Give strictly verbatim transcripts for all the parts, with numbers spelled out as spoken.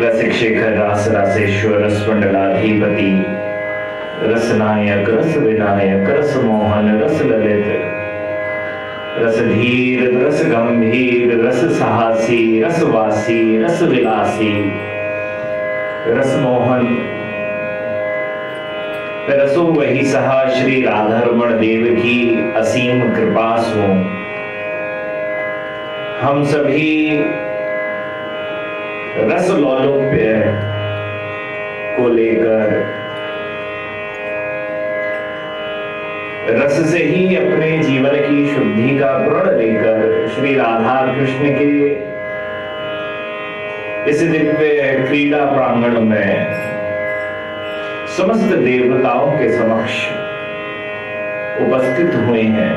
रसिकशेखर रास रासेश्वर रसमंडलाधिपति रसनायक रस विनायक रस मोहन रस ललित रस धीर रस गंभीर रस साहसी रसवासी रस विलासी रस मोहन रसो वही सहा श्री राधारमण देव की असीम कृपा सो हम सभी रस लौलोप्य को लेकर रस से ही अपने जीवन की शुद्धि का प्रण लेकर श्री राधा कृष्ण के इस दिव्य क्रीड़ा प्रांगण में समस्त देवताओं के समक्ष उपस्थित हुए हैं।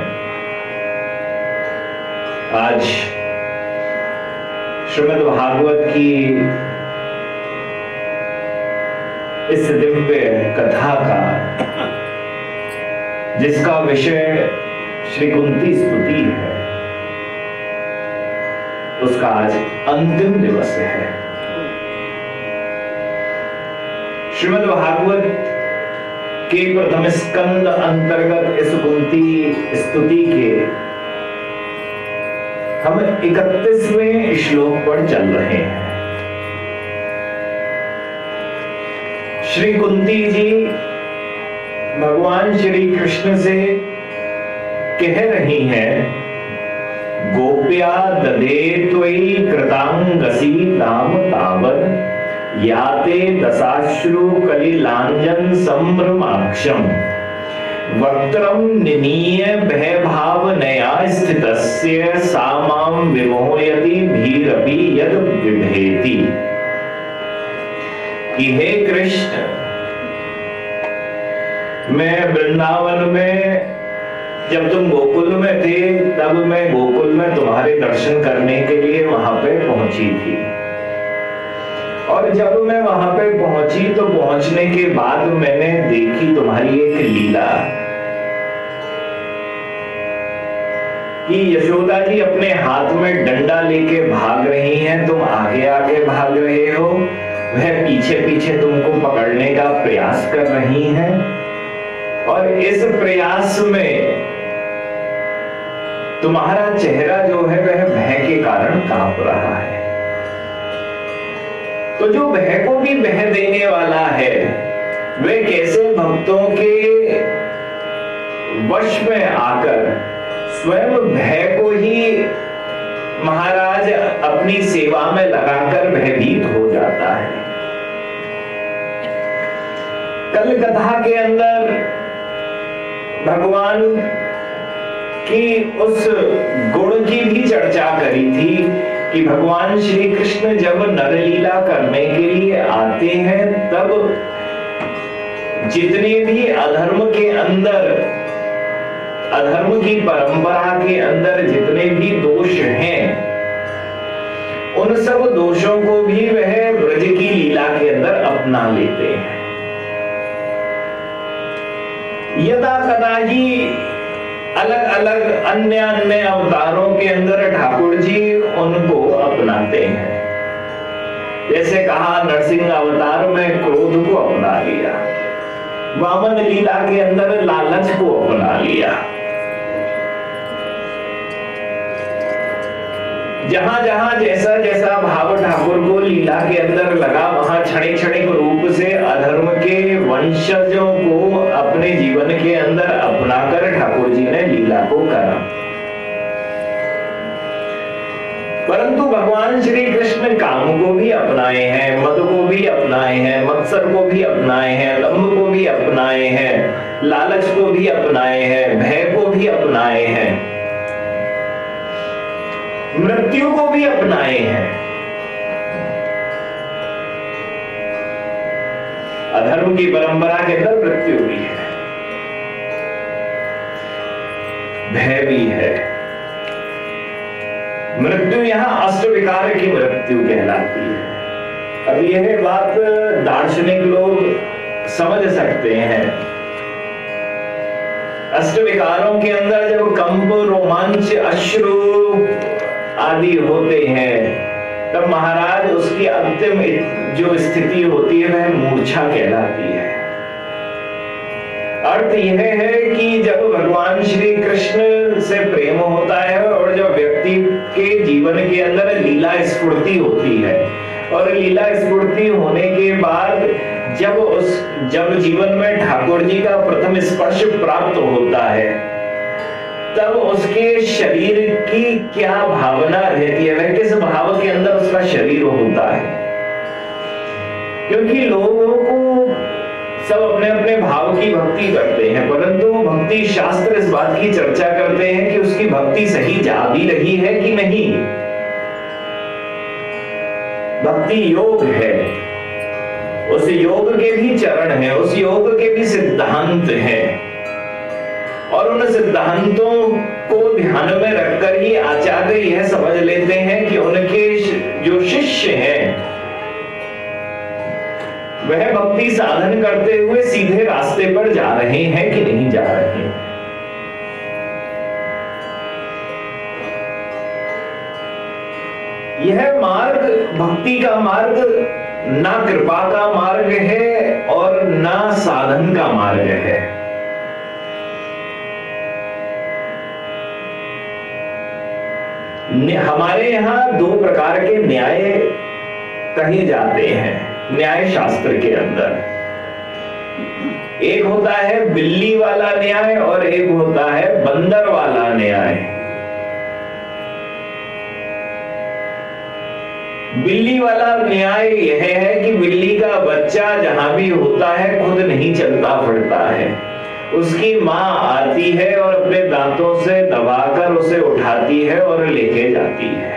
आज श्रीमद् भागवत की इस दिव्य कथा का, जिसका विषय श्री कुंती स्तुति है, उसका आज अंतिम दिवस है। श्रीमद् भागवत के प्रथम स्कंद अंतर्गत इस कुंती स्तुति के हम इकतीसवें श्लोक पर चल रहे हैं। श्री कुंती जी भगवान श्री कृष्ण से कह रही हैं, गोप्या ददे त्वयि कृतांगसी ताम तावद याते दशाश्रु कलिलांजन संभ्रमाक्षम वक्त्रम निनीय भयभावनया स्थितस्य सामां विमोहयति भीरपि यद विभेति। कि हे कृष्ण, मैं वृंदावन में जब तुम गोकुल में थे, तब मैं गोकुल में तुम्हारे दर्शन करने के लिए वहां पे पहुंची थी। और जब मैं वहां पे पहुंची तो पहुंचने के बाद मैंने देखी तुम्हारी एक लीला कि यशोदा जी अपने हाथ में डंडा लेके भाग रही हैं, तुम आगे आगे भाग रहे हो, वह पीछे पीछे तुमको पकड़ने का प्रयास कर रही हैं। और इस प्रयास में तुम्हारा चेहरा जो है वह भय के कारण कांप रहा है। तो जो भय को भी बह देने वाला है, वे कैसे भक्तों के वश में आकर स्वयं भय को ही महाराज अपनी सेवा में लगाकर भयभीत हो जाता है। कल कथा के अंदर भगवान की उस गुण की भी चर्चा करी थी कि भगवान श्री कृष्ण जब नरलीला करने के लिए आते हैं, तब जितने भी अधर्म के अंदर, अधर्म की परंपरा के अंदर जितने भी दोष हैं, उन सब दोषों को भी वह ब्रज की लीला के अंदर अपना लेते हैं। यदा कदा ही अलग अलग अन्य अन्य अवतारों के अंदर ठाकुर जी उनको अपनाते हैं। जैसे कहा, नरसिंह अवतार में क्रोध को अपना लिया, वामन लीला के अंदर लालच को अपना लिया। जहां जहां जैसा जैसा भाव ठाकुर को लीला के अंदर लगा, वहां क्षणिक क्षणिक रूप से अधर्म के वंशजों को अपने जीवन के अंदर अपनाकर ठाकुर जी ने लीला को करा। परंतु भगवान श्री कृष्ण काम को भी अपनाए हैं, मद को भी अपनाए हैं, मत्सर को भी अपनाए हैं, दंभ को भी अपनाए हैं, लालच को भी अपनाए हैं, भय को भी अपनाए हैं, मृत्यु को भी अपनाए हैं। अधर्म की परंपरा के अंदर मृत्यु भी है, भय भी है। मृत्यु यहां अष्ट विकार की मृत्यु कहलाती है। अब यह बात दार्शनिक लोग समझ सकते हैं। अष्ट विकारों के अंदर जब कंप, रोमांच, अश्रु आदि होते हैं, तब महाराज उसकी अंतिम जो स्थिति होती है वह मूर्छा कहलाती है। अर्थ यह है कि जब भगवान श्री कृष्ण से प्रेम होता है और जब व्यक्ति के जीवन के अंदर लीला स्फूर्ति होती है, और लीला स्फूर्ति होने के बाद जब उस जब जीवन में ठाकुर जी का प्रथम स्पर्श प्राप्त होता है, तब उसके शरीर की क्या भावना रहती है, वह किस भाव के अंदर उसका शरीर होता है। क्योंकि लोगों को सब अपने अपने भाव की भक्ति करते हैं, परंतु भक्ति शास्त्र इस बात की चर्चा करते हैं कि उसकी भक्ति सही जा भी रही है कि नहीं। भक्ति योग है, उस योग के भी चरण हैं, उस योग के भी सिद्धांत हैं, और उन सिद्धांतों को ध्यान में रखकर ही आचार्य यह समझ लेते हैं कि उनके जो शिष्य हैं वह भक्ति साधन करते हुए सीधे रास्ते पर जा रहे हैं कि नहीं जा रहे हैं। यह मार्ग भक्ति का मार्ग ना कृपा का मार्ग है और ना साधन का मार्ग है। हमारे यहां दो प्रकार के न्याय कहे जाते हैं न्याय शास्त्र के अंदर। एक होता है बिल्ली वाला न्याय और एक होता है बंदर वाला न्याय। बिल्ली वाला न्याय यह है कि बिल्ली का बच्चा जहां भी होता है खुद नहीं चलता फिरता है, उसकी मां आती है और अपने दांतों से दबाकर उसे उठाती है और लेके जाती है।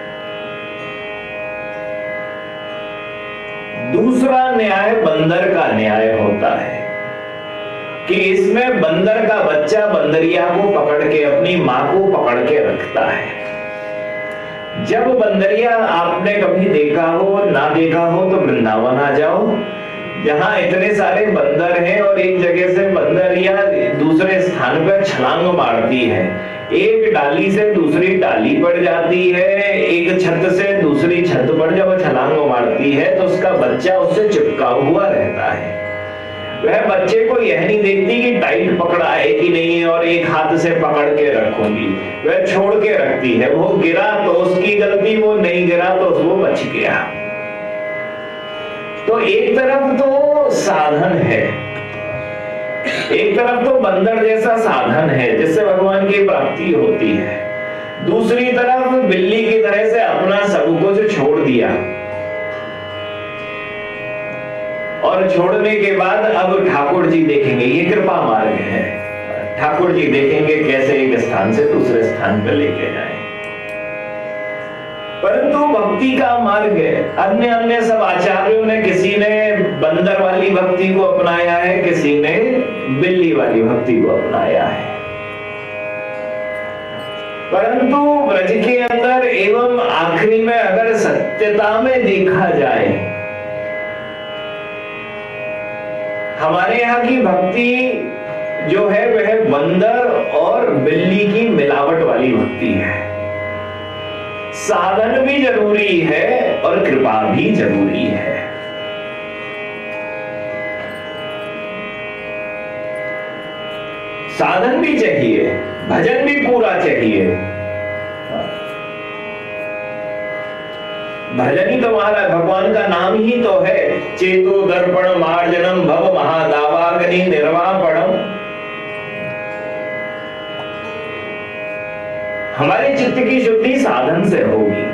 दूसरा न्याय बंदर का न्याय होता है कि इसमें बंदर का बच्चा बंदरिया को पकड़ के अपनी मां को पकड़ के रखता है। जब बंदरिया आपने कभी देखा हो ना देखा हो तो वृंदावन आ जाओ, जहां इतने सारे बंदर हैं और एक जगह से बंदरिया दूसरे स्थान पर छलांग मारती है, एक डाली से दूसरी डाली पर जाती है, एक छत से दूसरी छत पर जब छलांग मारती है तो उसका बच्चा उससे चिपका हुआ रहता है। वह बच्चे को यह नहीं देखती कि टाइट पकड़ा है कि नहीं और एक हाथ से पकड़ के रखूंगी, वह छोड़ के रखती है। वो गिरा तो उसकी गलती, वो नहीं गिरा तो वो बच गया। तो एक तरफ तो साधन है, एक तरफ तो बंदर जैसा साधन है जिससे भगवान की प्राप्ति होती है, दूसरी तरफ बिल्ली की तरह से अपना सब कुछ छोड़ दिया और छोड़ने के बाद अब ठाकुर जी देखेंगे, ये कृपा मार्ग है। ठाकुर जी देखेंगे कैसे एक स्थान से दूसरे स्थान पर लेके जाए। परंतु भक्ति का मार्ग है, अन्य अन्य सब आचार्यों ने, किसी ने बंदर वाली भक्ति को अपनाया है, किसी ने बिल्ली वाली भक्ति को अपनाया है। परंतु ब्रज के अंदर एवं आखिरी में अगर सत्यता में देखा जाए, हमारे यहाँ की भक्ति जो है वह बंदर और बिल्ली की मिलावट वाली भक्ति है। साधन भी जरूरी है और कृपा भी जरूरी है। साधन भी चाहिए, भजन भी पूरा चाहिए। भजन ही तो महाराज भगवान का नाम ही तो है, चेतो दर्पण मार्जनम भव महादावाग्नि निर्वापणम। हमारे चित्त की शुद्धि साधन से होगी।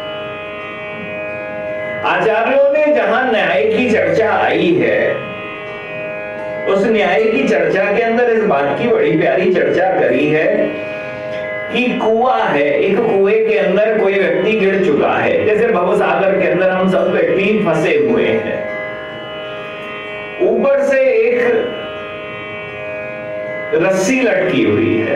आचार्यों ने जहां न्याय की चर्चा आई है, उस न्याय की चर्चा के अंदर इस बात की बड़ी प्यारी चर्चा करी है कि कुआं है, एक कुएं के अंदर कोई व्यक्ति गिर चुका है, जैसे भवसागर के अंदर हम सब व्यक्ति फंसे हुए हैं। ऊपर से एक रस्सी लटकी हुई है,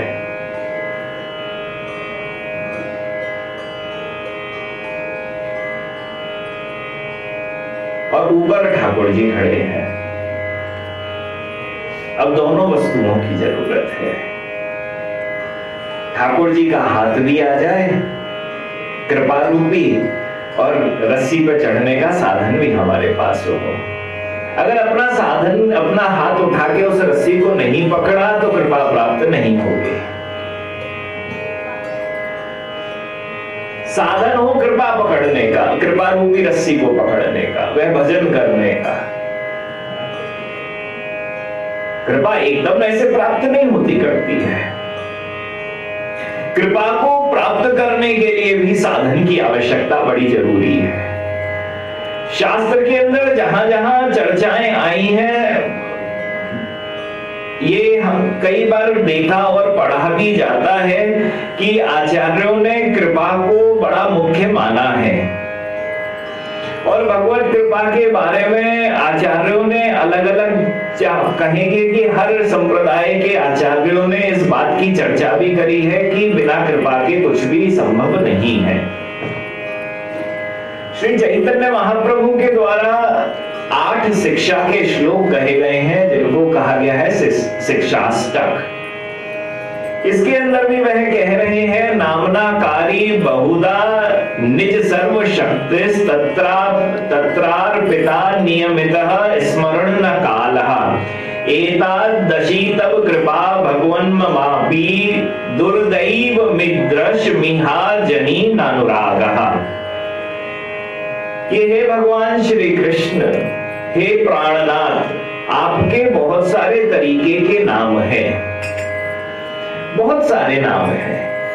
और ऊपर ठाकुर जी खड़े हैं। अब दोनों वस्तुओं की जरूरत है। ठाकुर जी का हाथ भी आ जाए कृपा रूपी, और रस्सी पर चढ़ने का साधन भी हमारे पास हो। अगर अपना साधन, अपना हाथ उठा के उस रस्सी को नहीं पकड़ा तो कृपा प्राप्त नहीं होगी। साधन हो कृपा पकड़ने का, कृपा रूपी रस्सी को पकड़ने का, वह भजन करने का। कृपा एकदम ऐसे प्राप्त नहीं होती करती है। कृपा को प्राप्त करने के लिए भी साधन की आवश्यकता बड़ी जरूरी है। शास्त्र के अंदर जहां जहां चर्चाएं आई हैं, ये हम कई बार देखा और पढ़ा भी जाता है कि आचार्यों ने कृपा को बड़ा मुख्य माना है। और भगवत कृपा के बारे में आचार्यों ने अलग अलग कहेंगे कि हर संप्रदाय के आचार्यों ने इस बात की चर्चा भी करी है कि बिना कृपा के कुछ भी संभव नहीं है। श्री चैतन्य महाप्रभु के द्वारा आठ शिक्षा के श्लोक कहे गए हैं, जिनको कहा गया है शिक्षाष्टक। इसके अंदर भी वह कह रहे हैं, नामनाकारी बहुधा निज सर्व शक्ति तत्रा तत्रार्पिता नियमितः स्मरण न कालः एतादशी तब कृपा भगवन्ममापि दुर्दैव मिद्रश मिहाजनी नानुरागः। ये हे भगवान श्री कृष्ण, हे प्राणनाथ, आपके बहुत सारे तरीके के नाम हैं, बहुत सारे नाम हैं।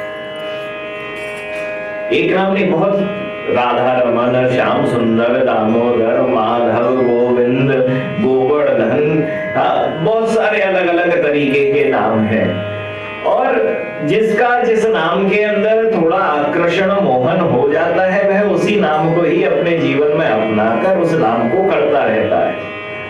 एक नाम नहीं, बहुत, राधा रमन श्याम सुंदर दामोदर माधव गोविंद गोवर्धन, बहुत सारे अलग अलग तरीके के नाम हैं। और जिसका जिस नाम के अंदर थोड़ा आकर्षण मोहन हो जाता है, वह उसी नाम को ही अपने जीवन में अपनाकर उस नाम को करता रहता है।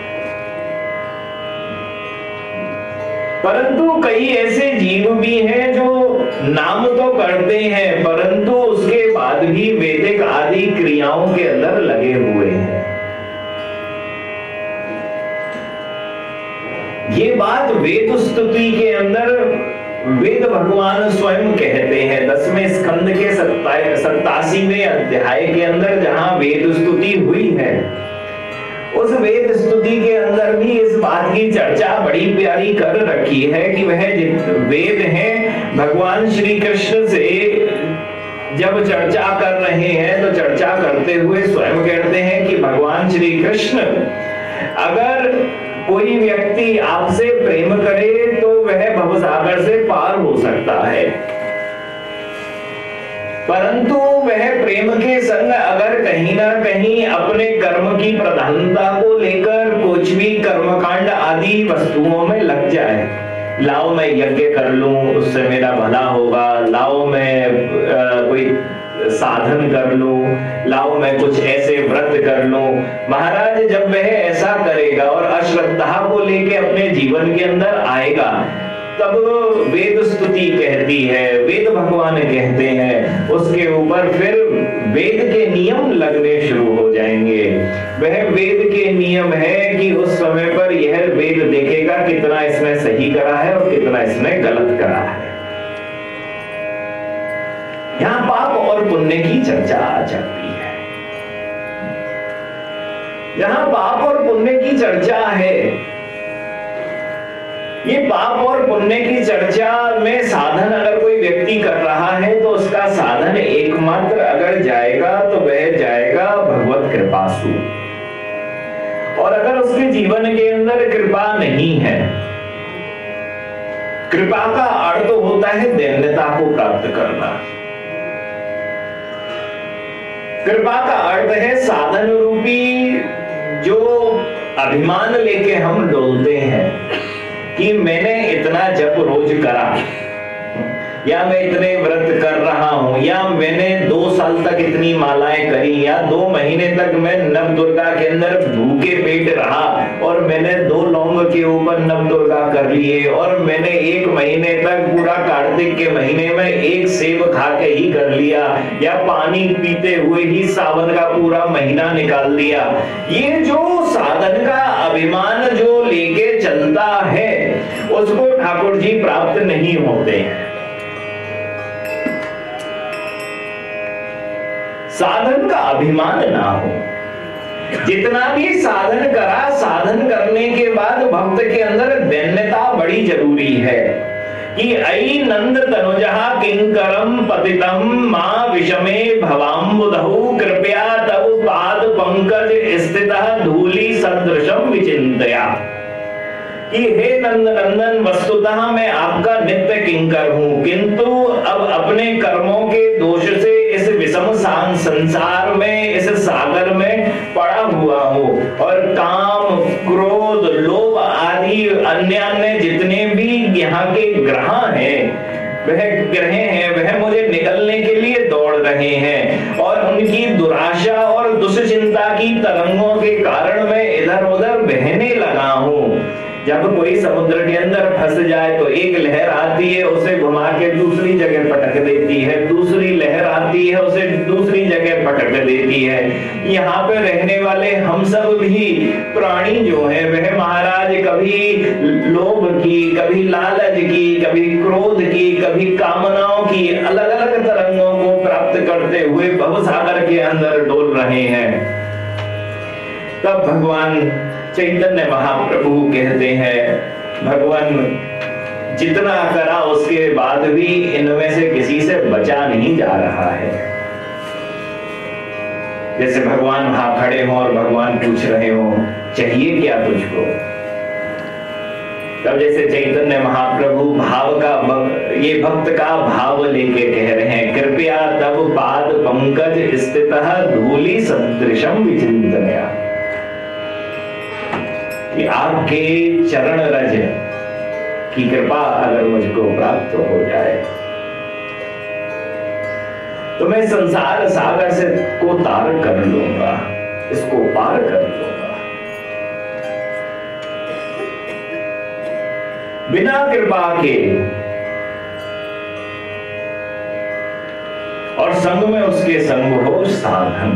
परंतु कई ऐसे जीव भी हैं जो नाम तो करते हैं, परंतु उसके बाद भी वैदिक आदि क्रियाओं के अंदर लगे हुए हैं। ये बात वेद स्तुति के अंदर वेद भगवान स्वयं कहते हैं। दसवें स्कंद के सत्तासीवें अध्याय के अंदर जहां वेद स्तुति हुई है, उस वेद स्तुति के अंदर भी इस बात की चर्चा बड़ी प्यारी कर रखी है कि वह वेद हैं भगवान श्री कृष्ण से जब चर्चा कर रहे हैं तो चर्चा करते हुए स्वयं कहते हैं कि भगवान श्री कृष्ण, अगर कोई व्यक्ति आपसे प्रेम करे तो वह भवसागर से पार हो सकता है, परंतु वह प्रेम के संग अगर कहीं ना कहीं अपने कर्म की प्रधानता को लेकर कुछ भी कर्मकांड आदि वस्तुओं में लग जाए, लाओ मैं यज्ञ कर लूं उससे मेरा भला होगा, लाओ मैं आ, कोई साधन कर लूं, लाओ मैं कुछ ऐसे व्रत कर लूं, महाराज जब वह ऐसा करेगा और अश्रद्धा को लेके अपने जीवन के अंदर आएगा, तब वेद स्तुति कहती है, वेद भगवान कहते हैं, उसके ऊपर फिर वेद के नियम लगने शुरू हो जाएंगे। वह वेद के नियम है कि उस समय पर यह वेद देखेगा कितना इसने सही करा है और कितना इसने गलत करा है। यहां पाप और पुण्य की चर्चा आ जाती है। जहां पाप और पुण्य की चर्चा है, ये पाप और पुण्य की चर्चा में साधन अगर कोई व्यक्ति कर रहा है तो उसका साधन एकमात्र अगर जाएगा तो वह जाएगा भगवत कृपासु। और अगर उसके जीवन के अंदर कृपा नहीं है, कृपा का अर्थ होता है दैन्यता को प्राप्त करना। कृपा का अर्थ है साधन रूपी जो अभिमान लेके हम डोलते हैं कि मैंने इतना जप रोज करा, या मैं इतने व्रत कर रहा हूं, या मैंने दो साल तक इतनी मालाएं करी, या दो महीने तक मैं नव दुर्गा के अंदर भूखे पेट रहा और मैंने दो लौंग के ऊपर नव दुर्गा कर लिए, और मैंने एक महीने तक पूरा कार्तिक के महीने में एक सेब खा के ही कर लिया, या पानी पीते हुए ही सावन का पूरा महीना निकाल दिया। ये जो साधन का अभिमान जो लेके चलता है उसको ठाकुर जी प्राप्त नहीं होते हैं। साधन का अभिमान ना हो। जितना भी साधन करा, साधन करने के बाद भक्त के अंदर दैन्यता बड़ी जरूरी है कि अई नंद तनुजहा किंकरम पतितम मां विषमे भवाम्बुधौ कृपया तव पाद पंकज स्थितः धूलि सदृशम विचिंतया। कि हे नंद नंदन, वस्तुतः मैं आपका नित्य किंकर हूं, किंतु अब अपने कर्मों के दोष से इस विषम संसार में, इस सागर में पड़ा हुआ हूं और काम क्रोध लोभ आदि अन्य अन्य जितने भी यहाँ के ग्रह हैं, वह ग्रह हैं, वह मुझे निकलने के लिए दौड़ रहे हैं और उनकी दुराशा और दुश्चिंता की तरंगों के कारण मैं इधर उधर बहने लगा हूं। जब कोई समुद्र के अंदर फंस जाए तो एक लहर आती है, उसे घुमा के दूसरी जगह पटक देती है, दूसरी लहर आती है, उसे दूसरी जगह पटक देती है। यहाँ पे रहने वाले हम सब भी प्राणी जो है वह महाराज कभी लोभ की, कभी लालच की, कभी क्रोध की, कभी कामनाओं की अलग अलग तरंगों को प्राप्त करते हुए भवसागर के अंदर डोल रहे हैं। तब भगवान चैतन्य महाप्रभु कहते हैं, भगवान जितना करा उसके बाद भी इनमें से किसी से बचा नहीं जा रहा है। जैसे भगवान वहां खड़े हों और भगवान पूछ रहे हो चाहिए क्या तुझको। तब जैसे चैतन्य महाप्रभु भाव का ये भक्त का भाव लेके कह रहे हैं, कृपया तब पाद पंकज स्थितः धूलि सदृशम विचिंतया। कि आपके चरण रज की कृपा अगर मुझको प्राप्त हो जाए तो मैं संसार सागर से को तार कर लूंगा, इसको पार कर लूंगा। बिना कृपा के और संग में उसके संग हो साधन।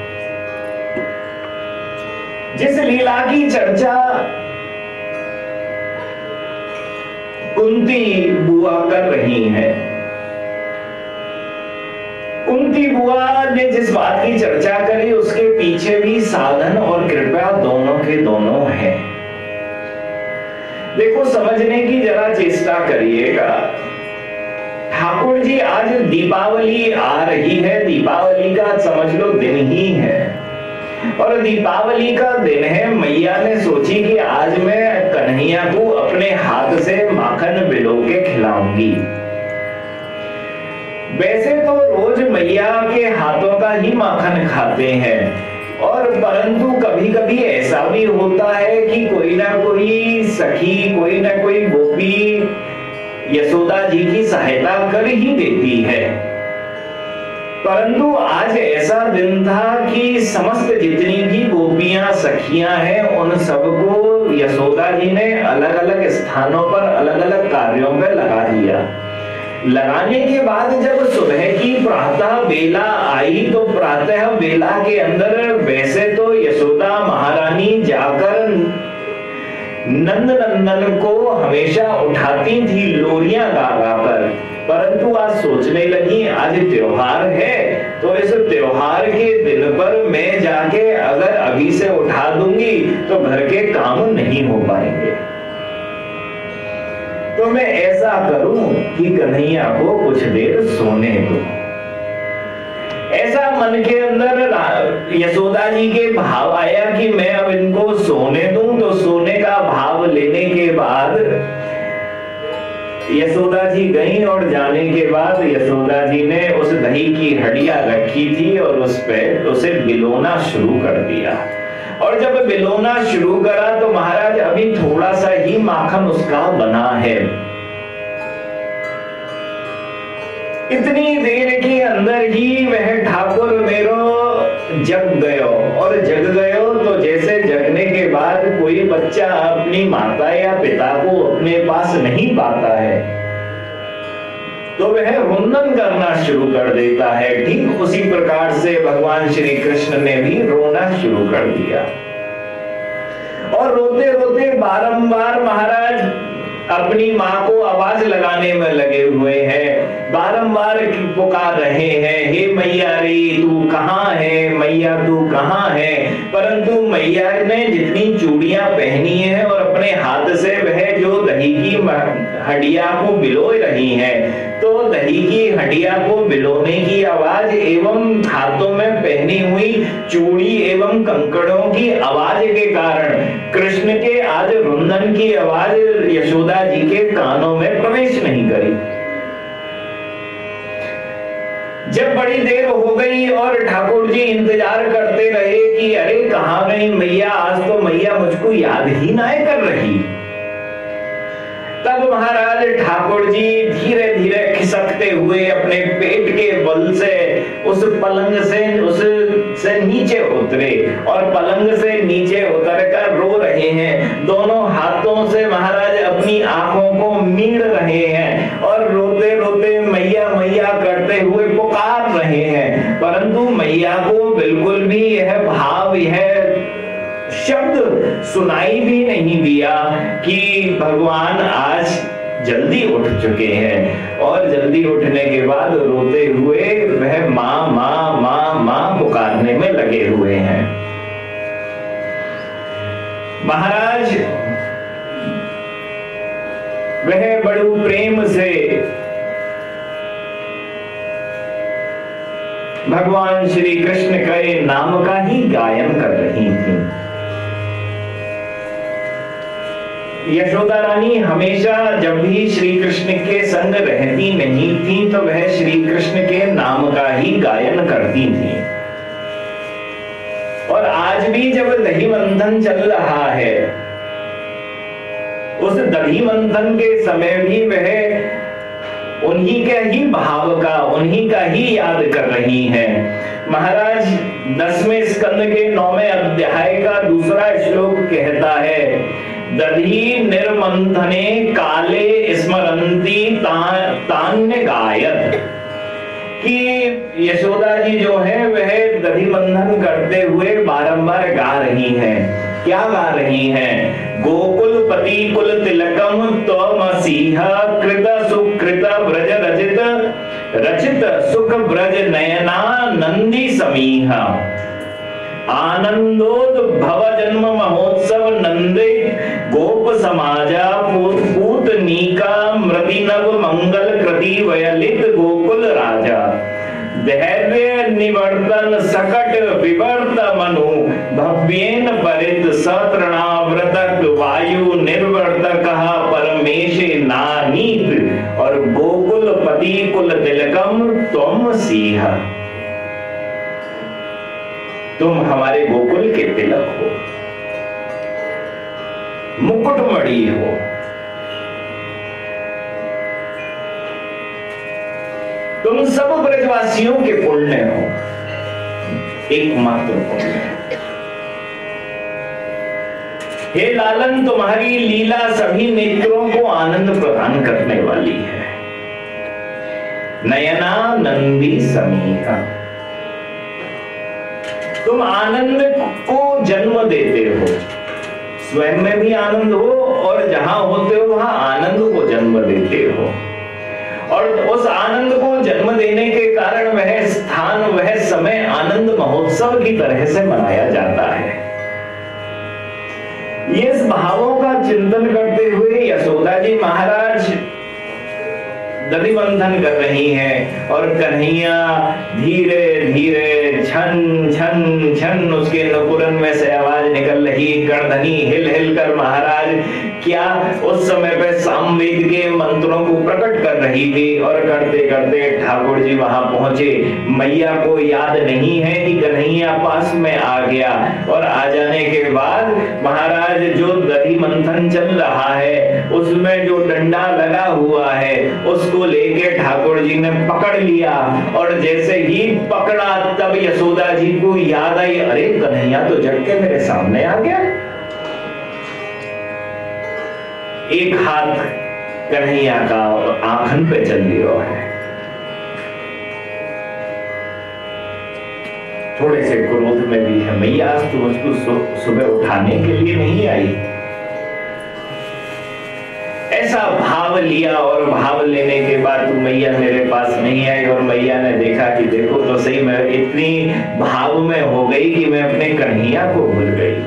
जिस लीला की चर्चा कुंती बुआ कर रही है, कुंती बुआ ने जिस बात की चर्चा करी उसके पीछे भी साधन और कृपा दोनों के दोनों हैं। देखो, समझने की जरा चेष्टा करिएगा। ठाकुर जी आज दीपावली आ रही है, दीपावली का समझ लो दिन ही है और दीपावली का दिन है। मैया ने सोची कि आज मैं कन्हैया को अपने हाथ से माखन बिलो के खिलाऊंगी। वैसे तो रोज मैया के हाथों का ही माखन खाते हैं और परंतु कभी कभी ऐसा भी होता है कि कोई ना कोई सखी, कोई ना कोई गोपी यशोदा जी की सहायता कर ही देती है। परंतु आज ऐसा दिन था कि समस्त जितनी भी गोपियां सखियां हैं उन सबको यशोदा जी ने अलग अलग स्थानों पर अलग अलग कार्यों में लगा दिया। लगाने के बाद जब सुबह की प्रातः बेला आई तो प्रातः बेला के अंदर वैसे तो यशोदा महारानी जाकर नंद नंदन को हमेशा उठाती थी लोरियां गा गा कर, परंतु आज सोचने लगी आज त्योहार है तो इस त्योहार के दिन पर मैं जाके अगर अभी से उठा दूंगी तो घर के काम नहीं हो पाएंगे। तो मैं ऐसा करूं कि कन्हैया को कुछ देर सोने दो। ऐसा मन के अंदर यशोदा जी के भाव आया कि मैं अब इनको सोने दूं। तो सोने का भाव लेने के बाद यशोदा जी गई और जाने के बाद यशोदा जी ने उस दही की हड्डियां रखी थी और उस पे उसे बिलोना शुरू कर दिया। और जब बिलोना शुरू करा तो महाराज अभी थोड़ा सा ही माखन उसका बना है। इतनी देर के अंदर ही वह ठाकुर मेरो जग गयो और जग गयो तो जैसे जगने के बाद कोई बच्चा अपनी माता या पिता को अपने पास नहीं पाता है तो वह रुंदन करना शुरू कर देता है। ठीक उसी प्रकार से भगवान श्री कृष्ण ने भी रोना शुरू कर दिया और रोते रोते बारंबार महाराज अपनी माँ को आवाज लगाने में लगे हुए हैं बारंबार पुकार रहे हैं, हे मैया रे तू कहाँ है, मैया तू कहाँ है। परंतु मैया ने जितनी चूड़ियां पहनी है और अपने हाथ से वह जो दही की हड्डियां को बिलो रही है, तो दही की हड्डियां को बिलोने की आवाज एवं हाथों में पहनी हुई चूड़ी एवं कंकड़ों की आवाज के कारण कृष्ण के आज रुंदन की आवाज यशोदा जी के कानों में प्रवेश नहीं करी। जब बड़ी देर हो गई और ठाकुर जी इंतजार करते रहे कि अरे कहाँ गई मैया, आज तो मैया मुझको याद ही ना कर रही। तब महाराज ठाकुर जी धीरे धीरे खिसकते हुए अपने पेट के बल से उस पलंग से उस से नीचे उतरे और पलंग से नीचे उतरकर रो रहे हैं। दोनों हाथों से महाराज अपनी आंखों को मीड़ रहे हैं और रोते रोते मैया मैया करते हुए पुकार रहे हैं। परंतु मैया को बिल्कुल भी यह भाव, यह शब्द सुनाई भी नहीं दिया कि भगवान आज जल्दी उठ चुके हैं। और जल्दी उठने के बाद रोते हुए वह माँ माँ माँ माँ पुकारने में लगे हुए हैं। महाराज वह बड़े प्रेम से भगवान श्री कृष्ण के नाम का ही गायन कर रही थी। यशोदा रानी हमेशा जब भी श्री कृष्ण के संग रहती नहीं थी तो वह श्री कृष्ण के नाम का ही गायन करती थी। और आज भी जब दही मंथन चल रहा है, उस दही मंथन के समय भी वह उन्हीं के ही भाव का, उन्हीं का ही याद कर रही हैं। महाराज दसवें स्कंद के नौवें अध्याय का दूसरा श्लोक कहता है, दधी निर्मंथने काले स्मरंती तान्य गायत, कि यशोदा जी जो है वह दधी मंथन करते हुए बारंबार गा रही हैं। क्या गा रही हैं? गोकुल पति कुल तिलकम त्वमसीह कृत सुकृत ब्रज रचित रचित सुख ब्रज नयना नंदी समीह, आनंदोद्भव जन्म महोत्सव नंदे गोप समाजा पूतनीका मृतिनव मंगल कृति वयलित गोकुल राजा, धैर्य निवर्तन सकट विवर्त मनु भव्येन परित सतृणाव्रतक वायु निर्वर्तक परमेशे नानीत, और गोकुल पति कुल तिलकम तुम सिंह, तुम हमारे गोकुल के तिलक हो, मुकुटमणि हो। तुम सब ब्रजवासियों के पुण्य हो, एकमात्र पुण्य। हे लालन, तुम्हारी लीला सभी नेत्रों को आनंद प्रदान करने वाली है। नयना नंदी समीहा, तुम आनंद को जन्म देते हो, स्वयं में भी आनंद हो और जहां होते हो वहां आनंद को जन्म देते हो। और उस आनंद को जन्म देने के कारण वह स्थान, वह समय आनंद महोत्सव की तरह से मनाया जाता है। ये इस भावों का चिंतन करते हुए यशोदा जी महाराज दधी मंथन कर रही हैं और कन्हैया धीरे धीरे छन छन छन उसके नुपुरन में से आवाज निकल रही, गर्दनी हिल हिल कर महाराज क्या उस समय पे सामवेद के मंत्रों को प्रकट कर रही थी। और करते करते ठाकुर जी वहां पहुंचे। मैया को याद नहीं है कि कन्हैया पास में आ गया, और आ जाने के बाद महाराज जो दधी मंथन चल रहा है उसमें जो डंडा लगा हुआ है उसको लेके ठाकुर जी ने पकड़ लिया। और जैसे ही पकड़ा तब यशोदा जी को याद आई, अरे कन्हैया तो झट के मेरे सामने आ गया। एक हाथ कन्हैया का आंखन पे चल लिया है। थोड़े से क्रोध में भी है, मैया आज तो मुझको सुबह उठाने के लिए नहीं आई। ऐसा भाव लिया और भाव लेने के बाद मैया मेरे पास नहीं आई, और मैया ने देखा कि देखो तो सही, मैं इतनी भाव में हो गई कि मैं अपने कन्हैया को भूल गई।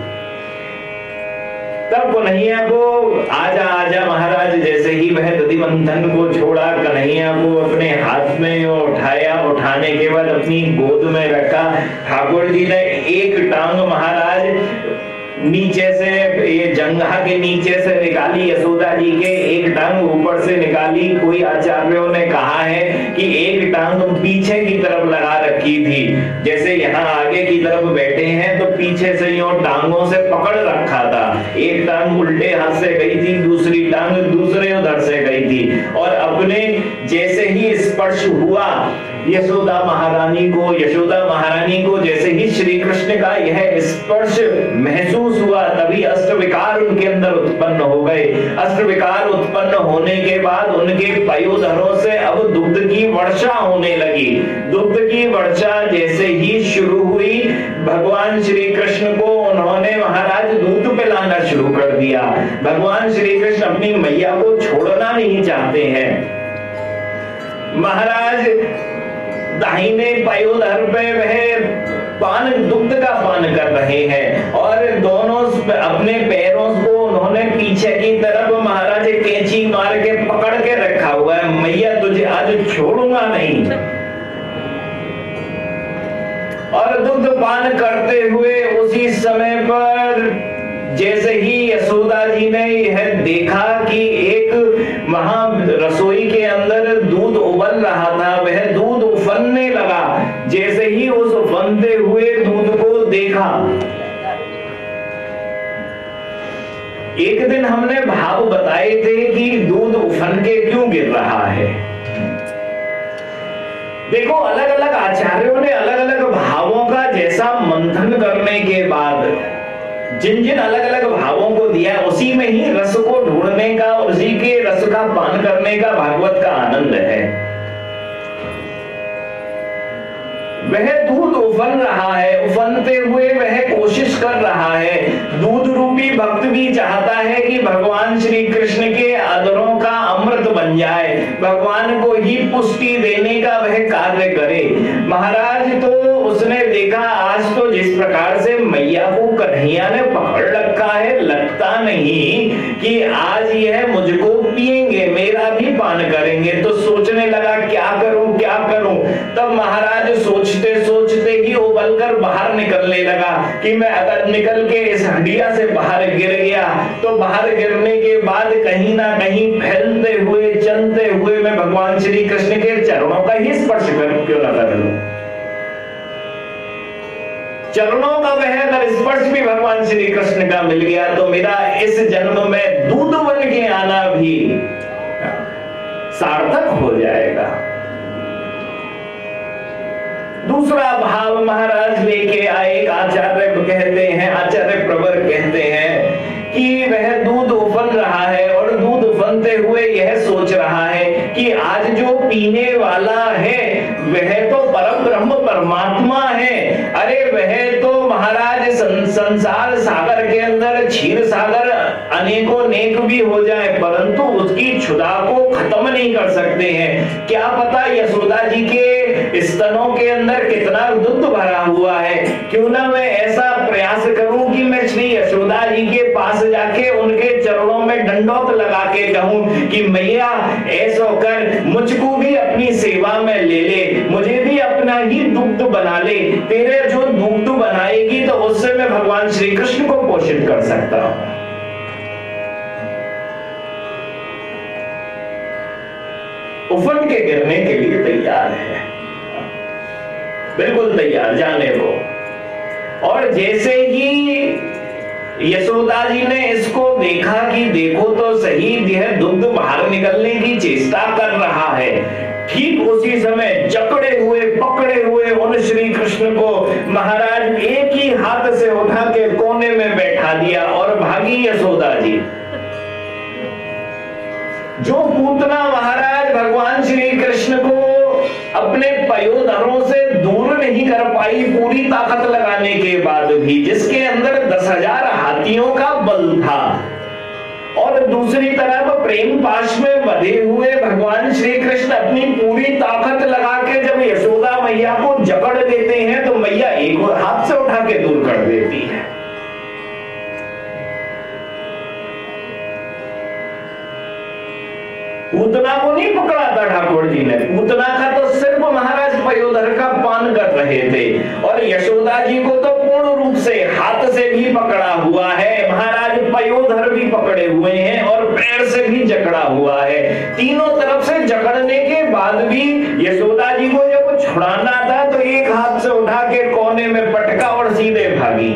तब कन्हैया को आजा आजा महाराज, जैसे ही वह दधिमंथन को छोड़ा, कन्हैया को अपने हाथ में उठाया, उठाने के बाद अपनी गोद में रखा। ठाकुर जी ने एक टांग महाराज नीचे से, ये जंघा के नीचे से निकाली यशोदा जी के, एक टांग ऊपर से निकाली। कोई आचार्यों ने कहा है कि एक टांग पीछे की तरफ लगा रखी थी, जैसे यहाँ आगे की तरफ बैठे हैं तो पीछे से यूं टांगों से पकड़ रखा था। एक टांग उल्टे हाथ से गई थी, दूसरी टांग दूसरे उधर से गई थी, और अपने जैसे ही स्पर्श हुआ यशोदा महारानी को, यशोदा महारानी को जैसे ही श्री कृष्ण का यह स्पर्श महसूस हुआ, तभी अष्टविकार उनके अंदर उत्पन्न हो गए। अष्टविकार उत्पन्न होने के बाद उनके पयोधरों से अब दुग्ध की वर्षा होने लगी। दुग्ध की वर्षा जैसे ही शुरू हुई, भगवान श्री कृष्ण को उन्होंने महाराज दूध पिलाना शुरू कर दिया। भगवान श्री कृष्ण अपनी मैया को छोड़ना नहीं चाहते हैं। महाराज दाहिने पयोधर पे वह पान, दुग्ध का पान कर रहे हैं, और दोनों अपने पैरों को उन्होंने पीछे की तरफ महाराज कैंची मार के पकड़ के रखा हुआ है। मैया तुझे आज छोड़ूंगा नहीं। और दुग्ध पान करते हुए उसी समय पर जैसे ही यशोदा जी ने यह देखा कि एक वहां रसोई के अंदर दूध उबल रहा था, वह दूध उफनने लगा। जैसे ही उस उफनते हुए दूध को देखा, एक दिन हमने भाव बताए थे कि दूध उफन के क्यों गिर रहा है। देखो, अलग अलग आचार्यों ने अलग अलग भावों का जैसा मंथन करने के बाद जिन जिन अलग अलग भावों को दिया, उसी में ही रस को ढूंढने का, उसी के रस का पान करने का भागवत का आनंद है। वह दूध उफन रहा है, उफनते हुए वह कोशिश कर रहा है। दूध रूपी भक्त भी चाहता है कि भगवान श्री कृष्ण के अधरों का अमृत बन जाए, भगवान को ही पुष्टि देने का वह कार्य करे। महाराज तो उसने देखा, आज तो जिस प्रकार से मैया को कन्हैया ने पकड़ रखा है, लगता नहीं कि आज यह मुझको पिएंगे, मेरा भी पान करेंगे। तो सोचने लगा क्या करूं क्या करूं। तब महाराज सोचते सोचते ही उबल कर बाहर निकलने लगा कि मैं अगर निकल के इस हंडिया से बाहर गिर गया तो बाहर गिरने के बाद कहीं ना कहीं फैलते हुए चलते हुए मैं भगवान श्री कृष्ण के चरणों का ही स्पर्श कर क्यों ना कर लूं। चरणों का वह अगर स्पर्श भी भगवान श्री कृष्ण का मिल गया तो मेरा इस जन्म में दूध बन के आना भी सार्थक हो जाएगा। दूसरा भाव महाराज लेके आए। एक आचार्य कहते हैं, आचार्य प्रवर कहते हैं कि वह दूध उफन रहा है और दूध उफनते हुए यह सोच रहा है कि आज जो पीने वाला है वह तो परम ब्रह्म परमात्मा है। अरे वह तो महाराज संसार सागर के अंदर क्षीर सागर अनेकों नेक भी हो जाए परंतु उसकी क्षुधा को खत्म नहीं कर सकते हैं। क्या पता यशोदा जी के स्तनों के अंदर कितना दूध भरा हुआ है। क्यों ना मैं ऐसा प्रयास करूं कि मैं श्री यशोदा जी के पास जाके उनके चरणों में दंडोत लगा के कहूं कि मैया ऐसा कर मुझको भी अपनी सेवा में ले ले, मुझे भी अपना ही दुग्ध बना ले। तेरे जो दुग्ध बनाएगी तो उससे मैं भगवान श्री कृष्ण को पोषित कर सकता हूं। उफन के गिरने के लिए तैयार है, बिल्कुल तैयार जाने को। और जैसे ही यशोदा जी ने इसको देखा कि देखो तो सही यह दुग्ध बाहर निकलने की चेष्टा कर रहा है, ठीक उसी समय जकड़े हुए पकड़े हुए उन श्री कृष्ण को महाराज एक ही हाथ से उठा के कोने में बैठा दिया और भागी यशोदा जी। जो पूतना महाराज भगवान श्री कृष्ण को अपने पयोधरों से दूर नहीं कर पाई पूरी ताकत लगाने के बाद भी, जिसके अंदर दस हजार हाथियों का बल था और दूसरी तरफ प्रेम पाश में बंधे हुए भगवान श्री कृष्ण अपनी पूरी ताकत लगा के जब यशोदा मैया को जकड़ देते हैं तो मैया एक और हाथ से उठा के दूर कर देती है। पूतना को नहीं पकड़ा था ठाकुर जी ने, पूतना का तो सिर्फ महाराज पयोधर का पान कर रहे थे, और यशोदा जी को तो पूर्ण रूप से हाथ से भी पकड़ा हुआ है, महाराज पयोधर भी पकड़े हुए हैं और पैर से भी जकड़ा हुआ है। तीनों तरफ से जकड़ने के बाद भी यशोदा जी को जब छुड़ाना था तो एक हाथ से उठा के कोने में पटका और सीधे भागी।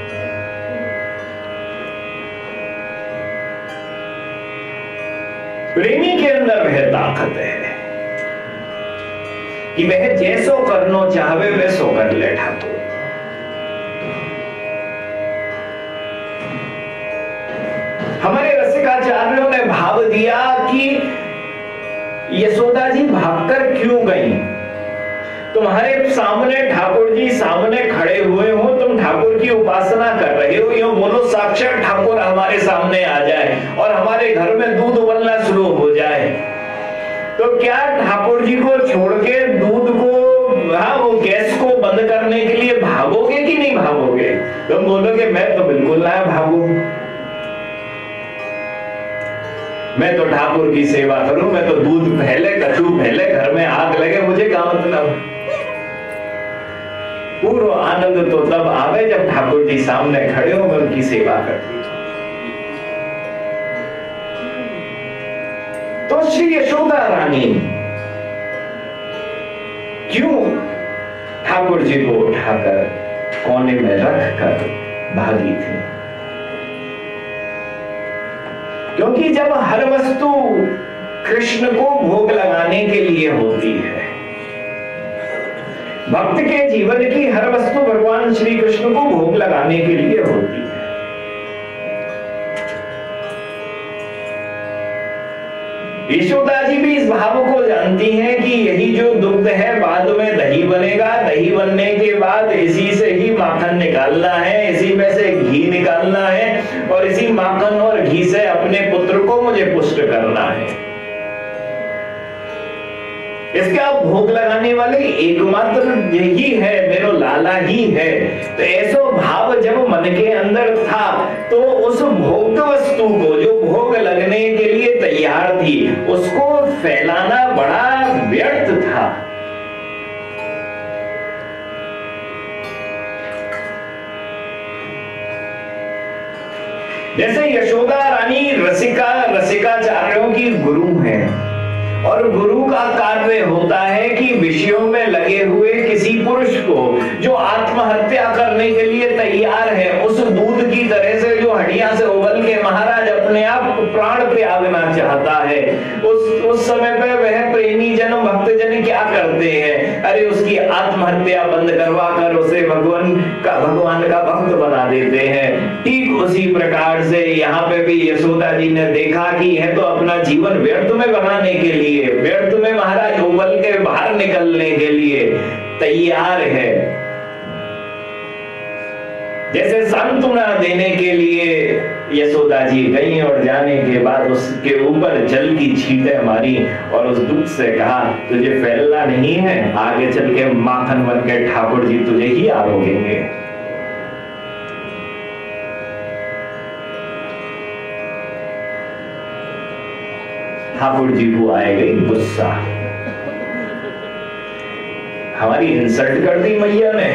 प्रेमी के अंदर वह ताकत है कि वह जैसो करनो चाहे वैसो कर ले ठाकुर। हमारे रसिकाचार्यों ने भाव दिया कि यशोदा जी भागकर क्यों गई। तुम्हारे सामने ठाकुर जी सामने खड़े हुए हो, तुम ठाकुर की उपासना कर रहे हो, यूं बोलो साक्षात ठाकुर हमारे सामने आ जाए और हमारे घर में दूध उबलना शुरू हो जाए, तो क्या ठाकुर जी को छोड़ के दूध को, हाँ वो गैस को बंद करने के लिए भागोगे कि नहीं भागोगे? तुम बोलोगे मैं तो बिल्कुल ना भागू, मैं तो ठाकुर की सेवा करूं, मैं तो दूध पहले कछू पहले घर में आग लगे, मुझे क्या मतलब। पूर्ण आनंद तो तब आवे जब ठाकुर जी सामने खड़े हो, मैं उनकी सेवा करती हूं। तो श्री यशोदा रानी क्यों ठाकुर जी को उठाकर कोने में रख कर भागी थी? क्योंकि जब हर वस्तु कृष्ण को भोग लगाने के लिए होती है, भक्त के जीवन की हर वस्तु भगवान श्री कृष्ण को भोग लगाने के लिए होती है। यशोदा जी भी इस भाव को जानती हैं कि यही जो दुग्ध है बाद में दही बनेगा, दही बनने के बाद इसी से ही माखन निकालना है, इसी में से घी निकालना है और इसी माखन और घी से अपने पुत्र को मुझे पुष्ट करना है। इसका भोग लगाने वाले एकमात्र यही है, मेरो लाला ही है। तो ऐसा भाव जब मन के अंदर था तो उस भोग वस्तु को जो भोग लगने के लिए तैयार थी उसको फैलाना बड़ा व्यर्थ था। जैसे यशोदा रानी रसिका रसिकाचार्यों की गुरु हैं और गुरु का कार्य होता है कि विषयों में लगे हुए किसी पुरुष को जो आत्महत्या करने के लिए तैयार है, उस दूध की तरह से जो हड्डियां से उबल के महाराज अपने आप प्राण त्यागना चाहता है, उस उस समय पे वह प्रेमी जन भक्त जन क्या करते हैं? अरे उसकी आत्महत्या बंद करवा कर उसे भगवान का भगवान का भक्त बना देते हैं। ठीक उसी प्रकार से यहाँ पे भी यशोदा जी ने देखा कि यह तो अपना जीवन व्यर्थ में बनाने के लिए, व्यर्थ में महाराज उबल के बाहर निकलने के लिए तैयार है। जैसे सांत्वना देने के लिए यशोदा जी गई और जाने के बाद उसके ऊपर जल की छींटे मारी और उस दुख से कहा तुझे फैलना नहीं है, आगे चल के माखन बन के ठाकुर जी तुझे ही आरोगेंगे। ठाकुर जी को आए गई गुस्सा, हमारी इंसल्ट कर दी मैया ने।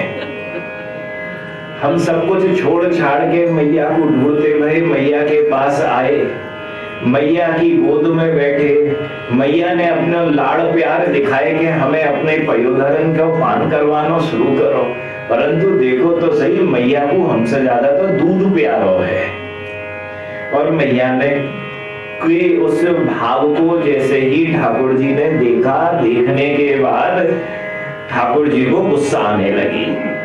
हम सब कुछ छोड़ छाड़ के मैया को ढूंढते हुए मैया के पास आए, मैया की गोद में बैठे, मैया ने अपने लाड़ प्यार दिखाए कि हमें अपने पयोधरन को पान करवाना शुरू करो, परंतु देखो तो सही मैया को हमसे ज्यादा तो दूध प्यारो है। और मैया ने कि उस भाव को जैसे ही ठाकुर जी ने देखा, देखने के बाद ठाकुर जी को गुस्सा आने लगी।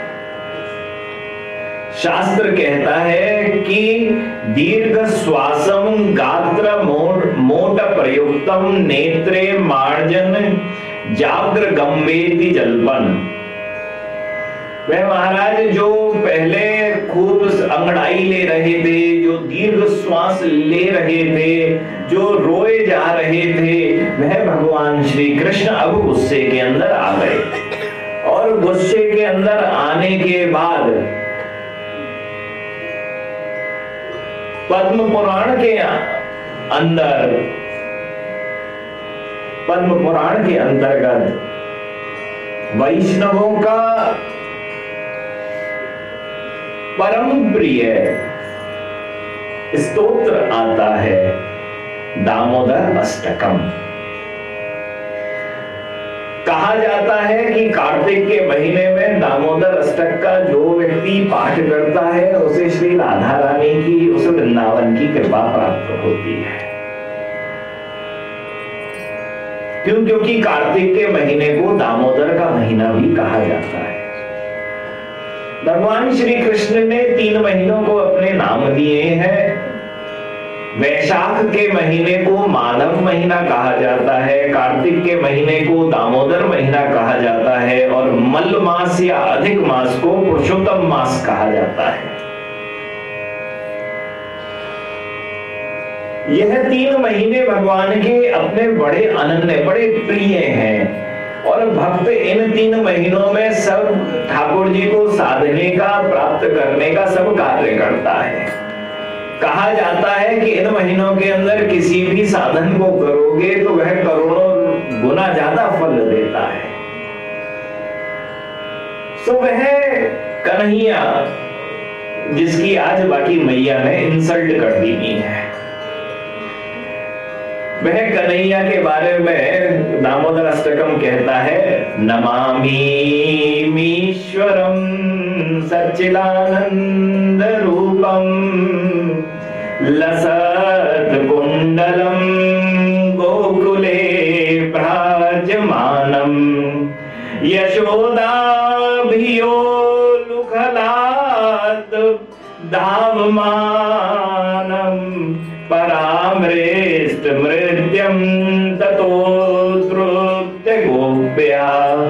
शास्त्र कहता है कि दीर्घ श्वासम गात्र मोट प्रयुक्तम नेत्रे मार्जन जाग्र गंभेति जल्पन। वह महाराज जो पहले खूब अंगड़ाई ले रहे थे, जो दीर्घ श्वास ले रहे थे, जो रोए जा रहे थे, वह भगवान श्री कृष्ण अब गुस्से के अंदर आ गए। और गुस्से के अंदर आने के बाद पद्म पुराण के अंदर पद्म पुराण के अंतर्गत वैष्णवों का परम प्रिय स्तोत्र आता है, दामोदर अष्टकम। कहा जाता है कि कार्तिक के महीने में दामोदर अष्टक का जो व्यक्ति पाठ करता है उसे श्री राधा रानी की, उस वृंदावन की कृपा प्राप्त होती है। क्यों? क्योंकि कार्तिक के महीने को दामोदर का महीना भी कहा जाता है। भगवान श्री कृष्ण ने तीन महीनों को अपने नाम दिए हैं। वैशाख के महीने को मानव महीना कहा जाता है, कार्तिक के महीने को दामोदर महीना कहा जाता है, और मल मास या अधिक मास को पुरुषोत्तम मास कहा जाता है। यह तीन महीने भगवान के अपने बड़े अनन्य, बड़े प्रिय हैं, और भक्त इन तीन महीनों में सब ठाकुर जी को साधने का, प्राप्त करने का सब कार्य करता है। कहा जाता है कि इन महीनों के अंदर किसी भी साधन को करोगे तो वह करोड़ों गुना ज्यादा फल देता है। सो वह कन्हैया जिसकी आज बाकी मैया ने इंसल्ट कर दी है, वह कन्हैया के बारे में दामोदर अष्टकम कहता है, नमामि ईश्वरम सच्चिदानंद रूपम लसत कुंडलम गोकुले भ्राजमानम यशोदाभियो लुखलात धावमानम परामृष्ट मृत्यम ततो द्रुत्य गोप्या।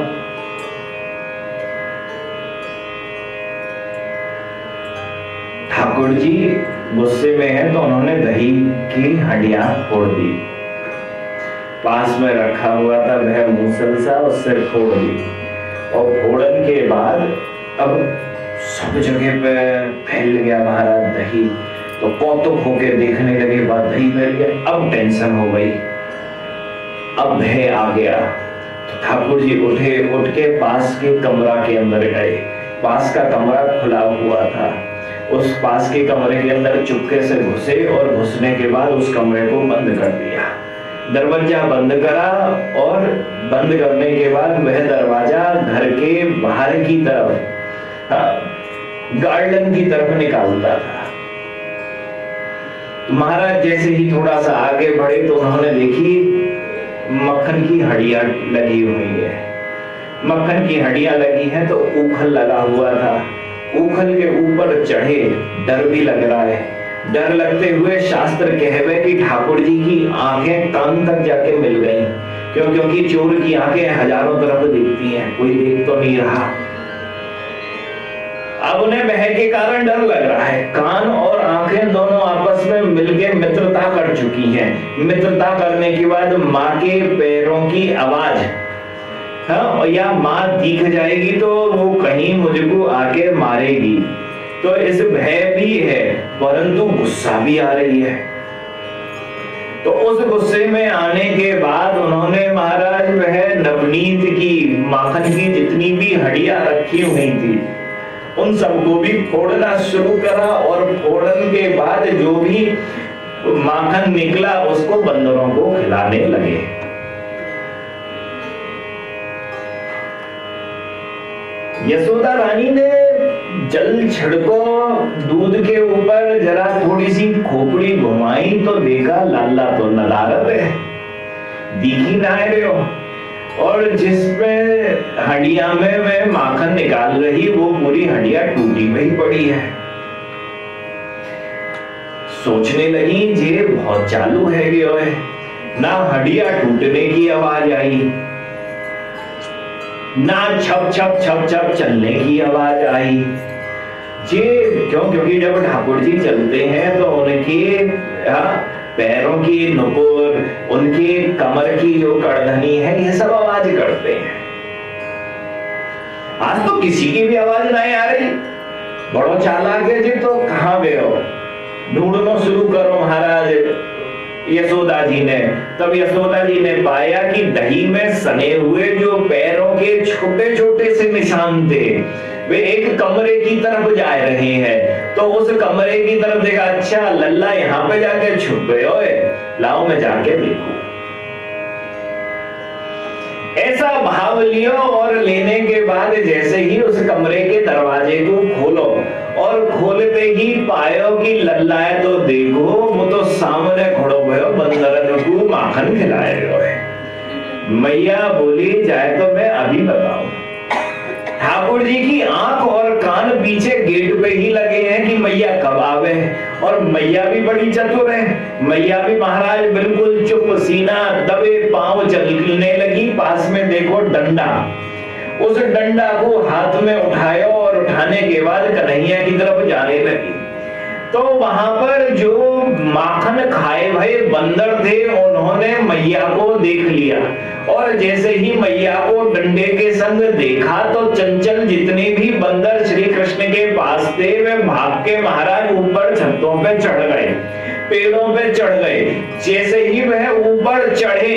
ठाकुर जी गुस्से में है तो उन्होंने दही की हंडियां फोड़ दी। पास में रखा हुआ था वह मूसल सा, उससे फोड़ दी, और फोड़न के बाद अब सब जगह पे फैल गया महाराज दही। तो कौतुक होके देखने लगे, बात दही फैल गया। अब टेंशन हो गई, अब भय आ गया। तो ठाकुर जी उठे, उठ के पास के कमरा के अंदर गए। पास का कमरा खुला हुआ था, उस पास के कमरे के अंदर चुपके से घुसे, और घुसने के बाद उस कमरे को बंद कर दिया। दरवाजा बंद करा, और बंद करने के बाद वह दरवाजा घर के बाहर की तरफ, गार्डन की तरफ निकालता था। महाराज जैसे ही थोड़ा सा आगे बढ़े तो उन्होंने देखी मक्खन की हड्डियां लगी हुई है। मक्खन की हड्डियां लगी हैं तो ऊखल लगा हुआ था। ऊखल के ऊपर चढ़े, डर भी लग रहा है। डर लगते हुए शास्त्र कहवे कि ठाकुर जी की आंखें कान तक जाके मिल गई। क्यों? क्योंकि चोर की आंखें हजारों तरफ दिखती हैं, कोई देख तो नहीं रहा। अब उन्हें भय के कारण डर लग रहा है। कान और आंखें दोनों आपस में मिलके मित्रता कर चुकी हैं। मित्रता करने के बाद माँ के पैरों की आवाज, हाँ, या माँ दिख जाएगी तो वो कहीं मुझको आके मारेगी, तो इस भय भी है, परंतु गुस्सा भी आ रही है। तो उस गुस्से में आने के बाद उन्होंने महाराज वह नवनीत की, माखन की जितनी भी हड्डियां रखी हुई थी उन सबको भी फोड़ना शुरू करा, और फोड़न के बाद जो भी माखन निकला उसको बंदरों को खिलाने लगे। यशोदा रानी ने जल छिड़को दूध के ऊपर, जरा थोड़ी सी खोपड़ी घुमाई तो देखा लाला तो नदारत है, दिखी ना रहे हो। और जिसमें हड्डियां में मैं माखन निकाल रही वो पूरी हड्डियां टूटी हुई पड़ी है। सोचने लगी ये बहुत चालू है, ना हड्डियां टूटने की आवाज आई, ना छप छप छप छप चलने की आवाज आई। जी क्यों? क्योंकि जब ठाकुर जी चलते हैं तो उनके पैरों की नुपुर, उनकी कमर की जो कड़धनी है, ये सब आवाज करते हैं। आज तो किसी की भी आवाज नहीं आ रही। बड़ो चालाक है जी, तो कहां गए हो? ढूंढना शुरू करो महाराज यशोदा जी ने। तब यशोदा जी ने पाया कि दही में सने हुए जो पैरों के छोटे छोटे से निशान थे, वे एक कमरे की तरफ जा रहे हैं। तो उस कमरे की तरफ देखा, अच्छा लल्ला यहाँ पे जाके छुप गए, ओए लाओ मैं जाके देखूं। ऐसा भाव लियो और लेने के बाद जैसे ही उस कमरे के दरवाजे को खोलो और खोलते ही पायो कि लल्ला है, तो देखो वो तो सामने खड़ो भयो बंदरन को माखन खिलाए रहे। मैया बोली जाए तो मैं अभी बताऊं। ठाकुर जी की आंख और कान पीछे गेट पे ही लगे हैं कि मैया कब आवे। और मैया भी बड़ी चतुर है। मैया भी महाराज बिल्कुल चुप, सीना दबे, पांव चलने लगी। पास में देखो डंडा, उस डंडा को हाथ में उठाया और उठाने के बाद कन्हैया की तरफ जाने लगी। तो वहां पर जो माखन खाए भये बंदर थे, उन्होंने मैया को देख लिया और जैसे ही मैया को डंडे के संग देखा तो चंचल जितने भी बंदर श्री कृष्ण के पास थे, वे भाग के महाराज ऊपर छतों पे चढ़ गए, पेड़ों पे चढ़ गए। जैसे ही वह ऊपर चढ़े,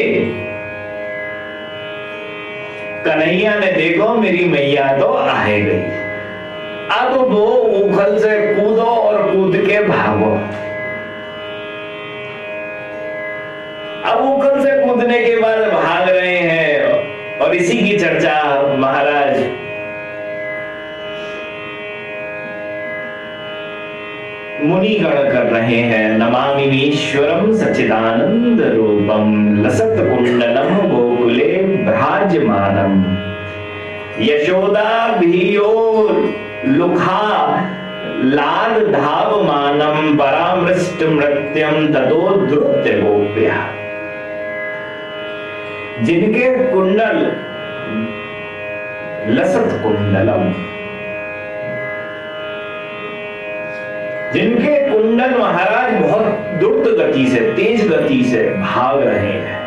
कन्हैया ने देखो मेरी मैया तो आ गई। अब वो उखल से कूदो और कूद के भागो। अब उखल से कूदने के बाद भाग रहे हैं और इसी की चर्चा महाराज मुनिगण कर रहे हैं। नमामिमीश्वरम सच्चिदानंद रूपम लसत कुंडलम गोकुले भ्राजमानम यशोदा भियोर लुखा लाल धावमानम परामृष्ट मृत्यम ततो द्रुत्य गोप्या। जिनके कुंडल लसत कुंडलम, जिनके कुंडल महाराज बहुत द्रुत गति से, तेज गति से भाग रहे हैं।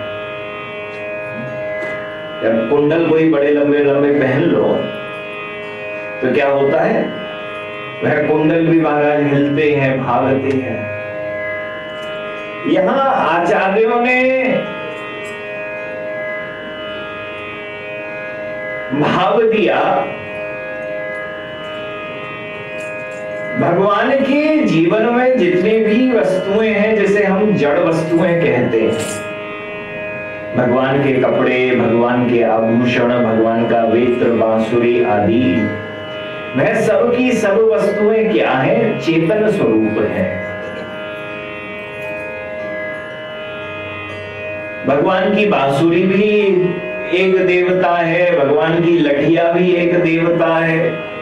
जब कुंडल कोई बड़े लंबे लंबे पहन लो तो क्या होता है, वह कुंडल भी महाराज हिलते हैं, भागते हैं। यहां आचार्यों ने भाव दिया, भगवान के जीवन में जितनी भी वस्तुएं हैं, जिसे हम जड़ वस्तुएं कहते हैं, भगवान के कपड़े, भगवान के आभूषण, भगवान का वेत्र, बांसुरी आदि, वह सब की सब वस्तुएं क्या है? चेतन स्वरूप है। भगवान की बांसुरी भी एक देवता है, भगवान की लठिया भी एक देवता है,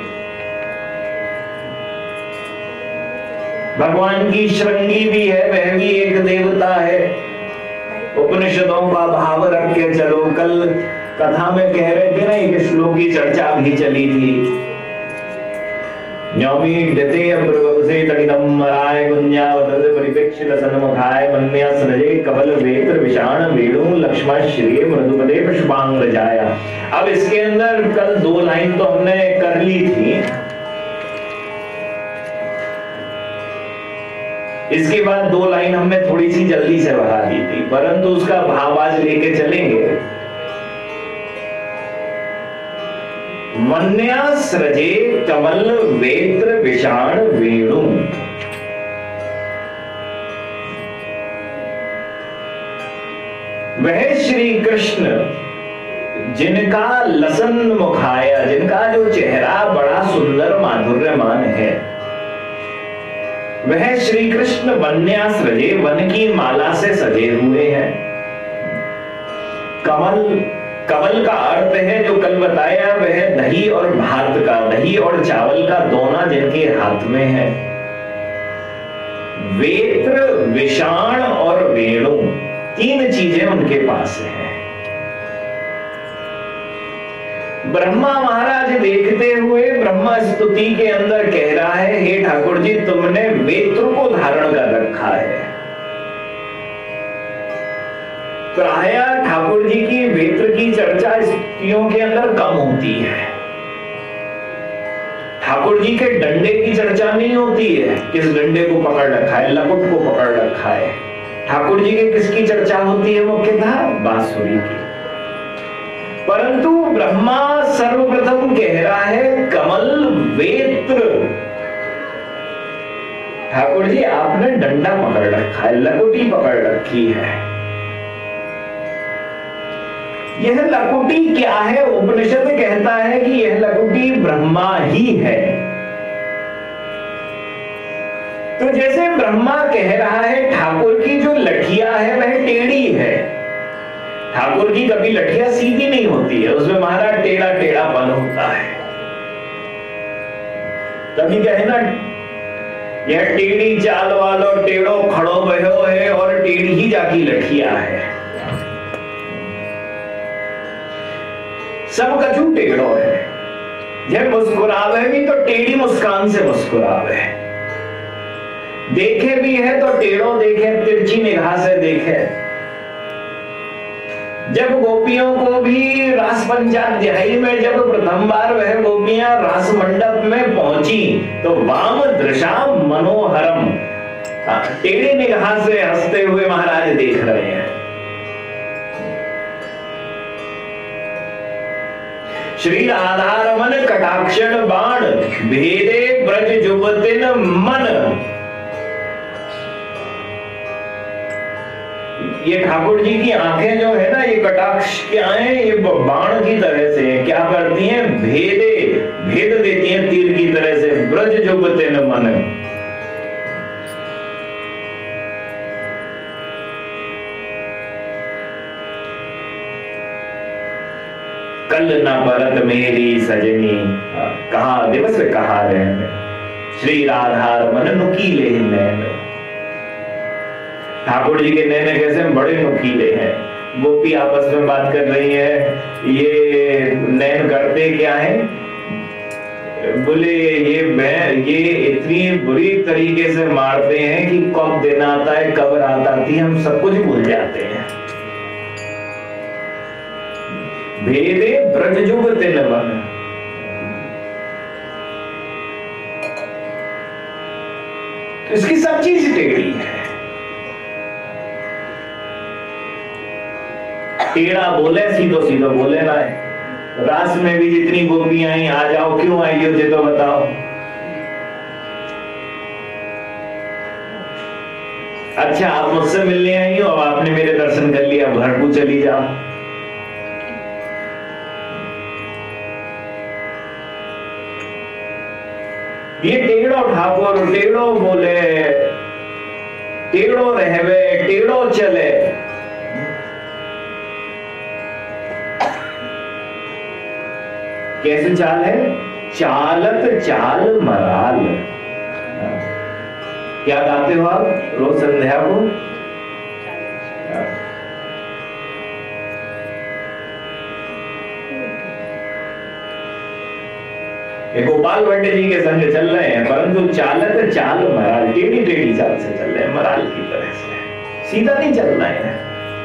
भगवान की श्रृंगी भी है, वह भी एक देवता है। उपनिषदों का भाव रख के चलो। कल कथा में कह रहे थे ना, एक श्लोक की चर्चा भी चली थी। न्योमी डते अब्रवसे तड़िदम मराय गुंजावतल परिपेक्षित सन्मुखाय मन्या सृजे कबल वेत्र विषाण वेणु लक्ष्मण श्री मृदुपदे पुष्पांगजाया। अब इसके अंदर कल दो लाइन तो हमने कर ली थी, इसके बाद दो लाइन हमने थोड़ी सी जल्दी से बढ़ा दी थी, परंतु उसका भाव आज लेके चलेंगे। मन्या सृजे कमल वेत्र विषाण वेणु। वह श्री कृष्ण जिनका लसन मुखाया, जिनका जो चेहरा बड़ा सुंदर माधुर्यमान है, वह श्री कृष्ण वन्या सृजे, वन की माला से सजे हुए हैं। कमल, कमल का अर्थ है जो कल बताया, वह दही और भात का, दही और चावल का दोना जिनके हाथ में है। वेत्र, विषाण और वेणु, तीन चीजें उनके पास है। ब्रह्मा महाराज देखते हुए ब्रह्मा स्तुति के अंदर कह रहा है, हे ठाकुर जी तुमने वेत्र को धारण कर रखा है। प्राय ठाकुर जी की वेत्र की चर्चा स्तुतियों के अंदर कम होती है। ठाकुर जी के डंडे की चर्चा नहीं होती है, किस डंडे को पकड़ रखा है, लकुट को पकड़ रखा है। ठाकुर जी के किसकी चर्चा होती है, मुख्यतः बांसुरी की। परंतु ब्रह्मा सर्वप्रथम कह रहा है कमल वेत्र। ठाकुर जी आपने डंडा पकड़ रखा है, लकुटी पकड़ रखी है। यह लकुटी क्या है? उपनिषद कहता है कि यह लकुटी ब्रह्मा ही है। तो जैसे ब्रह्मा कह रहा है ठाकुर की जो लठिया है वह टेढ़ी है, ठाकुर की कभी लठिया सीधी नहीं होती है, उसमें महाराज टेढ़ा टेढ़ापन होता है। तभी कहे ना, यह टेढ़ी चाल वालो टेढ़ो खड़ो भयो है और टेढ़ी ही जाकी लठिया है। सब कछु टेढ़ो है। जब मुस्कुरावे भी तो टेढ़ी मुस्कान से मुस्कुरावे, देखे भी है तो टेढ़ो देखे, तिरछी निगाह से देखे। जब गोपियों को भी रास पंचाध्यायी में जब प्रथम बार वह गोपियां रास मंडप में पहुंची तो वाम दृशा मनोहरम, टेढ़ी निगाह से हंसते हुए महाराज देख रहे हैं। श्री राधारमन कटाक्षण बाण भेदे ब्रज जुबतिन मन। ये ठाकुर जी की आंखें जो है ना, ये कटाक्ष क्या है, ये बाण की तरह से है। क्या करती हैं? भेदे, भेद देती हैं तीर की तरह से। ब्रज जुबतिन मन, कल न परत मेरी सजनी, कहा दिवस कहा रहन, श्री राधारमन नुकीले नैन। ठाकुर जी के नैन कैसे? बड़े नुकीले हैं। गोपी आपस में बात कर रही है, ये नैन करते क्या है? बोले ये ये इतनी बुरी तरीके से मारते हैं कि कब दिन आता है, कब रात आती है, हम सब कुछ भूल जाते हैं। भेदे ब्रज जुबतिन मन, इसकी सब चीज टेढ़ी है। टेढ़ा बोले, सीधो सीधो बोले ना है। रास में भी जितनी गोपियां आई, आ जाओ, क्यों आई हो जी तो बताओ। अच्छा आप मुझसे मिलने आई हो, अब आपने मेरे दर्शन कर लिया, घर को चली जाओ। ये टेढ़ो ठाकुर, टेढ़ो बोले, टेढ़ो रहवे, टेढ़ो चले। कैसे चाल है? चालत चाल मराल। क्या गाते हो आप रोज संध्या को? गोपाल भट्ट जी के संग चल रहे हैं, परंतु चालत चाल मराल, टेढ़ी टेढ़ी चाल से चल रहे हैं, मराल की तरह से, सीधा नहीं चल रहे हैं।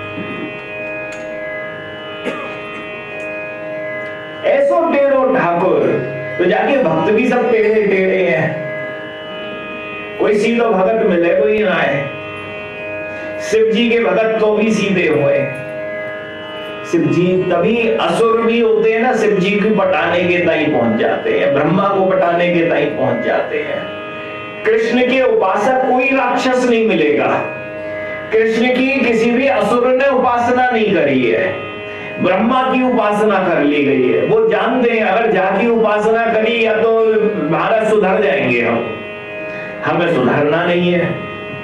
ऐसो टेढ़ो ठाकुर, तो जाके भक्त भी सब टेढ़े टेढ़े हैं। कोई सीधो भगत मिले कोई ना है। शिव जी के भगत तो भी सीधे हुए। शिव जी तभी असुर भी होते हैं ना, शिव जी को पटाने के ताई पहुंच जाते हैं, ब्रह्मा को पटाने के ताई पहुंच जाते हैं। कृष्ण के उपासक कोई राक्षस नहीं मिलेगा। कृष्ण की किसी भी असुर ने उपासना नहीं करी है, ब्रह्मा की उपासना कर ली गई है। वो जानते हैं अगर जाकी उपासना करी या तो भारत सुधर जाएंगे हम, हमें सुधरना नहीं है।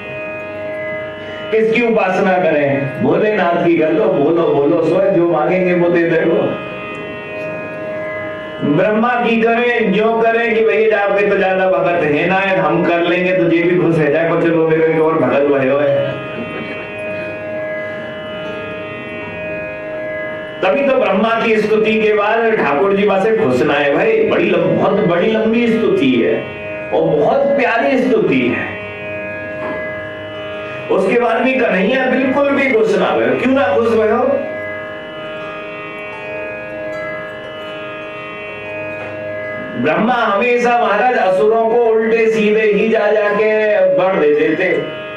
किसकी उपासना करें? भोलेनाथ की कर लो, बोलो बोलो सो जो मांगेंगे वो दे देगा। ब्रह्मा की करें, जो करें कि भैया जाओगे तो ज्यादा भगत है ना, हम कर लेंगे तो जे भी खुश है जाए, कुछ लोग और भगत भयो है। तभी तो ब्रह्मा की स्तुति के बाद ठाकुर जी वहां से घुसना है भाई, बड़ी लंब, बहुत बड़ी लंबी स्तुति है और बहुत प्यारी स्तुति है। उसके बाद भी कन्हैया बिल्कुल भी घुस ना गए। क्यों ना घुस गए हो? ब्रह्मा हमेशा महाराज असुरों को उल्टे सीधे ही जा जाके बढ़ दे देते।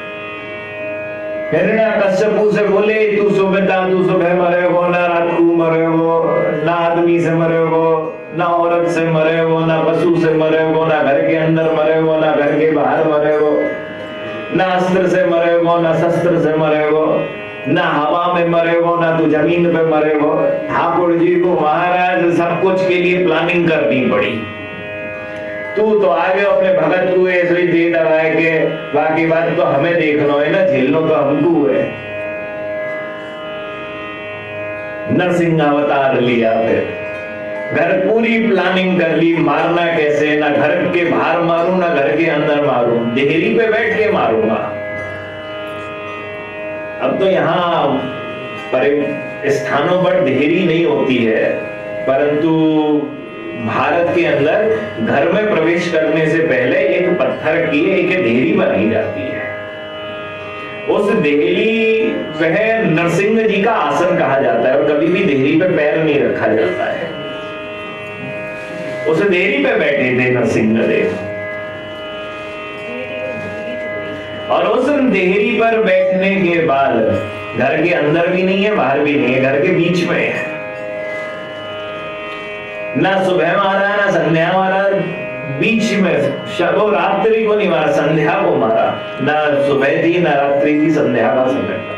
हिरण्यकश्यपु से बोले तू सुबह तू सुबह मरे हो, ना रात को मरे हो, ना आदमी से मरे हो, ना औरत से मरे हो, ना पशु से मरे हो, ना घर के अंदर मरे हो, ना घर के बाहर मरे हो, ना अस्त्र से मरे हो, ना शस्त्र से मरे हो, ना हवा में मरे हो, ना तू जमीन पे मरे हो। ठाकुर जी को महाराज सब कुछ के लिए प्लानिंग करनी पड़ी। तू तो आगे अपने भगत को ऐसे दे दबाए के, बाकी बात तो हमें देखना है ना, झेलना तो हमको है। नरसिंह अवतार लिया, फिर घर पूरी प्लानिंग कर ली, मारना कैसे, ना घर के बाहर मारूं ना घर के अंदर मारूं, देहरी पे बैठ के मारूंगा। अब तो यहाँ पर स्थानों पर देहरी नहीं होती है, परंतु भारत के अंदर घर में प्रवेश करने से पहले एक पत्थर की एक देहरी बनाई जाती है। उस देहरी वह नरसिंह जी का आसन कहा जाता है और कभी भी देहरी पे पैर नहीं रखा जाता है। उस देहरी पे बैठे थे नरसिंह देव और उस देहरी पर बैठने के बाद घर के अंदर भी नहीं है बाहर भी नहीं है, घर के बीच में है। ना सुबह मारा ना संध्या मारा, बीच में शब रात्रि को नहीं मारा, संध्या को मारा। ना सुबह थी ना रात्रि की, संध्या का समय था।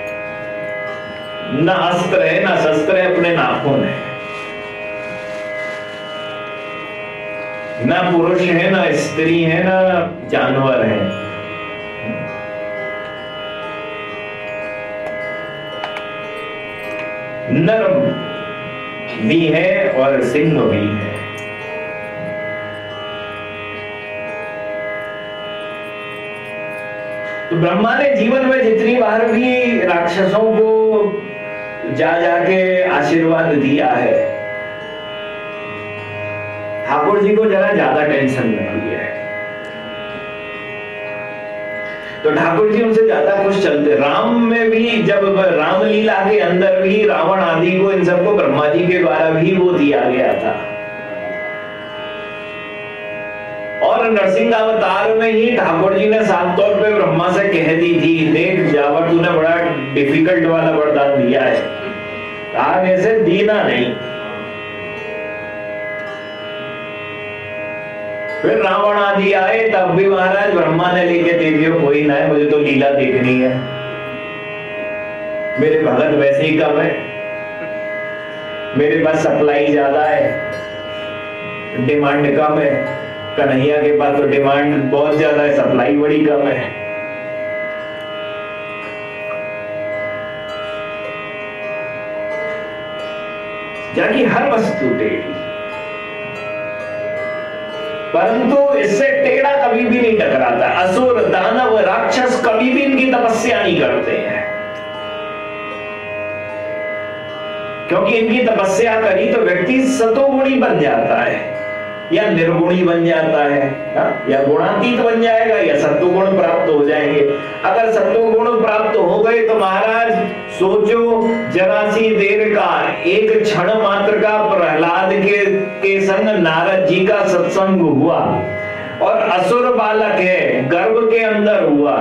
ना अस्त्र है ना शस्त्र है, अपने नाखून है। ना पुरुष है ना स्त्री है ना जानवर है। नर भी है और सिंह भी है। तो ब्रह्मा ने जीवन में जितनी बार भी राक्षसों को जा जाके आशीर्वाद दिया है, ठाकुर जी को जरा ज्यादा टेंशन नहीं है। तो ठाकुर जी उनसे ज्यादा खुश चलते। राम में भी जब रामलीला के अंदर भी रावण आदि को इन सबको ब्रह्मा जी के द्वारा भी वो दिया गया था। और नरसिंह अवतार में ही ठाकुर जी ने साफ तौर पे ब्रह्मा से कह दी थी, देख जावर तूने बड़ा डिफिकल्ट वाला वरदान दिया है, आगे से दीना नहीं। फिर रावण आदि आए तब भी महाराज ब्रह्मा ने लेके दे दियो, कोई ना है, मुझे तो लीला देखनी है, मेरे भगत वैसे ही कम है, मेरे पास सप्लाई ज्यादा है, डिमांड कम है। कन्हैया के पास तो डिमांड बहुत ज्यादा है, सप्लाई बड़ी कम है। जाकी हर वस्तु टेढ़ी, परंतु इससे टेढ़ा कभी भी नहीं टकराता। असुर दानव राक्षस कभी भी इनकी तपस्या नहीं करते हैं, क्योंकि इनकी तपस्या करी तो व्यक्ति सतोगुणी बन जाता है या निर्गुणी बन जाता है, या गुणातीत बन जाएगा या सत्वगुण प्राप्त हो जाएंगे। अगर सत्वगुण प्राप्त हो गए तो महाराज सोचो, जरा सी देर का एक क्षण मात्र का प्रहलाद के के संग नारद जी का सत्संग हुआ और असुर बालक है, गर्भ के अंदर हुआ।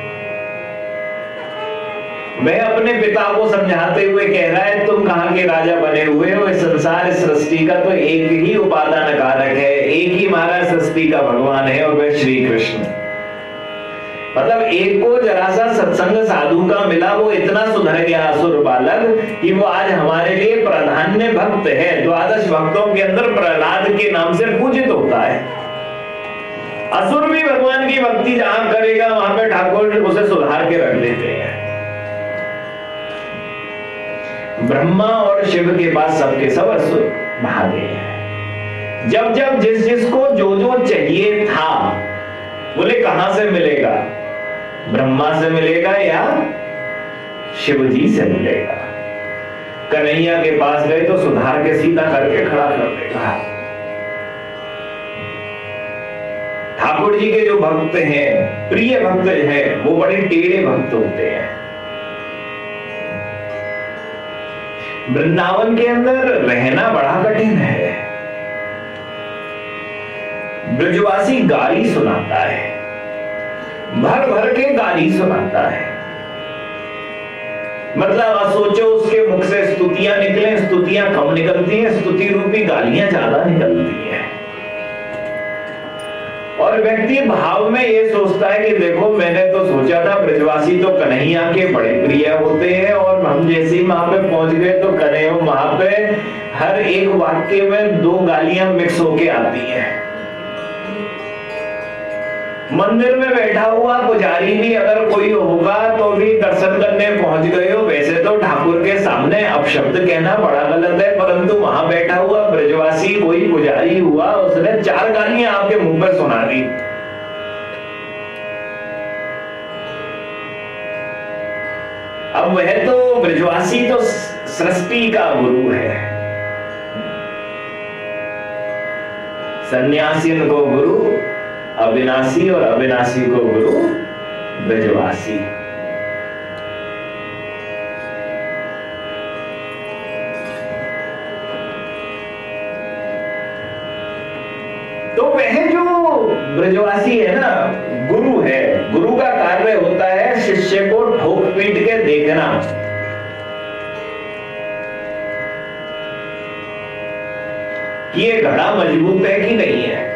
मैं अपने पिता को समझाते हुए कह रहा है, तुम कहां के राजा बने हुए हो, इस संसार सृष्टि का तो एक ही उपादान कारक है, एक ही महाराज सृष्टि का भगवान है और वह श्री कृष्ण। मतलब एक को जरा सा सत्संग साधु का मिला, वो इतना सुधर गया असुर बालक कि वो आज हमारे लिए प्राधान्य भक्त है। द्वादश भक्तों के अंदर प्रहलाद के नाम से पूजित होता है। असुर भी भगवान की भक्ति जहां करेगा वहां पे ठाकुर उसे सुधार के रख देते हैं। ब्रह्मा और शिव के पास सबके सब असुर भागे हैं। जब जब जिस जिसको जो जो चाहिए था, बोले कहां से मिलेगा, ब्रह्मा से मिलेगा या शिव जी से मिलेगा। कन्हैया के पास गए तो सुधार के सीधा करके खड़ा कर देगा। ठाकुर जी के जो भक्त हैं, प्रिय भक्त हैं, वो बड़े टेढ़े भक्त होते हैं। वृंदावन के अंदर रहना बड़ा कठिन है। ब्रजवासी गाली सुनाता है, भर भर के गाली सुनाता है। मतलब आप सोचो उसके मुख से स्तुतियां निकले, स्तुतियां कम निकलती हैं, स्तुति रूपी गालियां ज्यादा निकलती हैं। और व्यक्ति भाव में ये सोचता है कि देखो मैंने तो सोचा था ब्रजवासी तो कन्हैया के बड़े प्रिय होते हैं, और हम जैसे ही वहां पे पहुंच गए तो कन्हैया वहां पे हर एक वाक्य में दो गालियां मिक्स होके आती हैं। मंदिर में बैठा हुआ पुजारी भी अगर कोई होगा तो भी दर्शन करने पहुंच गए हो, वैसे तो ठाकुर के सामने अपशब्द कहना बड़ा गलत है, परंतु वहां बैठा हुआ ब्रजवासी कोई पुजारी हुआ, उसने चार गालियां आपके मुंह पर सुना दी। अब वह तो ब्रजवासी तो सृष्टि का गुरु है, सन्यासी को गुरु अविनाशी और अविनाशी को गुरु ब्रजवासी। तो वह जो ब्रजवासी है ना, गुरु है। गुरु का कार्य होता है शिष्य को ठोक पीट के देखना कि ये घड़ा मजबूत है कि नहीं है।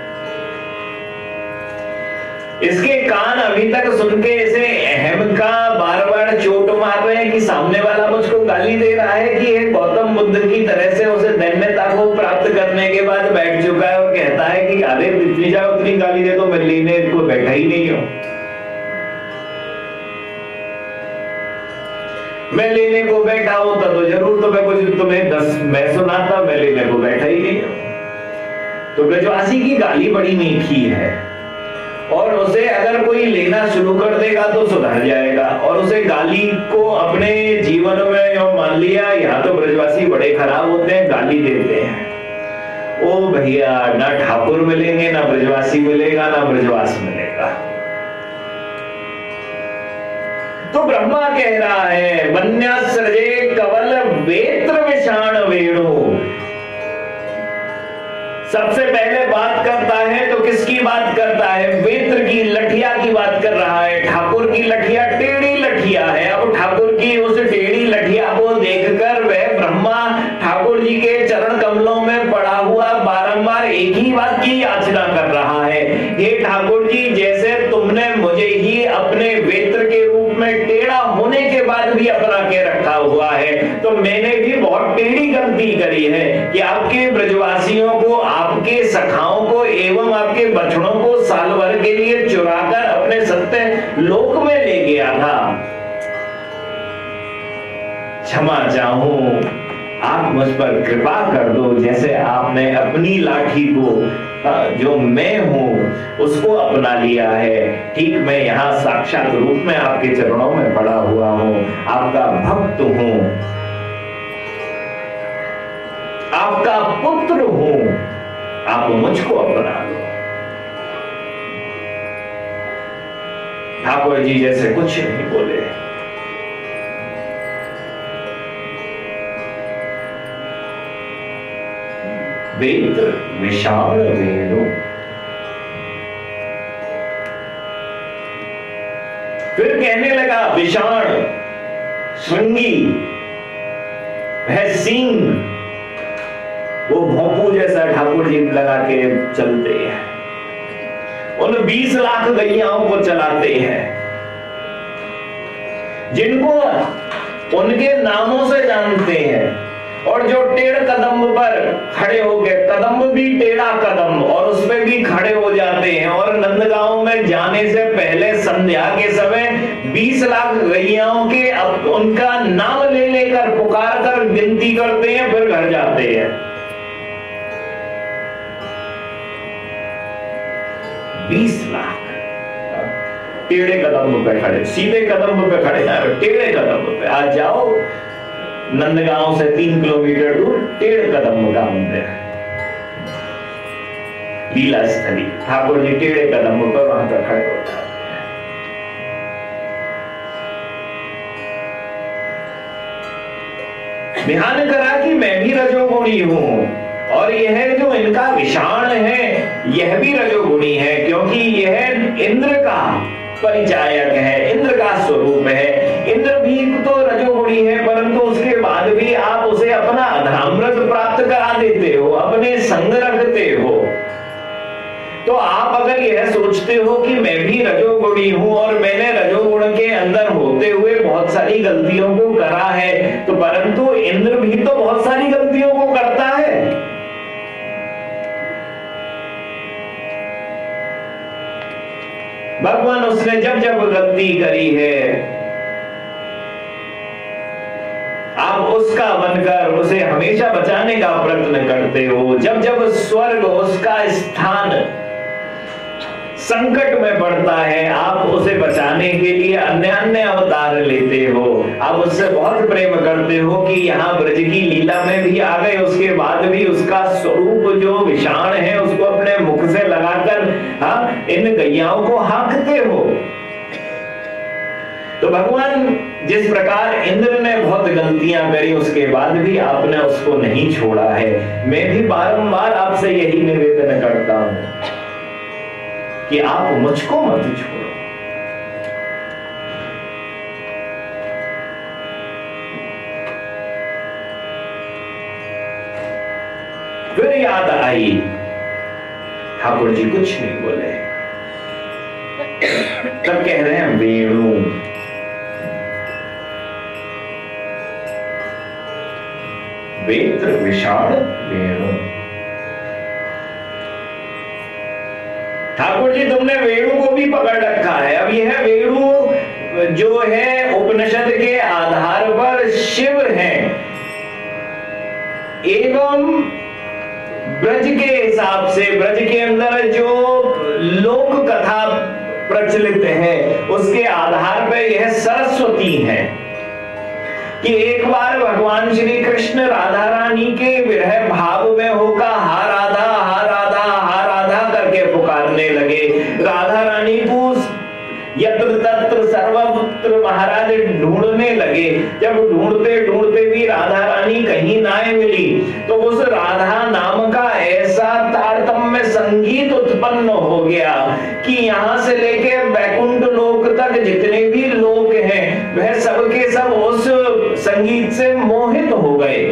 इसके कान अभी तक सुन के इसे अहम का बार बार चोट मार रहे हैं कि सामने वाला मुझको गाली दे रहा है, कि एक गौतम बुद्ध की तरह से उसे दैन्यता को प्राप्त करने के बाद बैठ चुका है और कहता है कि अरे जितनी जाए उतनी गाली दे, तो मैं लेने को बैठा ही नहीं हूं, मैं लेने को बैठा होता तो जरूर तो मैं कुछ तुम्हें दस मैं सुनाता, मैं लेने को बैठा ही नहीं हूं। तो ब्रजवासी की गाली बड़ी मीठी है, और उसे अगर कोई लेना शुरू कर देगा तो सुधर जाएगा। और उसे गाली को अपने जीवन में जो मान लिया, यहाँ तो ब्रजवासी बड़े खराब होते हैं, गाली देते हैं। ओ भैया, ना ठाकुर मिलेंगे, ना ब्रजवासी मिलेगा, ना ब्रजवास मिलेगा। तो ब्रह्मा कह रहा है वन्या सृजे कवल वेत्र विषाण वेणु। सबसे पहले बात करता है तो किसकी बात करता है? वेत्र की, लठिया की बात कर रहा है। ठाकुर की लठिया टेढ़ी लठिया है। अब ठाकुर की उस टेढ़ी लठिया को देखकर वह ब्रह्मा ठाकुर जी के चरण कमलों में पड़ा हुआ बारंबार एक ही बात की याचना कर रहा है, हे ठाकुर जी, जैसे तुमने मुझे ही अपने वेत्र के रूप में टेढ़ा होने के बाद भी अपना के रखा हुआ है, तो मैंने भी बहुत टेढ़ी गलती करी है कि आपके ब्रजवासियों को, आपके सखाओं को एवं आपके बछड़ों को साल भर के लिए चुराकर अपने सत्य लोक में ले गया था। क्षमा चाहूं, आप मुझ पर कृपा कर दो, जैसे आपने अपनी लाठी को, जो मैं हूं, उसको अपना लिया है, ठीक मैं यहाँ साक्षात रूप में आपके चरणों में पड़ा हुआ हूं, आपका भक्त हूं, आपका पुत्र हूं, आप मुझको अपना लो। ठाकुर जी जैसे कुछ नहीं बोले। वेत्र विशाल वेणु। फिर कहने लगा विशाल, श्रृंगी, वह सींग, वो भोंपू जैसा ठाकुर जी लगा के चलते हैं, उन बीस लाख गैयाओं को चलाते हैं, जिनको उनके नामों से जानते हैं, और जो टेढ़ कदम पर खड़े हो गए, कदम भी टेढ़ा कदम, और उस पे भी खड़े हो जाते हैं, और नंदगांव में जाने से पहले संध्या के समय बीस लाख गैयाओं के अब उनका नाम ले लेकर पुकार कर गिनती करते हैं, फिर घर जाते हैं। बीस लाख टेढ़े कदम पे खड़े, सीधे कदम पे खड़े, टेढ़े कदम पे। आज जाओ नंदगांव से तीन किलोमीटर दूर टेढ़ कदम का मंदिर है, लीला स्थली। ठाकुर जी टेढ़े कदम पर वहां पर खड़े होता है। ध्यान करा कि मैं भी रजोगुणी हूं और यह जो इनका विषाण है यह भी रजोगुणी है, क्योंकि यह इंद्र का परिचायक है, इंद्र का स्वरूप है। इंद्र भी तो रजोगुणी है, परंतु उसके बाद भी आप उसे अपना अधरामृत प्राप्त करा देते हो, अपने संग रखते हो। तो आप अगर यह सोचते हो कि मैं भी रजोगुणी हूं और मैंने रजोगुण के अंदर होते हुए बहुत सारी गलतियों को करा है, तो परंतु इंद्र भी तो बहुत सारी गलतियों को करता है। भगवान उसने जब जब गलती करी है आप उसका बनकर उसे हमेशा बचाने का प्रयत्न करते हो। जब जब स्वर्ग उसका स्थान संकट में पड़ता है आप उसे बचाने के लिए अन्य अन्य अवतार लेते हो। आप उससे बहुत प्रेम करते हो कि यहाँ ब्रज की लीला में भी आ गए, उसके बाद भी उसका स्वरूप जो विषाण है उसको अपने मुख से लगाकर हाँ इन गैयाओं को हाँकते हो। तो भगवान जिस प्रकार इंद्र ने बहुत गलतियां करी उसके बाद भी आपने उसको नहीं छोड़ा है, मैं भी बारंबार आपसे यही निवेदन करता हूं कि आप मुझको मत छोड़ो। फिर याद आई, ठाकुर जी कुछ नहीं बोले। तब कह रहे हैं वेणु, वेत्र विषाण वेणु। ठाकुर जी तुमने वेणु को भी पकड़ रखा है। अब यह वेणु जो है उपनिषद के आधार पर शिव है एवं ब्रज के हिसाब से ब्रज के अंदर जो लोक कथा प्रचलित है उसके आधार पर यह सरस्वती है कि एक बार भगवान श्री कृष्ण राधा रानी के विरह भाव में होकर हा राधा हा राधा हा राधा करके पुकारने लगे। राधा रानी को यत्र तत्र सर्वत्र महाराज ढूंढने लगे। जब ढूंढते ढूंढते भी राधा रानी कहीं ना मिली तो उस राधा नाम का ऐसा तारतम्य संगीत उत्पन्न हो गया कि यहाँ से लेके वैकुंठ लोक तक जितने भी लोग हैं वह सबके सब उस संगीत से मोहित हो गए,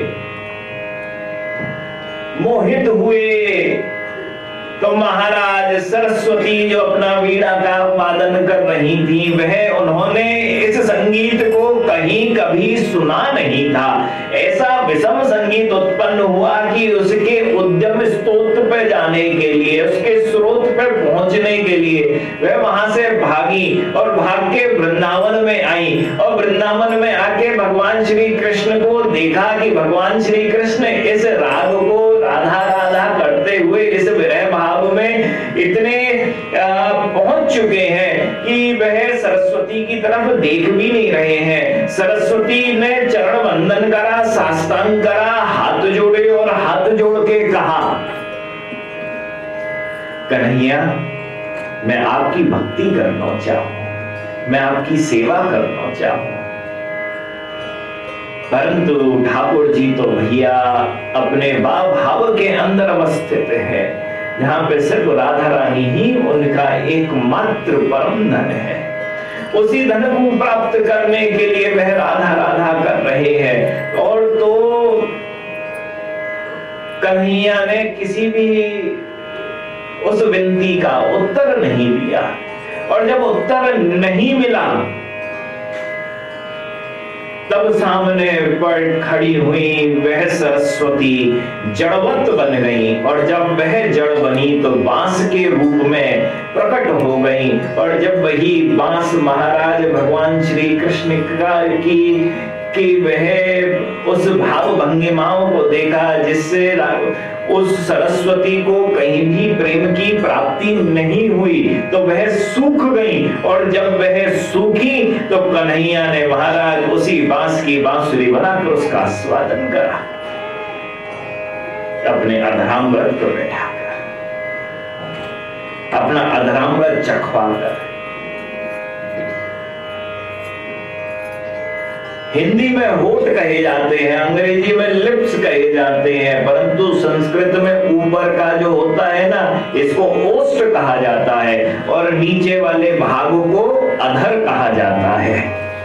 मोहित हुए। तो महाराज सरस्वती जो अपना वीणा का वादन कर रही थी वह उन्होंने इस संगीत को कहीं कभी सुना नहीं था। ऐसा विषम संगीत उत्पन्न हुआ कि उसके उद्यम स्तोत्र पे जाने के लिए, उसके स्रोत पे पहुंचने के लिए वह वहां से भागी और भाग के वृंदावन में आई। और वृंदावन में आके भगवान श्री कृष्ण को देखा कि भगवान श्री कृष्ण इस राग को राधा राधा करते हुए इस विरह भाव में इतने पहुंच चुके हैं कि वह सरस्वती की तरफ देख भी नहीं रहे हैं। सरस्वती ने चरण वंदन करा, साष्टांग करा, हाथ जोड़े और हाथ जोड़ के कहा, कन्हैया मैं आपकी भक्ति करना चाहूं, मैं आपकी सेवा करना चाहूं। परंतु ठाकुर जी तो भैया अपने भाव के अंदर अवस्थित है जहां पे सिर्फ राधा रानी ही उनका एकमात्र परम धन है। उसी धन को प्राप्त करने के लिए वह राधा राधा कर रहे हैं। और तो कन्हैया ने किसी भी उस विनती का उत्तर नहीं दिया। और जब उत्तर नहीं मिला तब सामने पर खड़ी हुई वह सरस्वती जड़वत बन गई। और जब वह जड़ बनी तो बांस के रूप में प्रकट हो गई। और जब वही बांस महाराज भगवान श्री कृष्ण की कि वह उस भाव भंगिमाओं को देखा जिससे उस सरस्वती को कहीं भी प्रेम की प्राप्ति नहीं हुई, तो वह सूख गई। और जब वह सूखी तो कन्हैया ने महाराज उसी बांस की बांसुरी बनाकर उसका आस्वादन करा, अपने अधरामृत पर बैठाकर, अपना अधरामृत चखवा कर। हिंदी में होठ कहे जाते हैं, अंग्रेजी में लिप्स कहे जाते हैं, परंतु संस्कृत में ऊपर का जो होता है ना, इसको ओष्ठ कहा जाता है और नीचे वाले भाग को अधर कहा जाता है।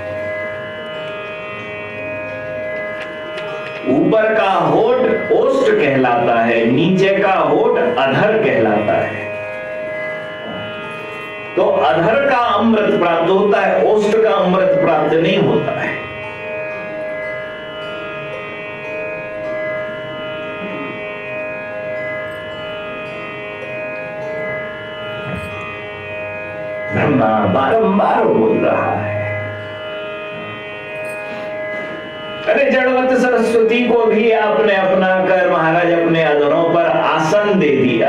ऊपर का होठ ओष्ठ कहलाता है, नीचे का होठ अधर कहलाता है। तो अधर का अमृत प्राप्त होता है, ओष्ठ का अमृत प्राप्त नहीं होता है। ब्रह्मा बारंबार बोल रहा है, अरे जड़वत सरस्वती को भी आपने अपना कर महाराज अपने अधरों पर आसन दे दिया।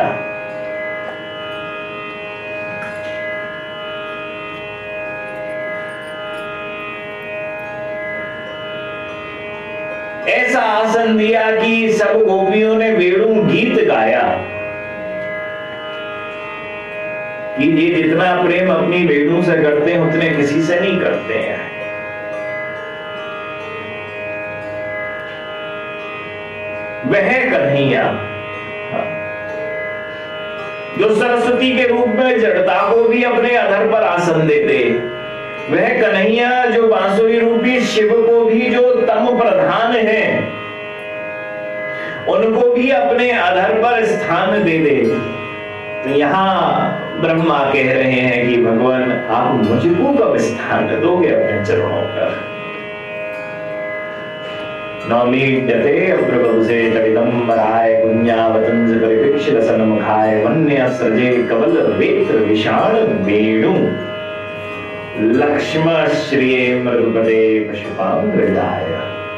ऐसा आसन दिया कि सब गोपियों ने वेणु गीत गाया कि ये जितना प्रेम अपनी वेणु से करते हैं उतने किसी से नहीं करते हैं। वह कन्हैया जो सरस्वती के रूप में जड़ता को भी अपने अधर पर आसन देते, वह कन्हैया जो बांसुरी रूपी शिव को भी जो तम प्रधान है उनको भी अपने अधर पर स्थान दे दे। तो यहां ब्रह्मा कह रहे हैं कि भगवान आप मुझको कब स्थान दोगे अपने चरणों पर। नौमीड्यते अप्रभुसे तडिदंबराय पुण्यावतंस परिपिक्षित सन्मुखाय वन्य सृजे कवल वेत्र विषाण वेणु लक्ष्मण श्रिये मृदुपदे पशुपांग्रजाय।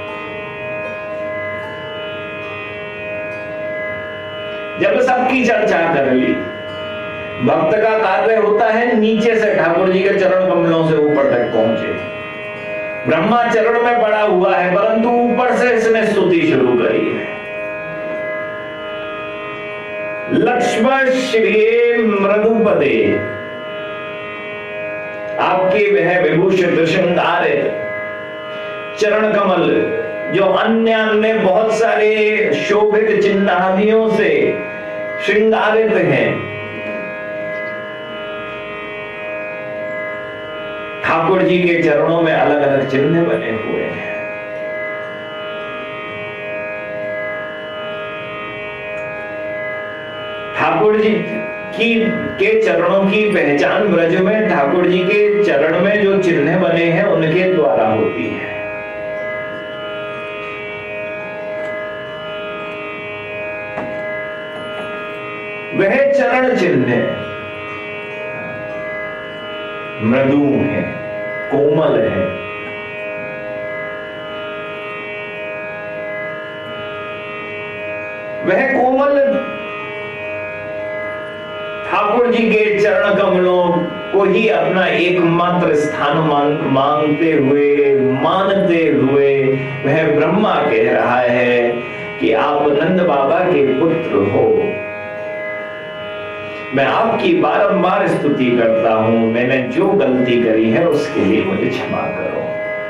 जब सबकी चर्चा कर ली, भक्त का कार्य होता है नीचे से ठाकुर जी के चरण कमलों से ऊपर तक पहुंचे। ब्रह्मा चरण में पड़ा हुआ है परंतु ऊपर से इसने स्तुति शुरू करी है। लक्ष्मण श्रिये मृदुपदे, आपके वह विभूषित श्रृंगारित चरण कमल जो अन्य अन्य बहुत सारे शोभित चिन्हादियों से श्रृंगारित हैं, ठाकुर जी के चरणों में अलग अलग चिन्ह बने हुए हैं। ठाकुर जी की के चरणों की पहचान ब्रज में ठाकुर जी के चरण में जो चिन्ह बने हैं उनके द्वारा होती है। वह चरण चिन्ह मृदु है, कोमल है, वह कोमल ठाकुर जी के चरण कमलों को ही अपना एकमात्र स्थान मांगते हुए मानते हुए वह ब्रह्मा कह रहा है कि आप नंद बाबा के पुत्र हो। मैं आपकी बारंबार स्तुति करता हूं, मैंने जो गलती करी है उसके लिए मुझे क्षमा करो।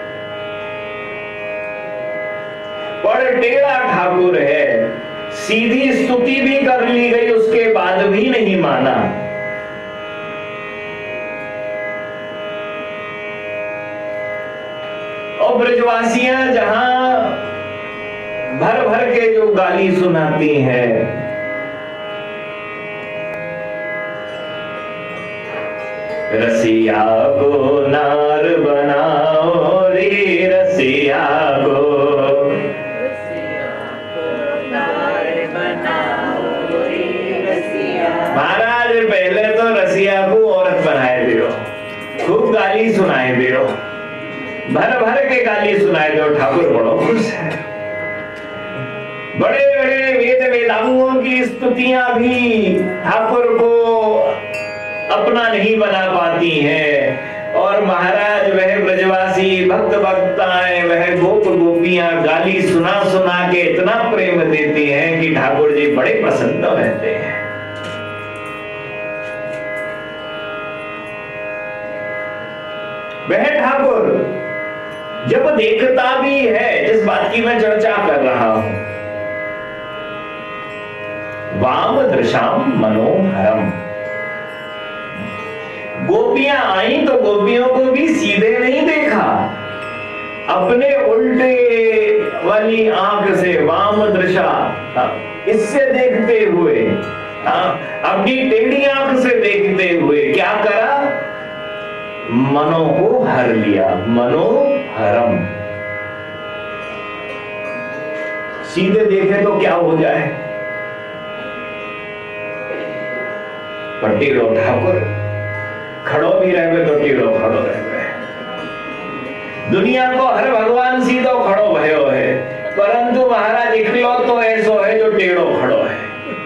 पर टेढ़ा ठाकुर है, सीधी स्तुति भी कर ली गई उसके बाद भी नहीं माना। और ब्रजवासियां जहां भर भर के जो गाली सुनाती हैं, रसिया को नार बनाओ रे रसिया को, महाराज पहले तो रसिया को औरत बनाए दियो, खूब गाली सुनाए दियो, भर भर के गाली सुनाए तो ठाकुर बड़ो खुश है। बड़े बड़े वेद वेदांगों की स्तुतियां भी ठाकुर को अपना नहीं बना पाती हैं, और महाराज वह ब्रजवासी भक्त भक्ताएं वह गोप गोपियां गाली सुना सुना के इतना प्रेम देती हैं कि ठाकुर जी बड़े प्रसन्न रहते हैं। वह ठाकुर जब देखता भी है, जिस बात की मैं चर्चा कर रहा हूं, वाम दृशाम मनोहरम, गोपियां आई तो गोपियों को भी सीधे नहीं देखा, अपने उल्टे वाली आंख से वाम दृशा इससे देखते हुए, अपनी टेढ़ी आंख से देखते हुए क्या करा, मनो को हर लिया। मनोहरम, सीधे देखे तो क्या हो जाए, पर टेढ़ो ठाकुर खड़ो भी रहे तो टेढ़ो खड़ो रहे। दुनिया को हर भगवान सीधो खड़ो भयो है, परंतु महाराज इकलो तो ऐसो है जो टेढ़ो खड़ो है।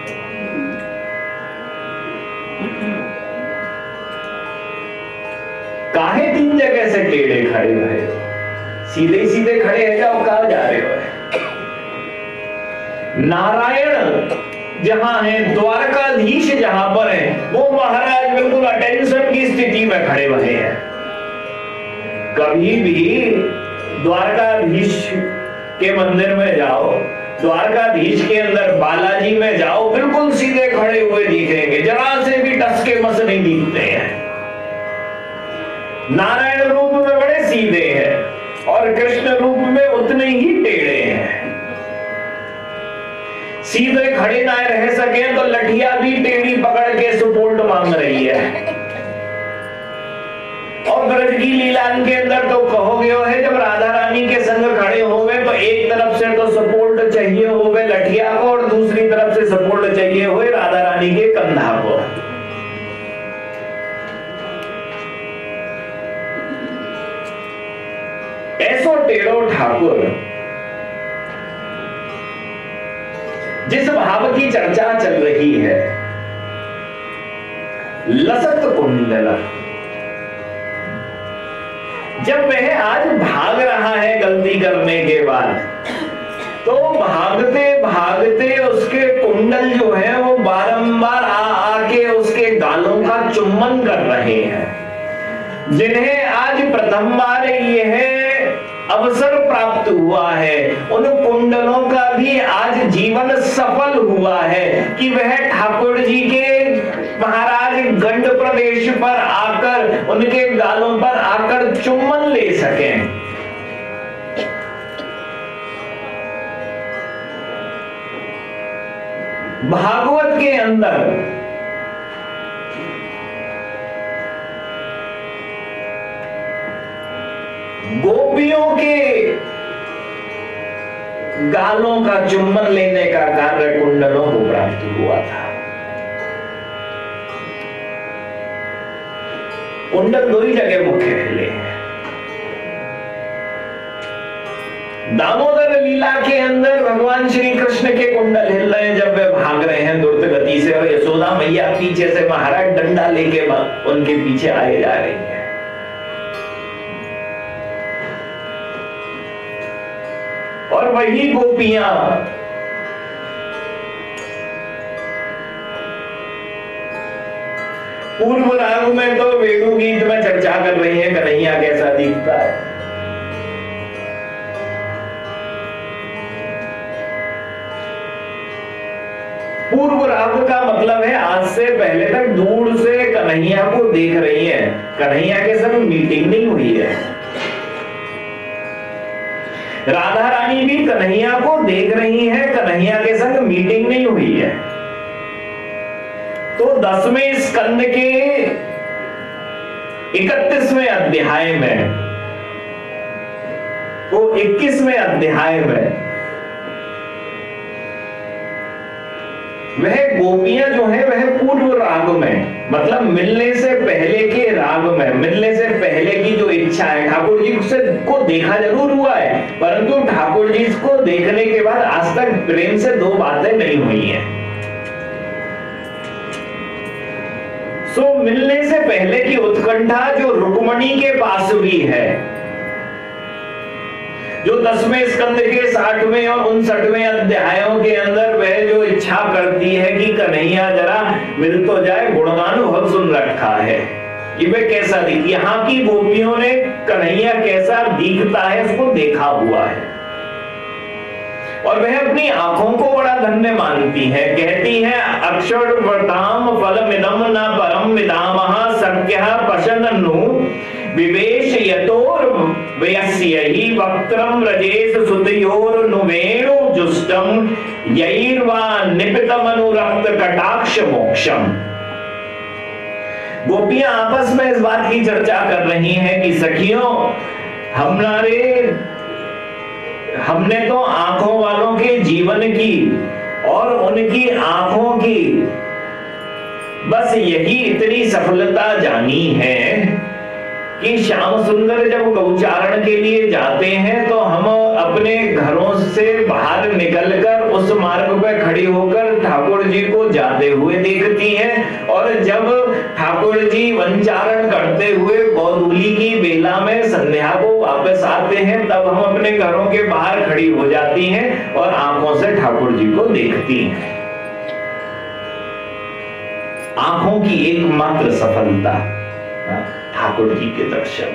काहे तीन जगह से टेढ़े खड़े हुए, सीधे सीधे खड़े है जाओ, कहां जा रहे हो? नारायण जहां है, द्वारकाधीश जहां पर है, वो महाराज बिल्कुल अटेंशन की स्थिति में खड़े हुए हैं। कभी भी द्वारकाधीश के मंदिर में जाओ, द्वारकाधीश के अंदर बालाजी में जाओ, बिल्कुल सीधे खड़े हुए दिखेंगे, जरा से भी टसके मस नहीं दिखते हैं। नारायण रूप में बड़े सीधे हैं और कृष्ण रूप में उतने ही टेढ़े हैं। सीधे खड़े ना रह सके तो लठिया भी टेढ़ी पकड़ के सपोर्ट मांग रही है। और ब्रज की लीला के अंदर तो कहोगे है, जब राधा रानी के संग खड़े होवे तो एक तरफ से तो सपोर्ट चाहिए होवे लठिया को, और दूसरी तरफ से सपोर्ट चाहिए हुए राधा रानी के कंधा को। ऐसो टेढ़ो ठाकुर, जिस भाव की चर्चा चल रही है, लसत कुंडल, जब वह आज भाग रहा है गलती करने के बाद, तो भागते भागते उसके कुंडल जो है वो बारंबार आ आके उसके गालों का चुम्बन कर रहे हैं, जिन्हें आज प्रथम बार यह अवसर प्राप्त हुआ है। उन कुंडलों का भी आज जीवन सफल हुआ है कि वह ठाकुर जी के महाराज गंड प्रदेश पर आकर उनके गालों पर आकर चुम्बन ले सकें। भागवत के अंदर गोपियों के गालों का चुम्बन लेने का कार्य कुंडलों को प्राप्त हुआ था। कुंडल दो ही जगह मुख्य हिले हैं। दामोदर लीला के अंदर भगवान श्री कृष्ण के कुंडल हिल रहे हैं जब वे भाग रहे हैं द्रुत गति से, और यशोदा मैया पीछे से महाराज डंडा लेके उनके पीछे आए जा रही है। और वही गोपियां पूर्व राग में तो वेणु गीत में चर्चा कर रही है कन्हैया कैसा दिखता है। पूर्व राग का मतलब है आज से पहले तक दूर से कन्हैया को देख रही है, कन्हैया के संग मीटिंग नहीं हुई है। राधा रानी भी कन्हैया को देख रही है, कन्हैया के संग मीटिंग नहीं हुई है। तो दसवें स्कंद के इकतीसवें अध्याय में, वो इक्कीसवें अध्याय में वह गोपियां जो है वह पूर्व राग में, मतलब मिलने से पहले के राग में, मिलने से पहले की जो इच्छा है, ठाकुर जी से को देखा जरूर हुआ है, परंतु ठाकुर जी को देखने के बाद आज तक प्रेम से दो बातें नहीं हुई हैं। सो मिलने से पहले की उत्कंठा जो रुक्मणी के पास भी है, जो दसवें स्कंद के साठवें और उनसठवें अध्यायों के अंदर वह जो इच्छा करती है कि कन्हैया जरा मिल तो जाए, गुणगान बहुत सुन रखा है कि वह कैसा दिख, यहाँ की गोपियों ने कन्हैया कैसा दिखता है उसको देखा हुआ है और वह अपनी आंखों को बड़ा धन्य मानती है। कहती है अक्षर वर्ताम फलमिदं न परम विदामः सख्यः पशन्नु विवेश यतोर वयस्यहि वक्त्रम रजेश सुतयोर नुवेणु जुष्टम यैर्वा निपितम अनुरक्त कटाक्ष मोक्षम। गोपियां आपस में इस बात की चर्चा कर रही हैं कि सखियों, हमारे हमने तो आंखों वालों के जीवन की और उनकी आंखों की बस यही इतनी सफलता जानी है कि श्याम सुंदर जब गौचारण के लिए जाते हैं तो हम अपने घरों से बाहर निकलकर उस मार्ग पर खड़ी होकर ठाकुर जी को जाते हुए देखती हैं, और जब ठाकुर जी वनचारण करते हुए गोधूली की बेला में संध्या को वापस आते हैं तब हम अपने घरों के बाहर खड़ी हो जाती हैं और आंखों से ठाकुर जी को देखती हैं। आंखों की एकमात्र सफलता ठाकुर जी के दर्शन।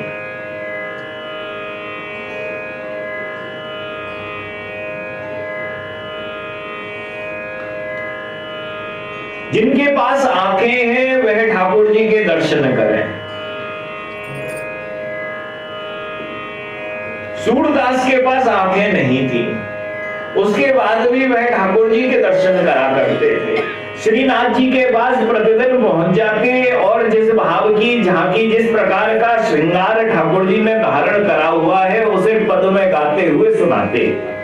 जिनके पास आंखें हैं वह ठाकुर जी के दर्शन करें। सूरदास के पास आंखें नहीं थी, उसके बाद भी वह ठाकुर जी के दर्शन करा करते थे। श्रीनाथ जी के पास प्रतिदिन पहुंच जाके और जिस भाव की झांकी, जिस प्रकार का श्रृंगार ठाकुर जी ने धारण करा हुआ है उसे पद में गाते हुए सुनाते।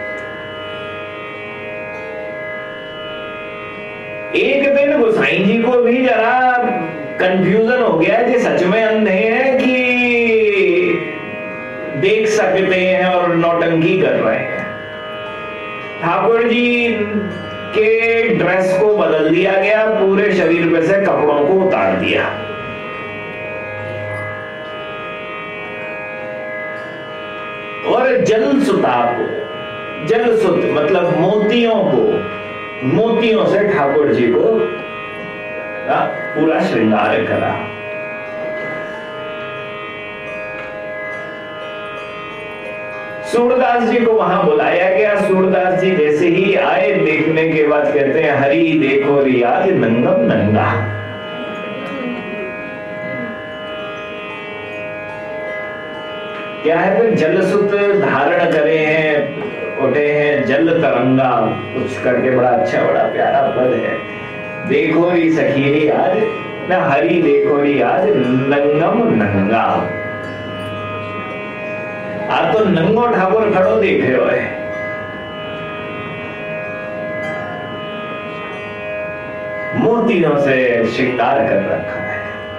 एक दिन गोसाई जी को भी जरा कंफ्यूजन हो गया कि सच में अंधे हैं कि देख सकते हैं और नौटंकी कर रहे हैं। ठाकुर जी के ड्रेस को बदल दिया गया, पूरे शरीर पे से कपड़ों को उतार दिया और जल सुता को, जल सुत मतलब मोतियों को, मोतियों से ठाकुर जी को पूरा श्रृंगार करा। सूरदास जी को वहां बुलाया गया। सूरदास जी जैसे ही आए, देखने के बाद कहते हैं हरि देखो रियाज नंगम नंगा। क्या है, फिर जलसुत धारण करे हैं, उठे हैं जल तरंगा, कुछ करके बड़ा अच्छा बड़ा प्यारा पद है। देखो री सखी आज न हरि देखो री आज नंगम नंगा। आज तो नंगो ठाकुर खड़ो देखे हुए, मोतियों से श्रृंगार कर रखा है।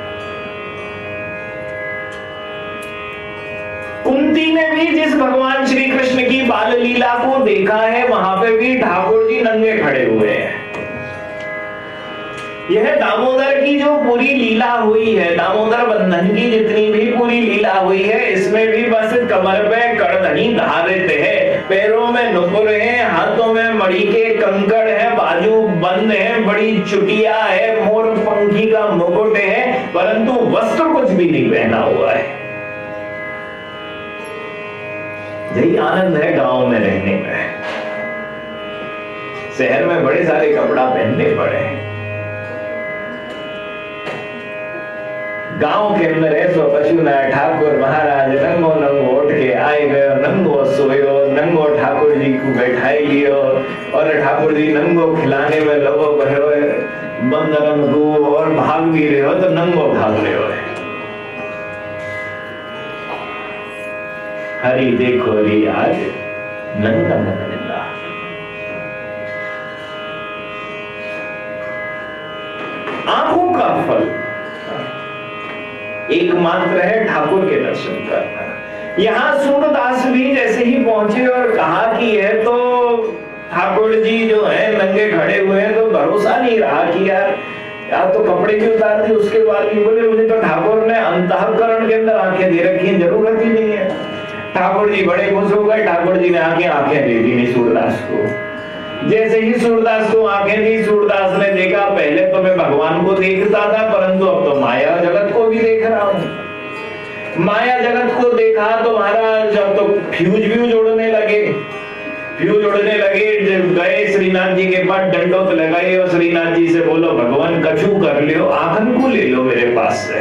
कुंती ने भी जिस भगवान श्री कृष्ण की बाल लीला को देखा है वहां पे भी ठाकुर जी नंगे खड़े हुए हैं। यह दामोदर की जो पूरी लीला हुई है, दामोदर बंधन की जितनी भी पूरी लीला हुई है, इसमें भी बस कमर पे करधनी धारित है, पैरों में नुपुर है, हाथों में मणि के कंकड़ है, बाजू बंद है, बड़ी चुटिया है, मोर पंखी का मुकुट है, परंतु वस्त्र कुछ भी नहीं पहना हुआ है। यही आनंद है गांव में रहने में। शहर में बड़े सारे कपड़ा पहनने पड़े हैं। गांव के अंदर है सो पशु ना ठाकुर महाराज नंगो नंगो उठ के आए गए, नंगो सोयो, नंगो ठाकुर जी को बैठाई लियो और ठाकुर जी नंगो खिलाने में लगो भयो बंदरन को और भाग भी रहे हो तो नंगो भाग रहे हो। हरि देखो री आज नंगा नंगा। आंखों का फल एकमात्र है ठाकुर के दर्शन करना। यहाँ सूरदास भी जैसे ही पहुंचे और कहा कि यह तो ठाकुर जी जो है नंगे खड़े हुए हैं, तो भरोसा नहीं रहा कि यार यार तो कपड़े भी उतार दी, उसके बाद भी बोले मुझे तो ठाकुर ने अंतःकरण के अंदर आंखें दे रखी है, जरूरत ही नहीं है। ठाकुर जी बड़े खुश हो गए, ठाकुर जी ने आंखें आंखें दे दी नहीं सूरदास को। जैसे ही सूरदास को आंखें दी, सूरदास ने देखा पहले तो मैं भगवान को देखता था, परंतु अब तो माया जगत को भी देख रहा हूं। माया जगत को देखा तो महाराज जब तो फ्यूज भी जोड़ने लगे, फ्यूज उड़ने लगे। जब गए श्रीनाथ जी के पास, दंडोत लगाए और श्रीनाथ जी से बोलो भगवान कछु कर लियो, आंखन को ले लो मेरे पास से।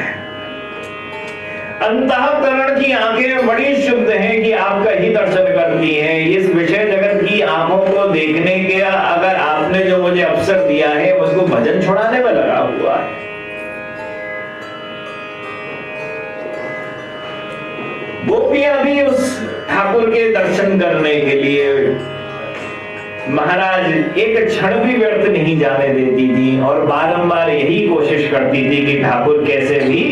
अंतःकरण की आंखें बड़ी शुद्ध हैं कि आपका ही दर्शन करती हैं। इस विषय जगत की आंखों को देखने के अगर आपने जो मुझे अवसर दिया है उसको भजन छुड़ाने में लगा हुआ है। गोपियां भी उस ठाकुर के दर्शन करने के लिए महाराज एक क्षण भी व्यर्थ नहीं जाने देती थी और बारंबार यही कोशिश करती थी कि ठाकुर कैसे भी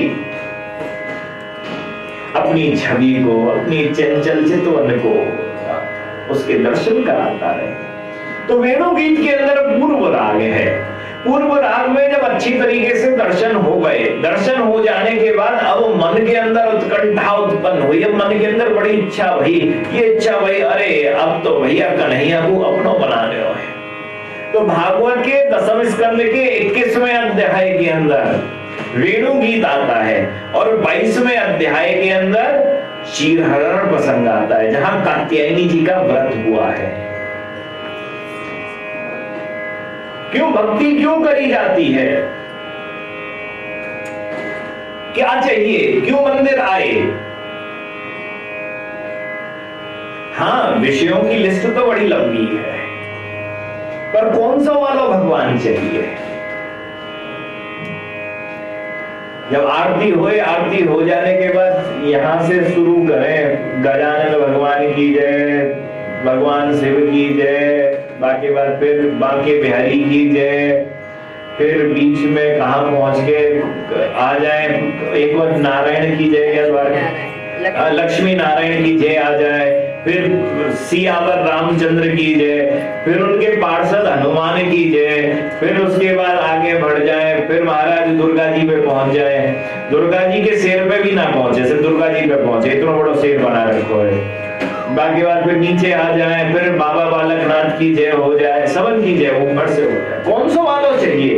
अपनी छवि को, अपनी चंचल चितवन को उसके दर्शन कराता रहे। तो वेणु गीत के अंदर पूर्व राग है। पूर्व राग में जब अच्छी तरीके से दर्शन हो गए, दर्शन हो जाने के बाद अब मन के अंदर उत्कंठा उत्पन्न हुई। अब मन के अंदर बड़ी इच्छा भई, ये इच्छा भई अरे अब तो भैया कन्हैया को अपनो बनाने हो है। तो भागवत के दसम स्कंद के इक्कीसवें अध्याय के अंदर वेणु गीत आता है और बाईसवें अध्याय के अंदर क्षीरहरण प्रसंग आता है, जहां कात्यायनी जी का व्रत हुआ है। क्यों भक्ति क्यों करी जाती है, क्या चाहिए, क्यों मंदिर आए? हाँ, विषयों की लिस्ट तो बड़ी लंबी है, पर कौन सा वाला भगवान चाहिए? जब आरती होए, आरती हो जाने के बाद यहां से शुरू करें गजानन भगवान की जय, भगवान शिव की जय, बाकी बात फिर बांके बिहारी की जय, फिर बीच में कहा पहुंच के आ जाए एक बार नारायण की जय या द्वारा लक्ष्मी नारायण की जय आ जाए, फिर सियावर रामचंद्र की जय, फिर उनके पार्षद हनुमान की जय, फिर उसके बाद आगे बढ़ जाए, फिर महाराज दुर्गा जी पे पहुंच जाए। दुर्गा जी के शेर पे भी ना पहुंचे, सिर्फ दुर्गा जी पे पहुंचे, इतना बड़ा शेर बना रखो है। बाकी बात फिर नीचे आ जाए, फिर बाबा बालकनाथ की जय हो जाए, सबन की जय ऊपर से हो जाए। कौन सा वाला चाहिए?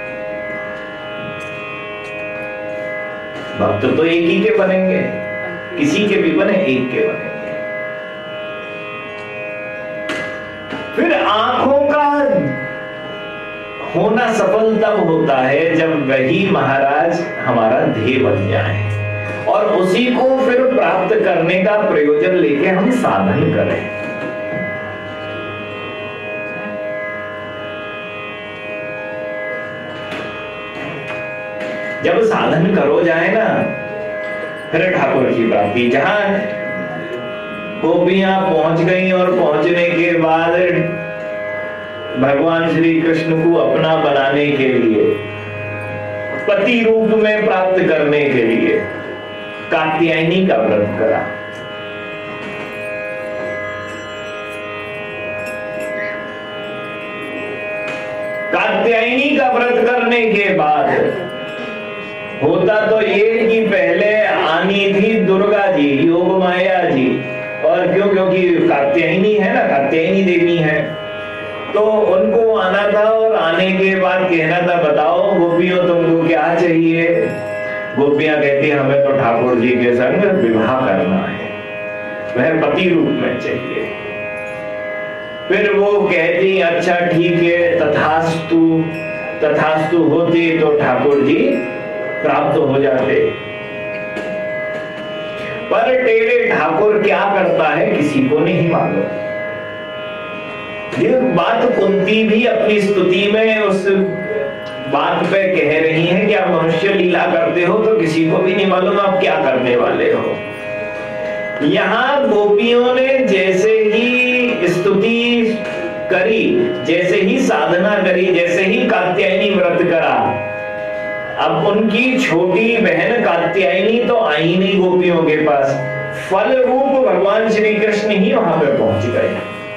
भक्त तो एक ही के बनेंगे, किसी के भी बने एक के बनेंगे। फिर आंखों का होना सफल तब होता है जब वही महाराज हमारा ध्येय बन जाए और उसी को फिर प्राप्त करने का प्रयोजन लेके हम साधन करें। जब साधन करो जाए ना, फिर ठाकुर की प्राप्ति। जहां गोपियां पहुंच गई और पहुंचने के बाद भगवान श्री कृष्ण को अपना बनाने के लिए, पति रूप में प्राप्त करने के लिए कात्यायनी का व्रत करा। कात्यायनी का व्रत करने के बाद होता तो ये कि पहले आनी थी दुर्गा जी, योग माया जी, और क्यों? क्योंकि कात्यायनी है ना, कात्यायनी देवी है, तो उनको आना था और आने के बाद कहना था बताओ गोपियों तुमको क्या चाहिए? गोपियां कहती हमें तो ठाकुर जी के संग विवाह करना है, वह पति रूप में चाहिए। फिर वो कहती अच्छा ठीक है, तथास्तु। तथास्तु होती तो ठाकुर जी प्राप्त हो जाते। पर टेढ़े ठाकुर क्या करता है किसी को नहीं मालूम। ये बात कुंती भी अपनी स्तुति में उस बात पे कह रही है कि आप मनुष्य लीला करते हो तो किसी को भी नहीं मालूम आप क्या करने वाले हो। यहाँ गोपियों ने जैसे ही स्तुति करी, जैसे ही साधना करी, जैसे ही कात्यायनी व्रत करा, अब उनकी छोटी बहन कात्यायनी तो आई नहीं गोपियों के पास, फल रूप भगवान श्री कृष्ण ही वहां पे पहुंच गए।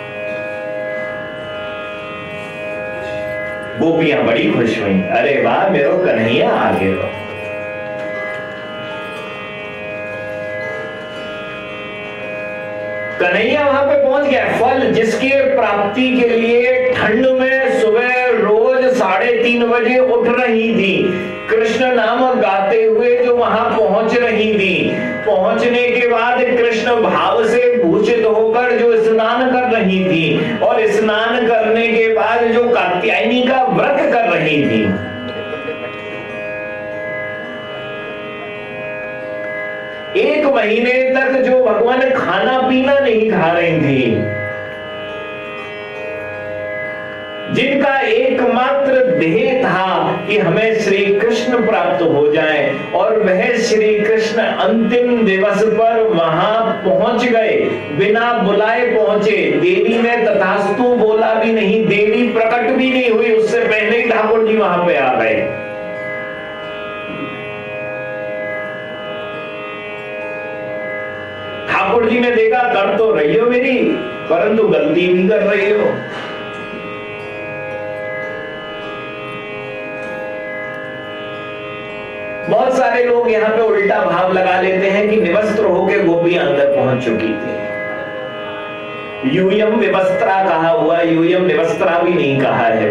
गोपियां बड़ी खुश हुई, अरे वाह मेरो कन्हैया आ गए। कन्हैया वहां पे पहुंच गया। फल जिसके प्राप्ति के लिए ठंड में सुबह रोज साढ़े तीन बजे उठ रही थी, कृष्ण नाम गाते हुए जो वहां पहुंच रही थी, पहुंचने के बाद कृष्ण भाव से भूषित होकर जो स्नान कर रही थी और स्नान करने के बाद जो कात्यायनी का व्रत कर रही थी, एक महीने तक जो भगवान खाना पीना नहीं खा रही थी, जिनका एकमात्र ध्येय था कि हमें श्री कृष्ण प्राप्त हो जाए, और वह श्री कृष्ण अंतिम दिवस पर वहां पहुंच गए, बिना बुलाए पहुंचे। देवी ने तथास्तु बोला भी नहीं, देवी प्रकट भी नहीं हुई, उससे पहले ही ठाकुर जी वहां पे आ गए। ठाकुर जी ने देखा कर तो रही हो मेरी, परंतु गलती भी कर रही हो। बहुत सारे लोग यहाँ पे उल्टा भाव लगा लेते हैं कि निवस्त्र होकर गोपियां अंदर पहुंच चुकी थी। यूयम विवस्त्रा कहा हुआ, यूयम निवस्त्रा भी नहीं कहा है।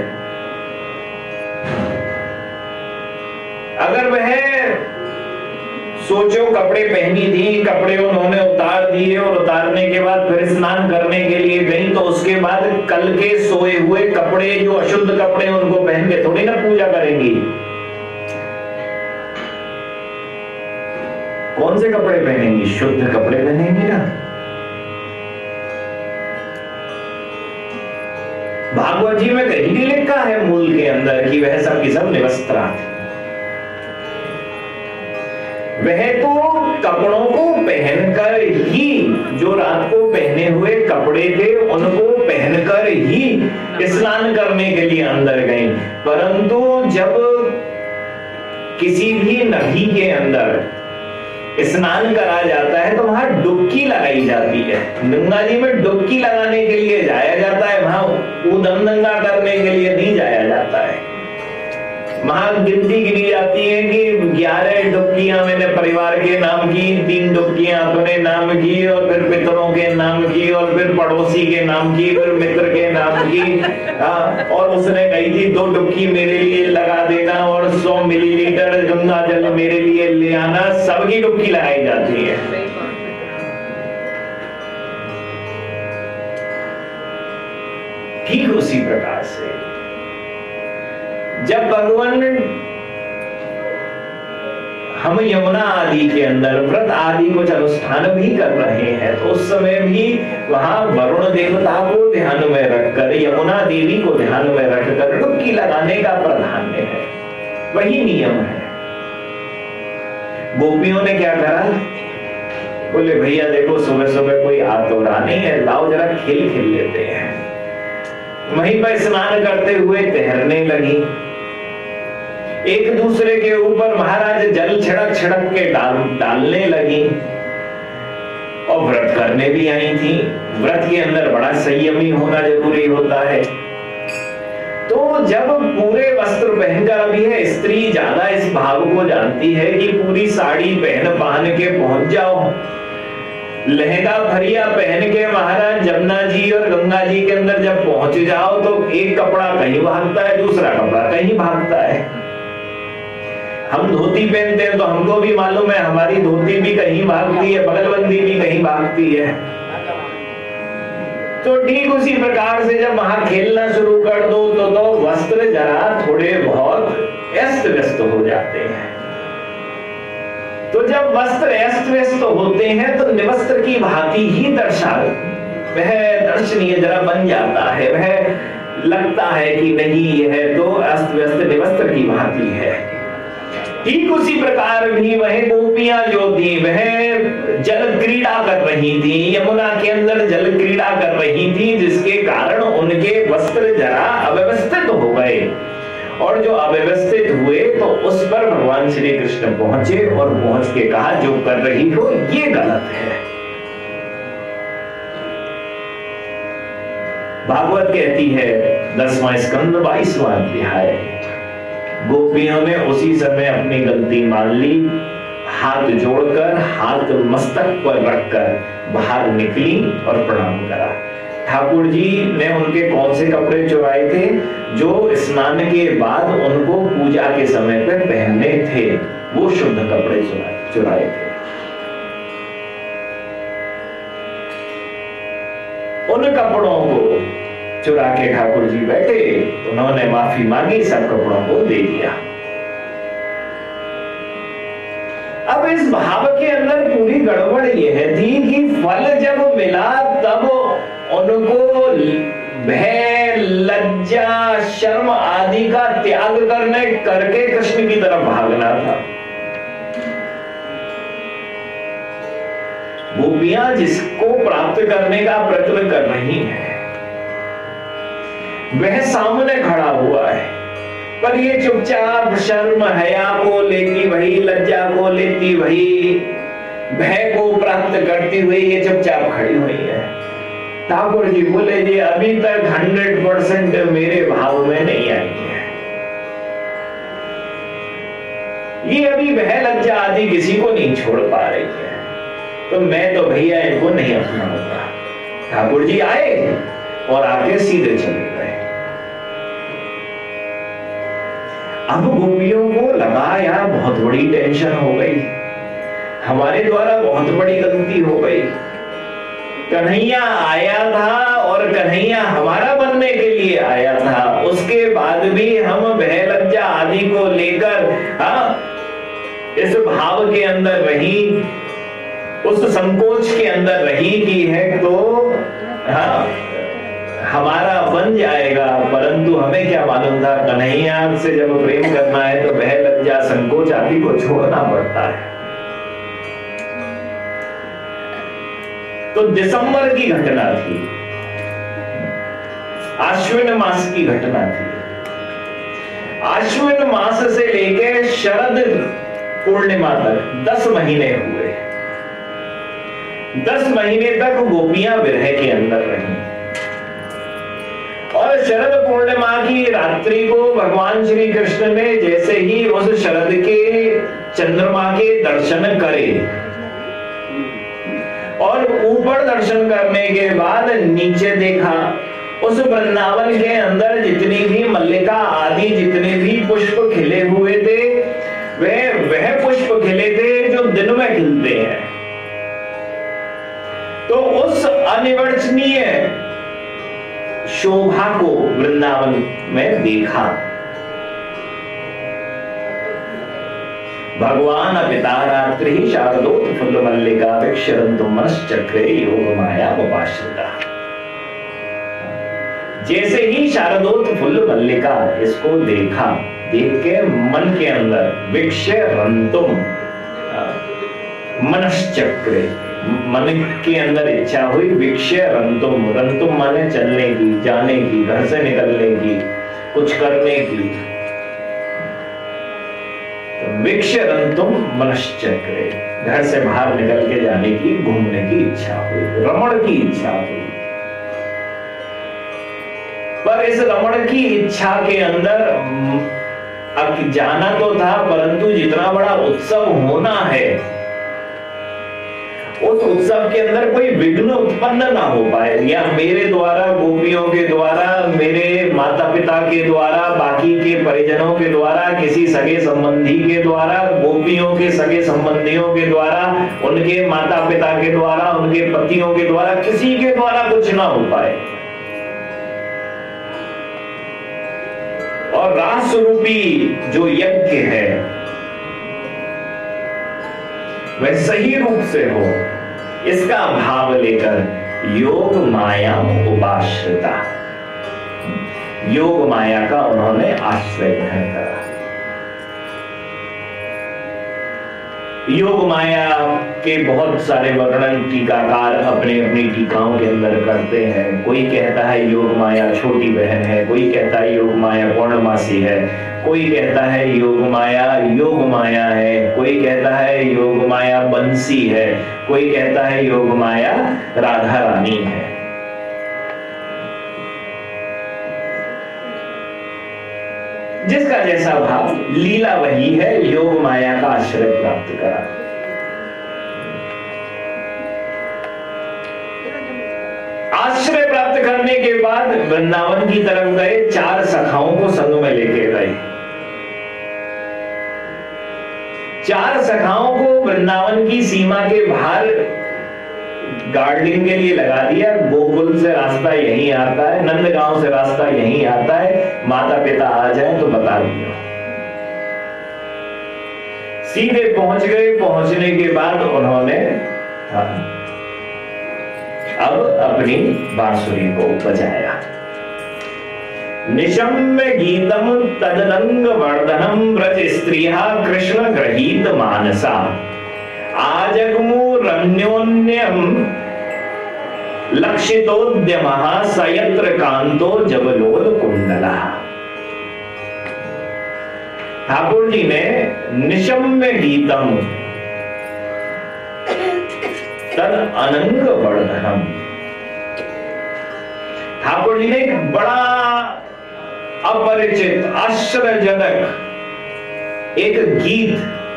अगर वह सोचो कपड़े पहनी थी, कपड़े उन्होंने उतार दिए और उतारने के बाद फिर स्नान करने के लिए गई, तो उसके बाद कल के सोए हुए कपड़े जो अशुद्ध कपड़े उनको पहन के थोड़ी ना पूजा करेंगी। कौन से कपड़े पहनेंगी? शुद्ध कपड़े पहनेंगी ना। भागवत जी में कहीं नहीं लिखा है मूल के अंदर कि वह सब की सब निवस्त्रा थी। वह तो कपड़ों को पहनकर ही, जो रात को पहने हुए कपड़े थे उनको पहनकर ही स्नान करने के लिए अंदर गई। परंतु जब किसी भी नदी के अंदर स्नान करा जाता है तो वहां डुबकी लगाई जाती है। गंगा जी में डुबकी लगाने के लिए जाया जाता है, वहां उदंगंगा करने के लिए नहीं जाया जाता है। वहां गिनती गिनी जाती है कि ग्यारह डुबकियां मैंने परिवार के नाम की, तीन डुबकियां अपने नाम की, और फिर पितरों के नाम की, और फिर पड़ोसी के नाम की, फिर मित्र के नाम की। आ, और उसने कही थी दो डुबकी मेरे लिए लगा देना और सौ मिलीलीटर गंगा जल मेरे लिए ले आना। सबकी डुबकी लगाई जाती है। ठीक उसी प्रकार से जब भगवान हम यमुना आदि के अंदर व्रत आदि कुछ अनुष्ठान भी कर रहे हैं, तो उस समय भी वहां वरुण देवता को ध्यान में रखकर, यमुना देवी को ध्यान में रखकर डुबकी लगाने का प्राधान्य है। वही नियम है। गोपियों ने क्या करा? बोले भैया देखो सुबह सुबह कोई आ तो रहा नहीं है, लाओ जरा खेल खेल लेते हैं। वहीं पर स्नान करते हुए तैरने लगी, एक दूसरे के ऊपर महाराज जल छिड़क छिड़क के डाल डालने लगी, और व्रत करने भी आई थी। व्रत के अंदर बड़ा संयमी होना जरूरी होता है। तो जब पूरे वस्त्र पहनकर, अभी है स्त्री ज्यादा इस भाव को जानती है कि पूरी साड़ी पहन पहन के पहुंच जाओ, लहंगा फरिया पहन के महाराज जमुना जी और गंगा जी के अंदर जब पहुंच जाओ तो एक कपड़ा कहीं भागता है, दूसरा कपड़ा कहीं भागता है। हम धोती पहनते हैं तो हमको भी मालूम है हमारी धोती भी कहीं भागती है, बगलबंदी भी कहीं भागती है। तो ठीक उसी प्रकार से जब वहां खेलना शुरू कर दो तो, तो वस्त्र जरा थोड़े बहुत अस्त व्यस्त हो जाते हैं। तो जब वस्त्र अस्त व्यस्त होते हैं तो निवस्त्र की भांति ही दर्शा वह दर्शनीय जरा बन जाता है। वह लगता है कि नहीं यह तो अस्त व्यस्त निवस्त्र की भांति है। ठीक उसी प्रकार भी वह गोपियां जो थी वह जल क्रीड़ा कर रही थी, यमुना के अंदर जल क्रीड़ा कर रही थी, जिसके कारण उनके वस्त्र जरा अव्यवस्थित हो गए। और जो अव्यवस्थित हुए तो उस पर भगवान श्री कृष्ण पहुंचे और पहुंच के कहा जो कर रही हो ये गलत है। भागवत कहती है दसवां स्कंद बाईसवां अध्याय, गोपियों ने उसी समय अपनी गलती मान ली, हाथ जोड़कर हाथ मस्तक पर रखकर बाहर निकली और प्रणाम करा। ठाकुर जी ने उनके कौन से कपड़े चुराए थे? जो स्नान के बाद उनको पूजा के समय पर पहनने थे, वो शुद्ध कपड़े चुराए चुराए थे। उन कपड़ों को चुरा के ठाकुर जी बैठे, उन्होंने माफी मांगी, सब कपड़ों को दे दिया। अब इस भाव के अंदर पूरी गड़बड़ यह थी कि फल जब मिला तब उनको भय, लज्जा, शर्म आदि का त्याग करने करके कृष्ण की तरफ भागना था। गोपियां जिसको प्राप्त करने का प्रयत्न कर रही हैं, वह सामने खड़ा हुआ है, पर ये चुपचाप शर्म हया को लेती वही, लज्जा को लेती वही, भय को प्राप्त करती हुई ये चुपचाप खड़ी हुई है। ठाकुर जी बोले जी अभी तक हंड्रेड परसेंट मेरे भाव में नहीं आई है, ये अभी भय, लज्जा आदि किसी को नहीं छोड़ पा रही है, तो मैं तो भैया इनको नहीं अपनाऊंगा। ठाकुर जी आए और आके सीधे चले गए। अब गोपियों को लगा यार बहुत बड़ी टेंशन हो गई, हमारे द्वारा बहुत बड़ी गलती हो गई। कन्हैया आया था और कन्हैया हमारा बनने के लिए आया था, उसके बाद भी हम भय, लज्जा आदि को लेकर हाँ इस भाव के अंदर रही, उस संकोच के अंदर रही कि है तो हाँ हमारा बन जाएगा, परंतु हमें क्या मालूम था कन्हैया से जब प्रेम करना है तो भय, लज्जा, संकोच आदि को छोड़ना पड़ता है। तो दिसंबर की घटना थी, आश्विन मास की घटना थी। आश्विन मास से लेकर शरद पूर्णिमा तक दस महीने हुए। दस महीने तक गोपियां विरह के अंदर रहीं और शरद पूर्णिमा की रात्रि को भगवान श्री कृष्ण ने जैसे ही उस शरद के चंद्रमा के दर्शन करे और ऊपर दर्शन करने के बाद नीचे देखा, उस वृंदावन के अंदर जितनी भी मल्लिका आदि जितने भी पुष्प खिले हुए थे, वह वह पुष्प खिले थे जो दिन में खिलते हैं। तो उस अनिवर्चनीय शोभा को वृंदावन में देखा। भगवान पिता रात्रि शारदोत फुल्ल मल्लिका विक्षरन्तु मनश्चक्रे योग माया उपाश्रिता। जैसे ही शारदोत फुल्ल मल्लिका इसको देखा, देख के मन के अंदर विक्षरन्तुम मनश्चक्रे, मन के अंदर इच्छा हुई, विक्षरन्तुम, रंतुम माने चलने की, जाने की, घर से निकलने की, कुछ करने की। विक्षरन्तुम मनश्चक्रे, घर से बाहर निकल के जाने की, घूमने की इच्छा हुई, रमण की इच्छा हुई। पर इस रमण की इच्छा के अंदर अब जाना तो था, परंतु जितना बड़ा उत्सव होना है उस उत्सव के अंदर कोई विघ्न उत्पन्न ना हो पाए, या मेरे द्वारा, गोपियों के द्वारा, मेरे माता पिता के द्वारा, बाकी के परिजनों के द्वारा, किसी सगे संबंधी के द्वारा, गोपियों के सगे संबंधियों के द्वारा, उनके माता पिता के द्वारा, उनके पतियों के द्वारा, किसी के द्वारा कुछ ना हो पाए। और रास रूपी जो यज्ञ है वह सही रूप से हो, इसका भाव लेकर योग माया उपाश्रिता, योग माया का उन्होंने आश्रय ग्रहण करा। योग माया के बहुत सारे वर्णन टीकाकार अपने अपनी टीकाओं के अंदर करते हैं। कोई कहता है योग माया छोटी बहन है, कोई कहता है योग माया पूर्णमासी है, कोई कहता है योग माया योग माया है, कोई कहता है योग माया बंसी है, कोई कहता है योग माया राधा रानी है। जिसका जैसा भाव, लीला वही है, योग माया का आश्रय प्राप्त करा। आश्रय प्राप्त करने के बाद वृंदावन की तरफ गए, चार सखाओं को संग में लेके गए। चार सखाओं को वृंदावन की सीमा के बाहर गार्डनिंग के लिए लगा दिया। गोकुल से रास्ता यहीं आता है, नंदगांव से रास्ता यहीं आता है, माता पिता आ जाए तो बता दिया। सीधे पहुंच गए। पहुंचने के बाद उन्होंने अब अपनी बांसुरी को बजाया। निशम्य गीतम तदनंग वर्धनम व्रज स्त्रिया कृष्ण गृहीत मानसा आजगमु रण्योन्यम लक्षितोद्यमः सयत्र कांतो जबलोल कुंडला। ठाकुर जी ने निशम्य गीतम तद अनंग वर्धनम, ठाकुर जी ने एक बड़ा अपरिचित आश्चर्यजनक एक गीत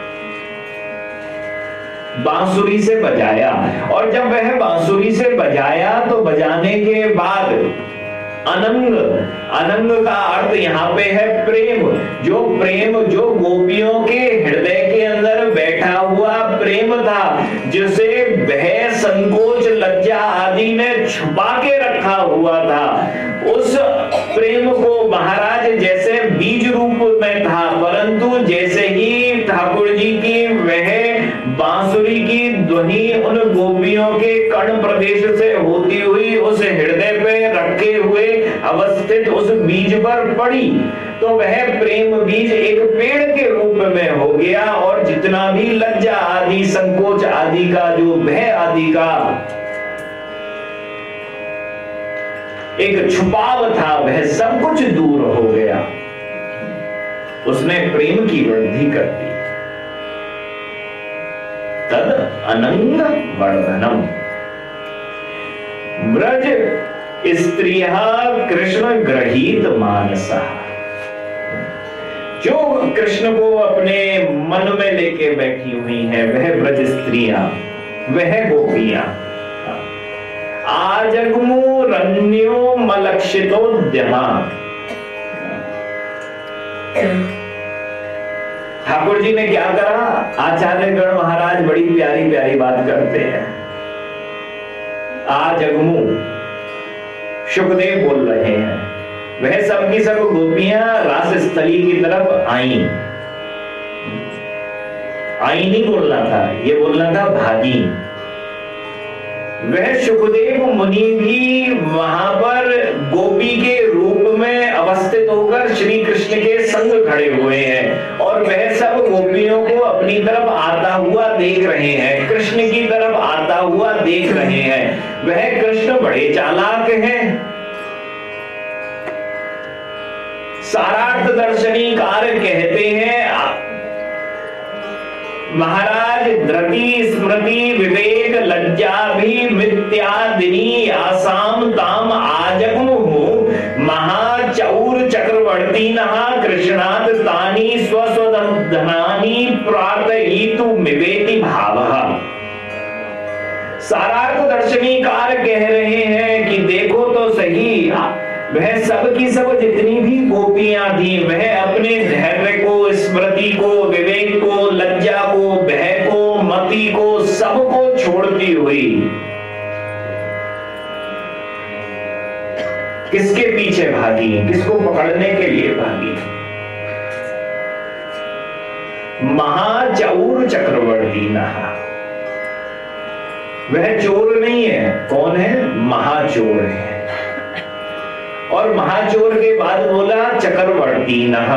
बांसुरी से बजाया। और जब वह बांसुरी से बजाया तो बजाने के बाद अनंग, अनंग का अर्थ यहाँ पे है प्रेम। जो प्रेम, जो गोपियों के हृदय के अंदर बैठा हुआ प्रेम था, जिसे भय संकोच लज्जा आदि ने छुपा के रखा हुआ था, उस प्रेम को महाराज जैसे बीज रूप में था, परंतु जैसे ही ठाकुर जी की वह बांसुरी की ध्वनि उन गोपियों के कर्ण प्रदेश से होती हुई उस हृदय पे रखे हुए अवस्थित उस बीज पर पड़ी, तो वह प्रेम बीज एक पेड़ के रूप में हो गया। और जितना भी लज्जा आदि संकोच आदि का, जो भय आदि का एक छुपाव था, वह सब कुछ दूर हो गया। उसने प्रेम की वृद्धि कर दी। तद अनंग वर्धनम ब्रज स्त्रिया कृष्ण गृहीत मानसा, जो कृष्ण को अपने मन में लेके बैठी हुई हैं, वह ब्रज स्त्रियां, वह गोपियां। आजगमु रण्यो मलक्षितोद्यमा, ठाकुर जी ने क्या करा? आचार्य गण महाराज बड़ी प्यारी प्यारी बात करते हैं। आजगमु, सुखदेव बोल रहे हैं, वह सब की सब गोपियां रास स्थली की तरफ आई। आई नहीं बोलना था, ये बोलना था भागी। वह सुखदेव मुनि भी वहां पर गोपी के रूप में अवस्थित होकर श्री कृष्ण के संग खड़े हुए हैं, और वह सब गोपियों को अपनी तरफ आता हुआ देख रहे हैं, कृष्ण की तरफ आता हुआ देख रहे हैं। वह कृष्ण बड़े चालाक हैं। सारार्थ दर्शनीकार कहते हैं, महाराज धृति स्मृति विवेक लज्जा भी मिथ्यादिनी आसाम ताम आजगमु महाचौर चक्रवर्ती नहा कृष्णात तानी स्वस्वधनानी प्रार्थयितु मिवेति भावः। सारार्थ दर्शनीकार कह रहे हैं कि देखो तो सही, वह सब की सब जितनी भी गोपियां थी, वह अपने धैर्य को, स्मृति को, विवेक को, लज्जा को, भय को, मति को, सबको छोड़ती हुई किसके पीछे भागी? किसको पकड़ने के लिए भागी? महाचौर चक्रवर्ती नहा। वह चोर नहीं है। कौन है? महाचोर है। और महाचोर के बाद बोला चक्रवर्ती नहा,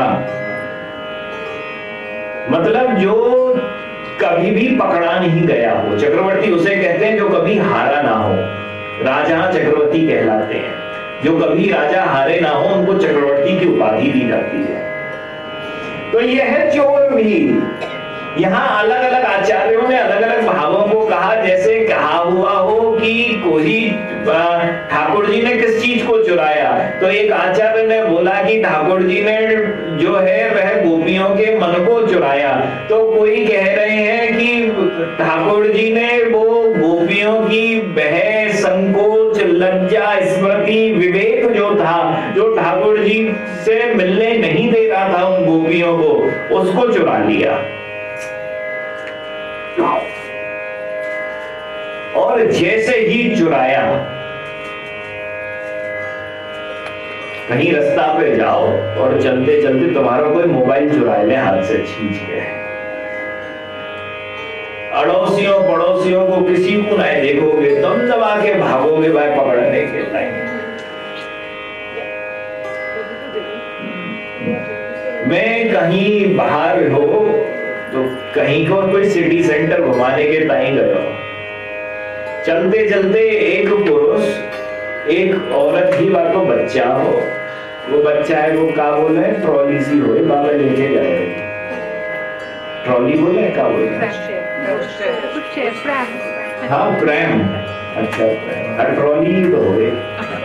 मतलब जो कभी भी पकड़ा नहीं गया हो। चक्रवर्ती उसे कहते हैं जो कभी हारा ना हो। राजा चक्रवर्ती कहलाते हैं। जो कभी राजा हारे ना हो, उनको चक्रवर्ती की उपाधि दी जाती है। तो यह चोर भी, यहाँ अलग अलग आचार्यों ने अलग अलग भावों को कहा। जैसे कहा हुआ हो कि कोई ठाकुर जी ने किस चीज को चुराया, तो एक आचार्य ने बोला कि ठाकुर जी ने जो है वह गोपियों के मन को चुराया। तो कोई कह रहे हैं कि ठाकुर जी ने वो गोपियों की वह संकोच, लज्जा, स्मृति, विवेक जो था, जो ठाकुर जी से मिलने नहीं दे रहा था उन गोपियों को, उसको चुरा लिया। और जैसे ही चुराया, कहीं रास्ता पे जाओ और चलते चलते तुम्हारा कोई मोबाइल चुरा ले हाथ से खींच के, अड़ोसियों पड़ोसियों को किसी को नहीं देखोगे, दम दबा के भागोगे भाई पकड़ने के टाइम। मैं कहीं बाहर हो तो कहीं को कोई सिटी सेंटर घुमाने के टाइम गया, चलते चलते एक पुरुष एक औरत ही बाको बच्चा हो, वो बच्चा है वो का बोले ट्रॉली सी हो, बाबा लेके जाए, ट्रॉली बोले का बोले, हाँ प्रेम, अच्छा प्रेम, हाँ ट्रॉली तो हो गई।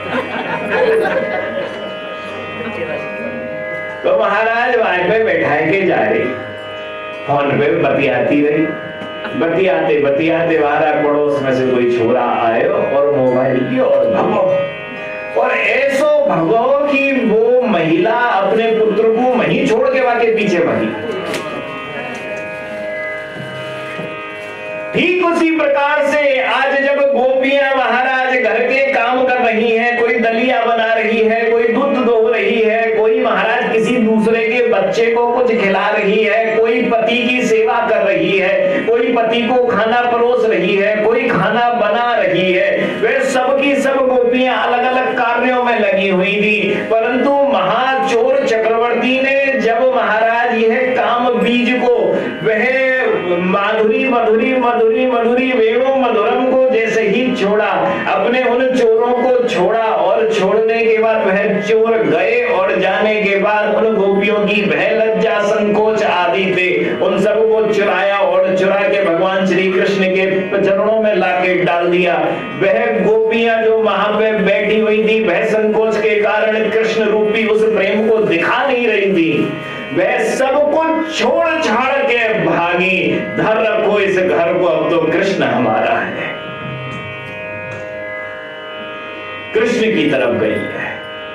तो महाराज वहां पे बैठा के जा रही, फोन पे बतियाती रही, बतियाते बतियाते महाराज पड़ोस में से कोई छोरा आए और मोबाइल की और भगो, और ऐसो भगो कि वो महिला अपने पुत्र को वहीं छोड़ के वाके पीछे भागी। ठीक उसी प्रकार से आज जब गोपियां महाराज घर के काम कर रही हैं, कोई दलिया बना रही है, कोई दूध दो रही है, कोई महाराज किसी दूसरे के बच्चे को कुछ खिला रही है, कोई पति की सेवा कर रही है, कोई पति को खाना परोस रही है, कोई खाना बना रही है, वे सब की सब गोपियां अलग अलग कार्यों में लगी हुई थी। परंतु महाचोर चक्रवर्ती ने जब महाराज यह काम बीज को, वह माधुरी मधुरी मधुरी मधुरी वेणु मधुरम को जैसे ही छोड़ा, अपने उन चोरों को छोड़ा, और छोड़ने के बाद वह चोर गए, और जाने के बाद उन गोपियों की वह लज्जा संकोच आदि थे, उन सबको चुराया, और चुरा के भगवान श्री कृष्ण के चरणों में लाके डाल दिया। वह गोपियां जो वहां पे बैठी हुई थी, वह संकोच के कारण कृष्ण रूपी उस प्रेम को दिखा नहीं रही थी, वह सब कुछ छोड़ छाड़ के भागी। धर रखो इस घर को, अब तो कृष्ण हमारा है, कृष्ण की तरफ गई है।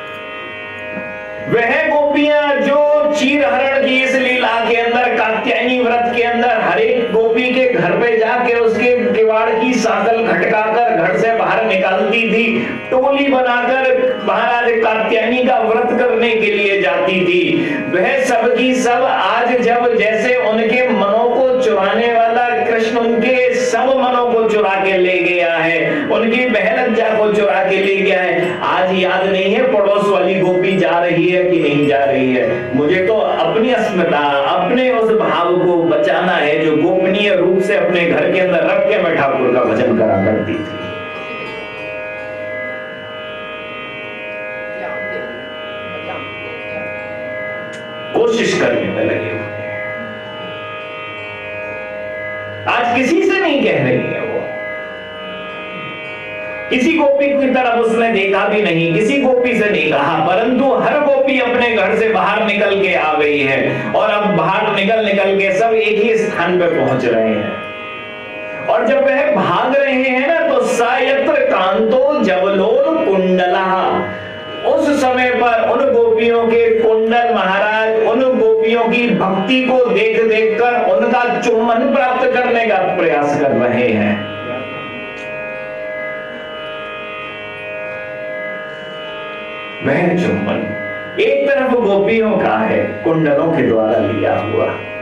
वह गोपियां जो चीरहरण की इस लीला के अंदर, कात्यायनी व्रत के अंदर, हर एक गोपी के घर पे जाके उसके किवाड़ की साकल खटकाकर घर से बाहर निकालती थी, टोली बनाकर महाराज कात्यायनी का व्रत करने के लिए जाती थी, वह सब की सब आज जब जैसे उनके मनों को चुराने वाला कृष्ण उनके सब मनों को चुरा के ले गया है, उनकी बहलज्जा को चुरा के ले गया है, आज याद नहीं है पड़ोस वाली गोपी जा रही है कि नहीं जा रही है। मुझे तो अपनी अस्मिता, अपने उस भाव को बचाना है जो गोपनीय रूप से अपने घर के अंदर रख के मैं ठाकुर का भजन करा करती थी। कोशिश करने में लगे हुए हैं, आज किसी से नहीं कह रही है, वो किसी गोपी की तरफ उसने देखा भी नहीं, किसी गोपी से नहीं कहा, परंतु हर गोपी अपने घर से बाहर निकल के आ गई है, और अब बाहर निकल निकल के सब एक ही स्थान पे पहुंच रहे हैं। और जब वह भाग रहे हैं ना, तो सायत्र कांतो जवलोल कुंडला, उस समय पर उन गोपियों के कुंडल महाराज उन गोपियों की भक्ति को देख देख कर उनका चुम्बन प्राप्त करने का प्रयास कर रहे हैं। वह चुम्बन एक तरफ गोपियों का है, कुंडलों के द्वारा लिया हुआ,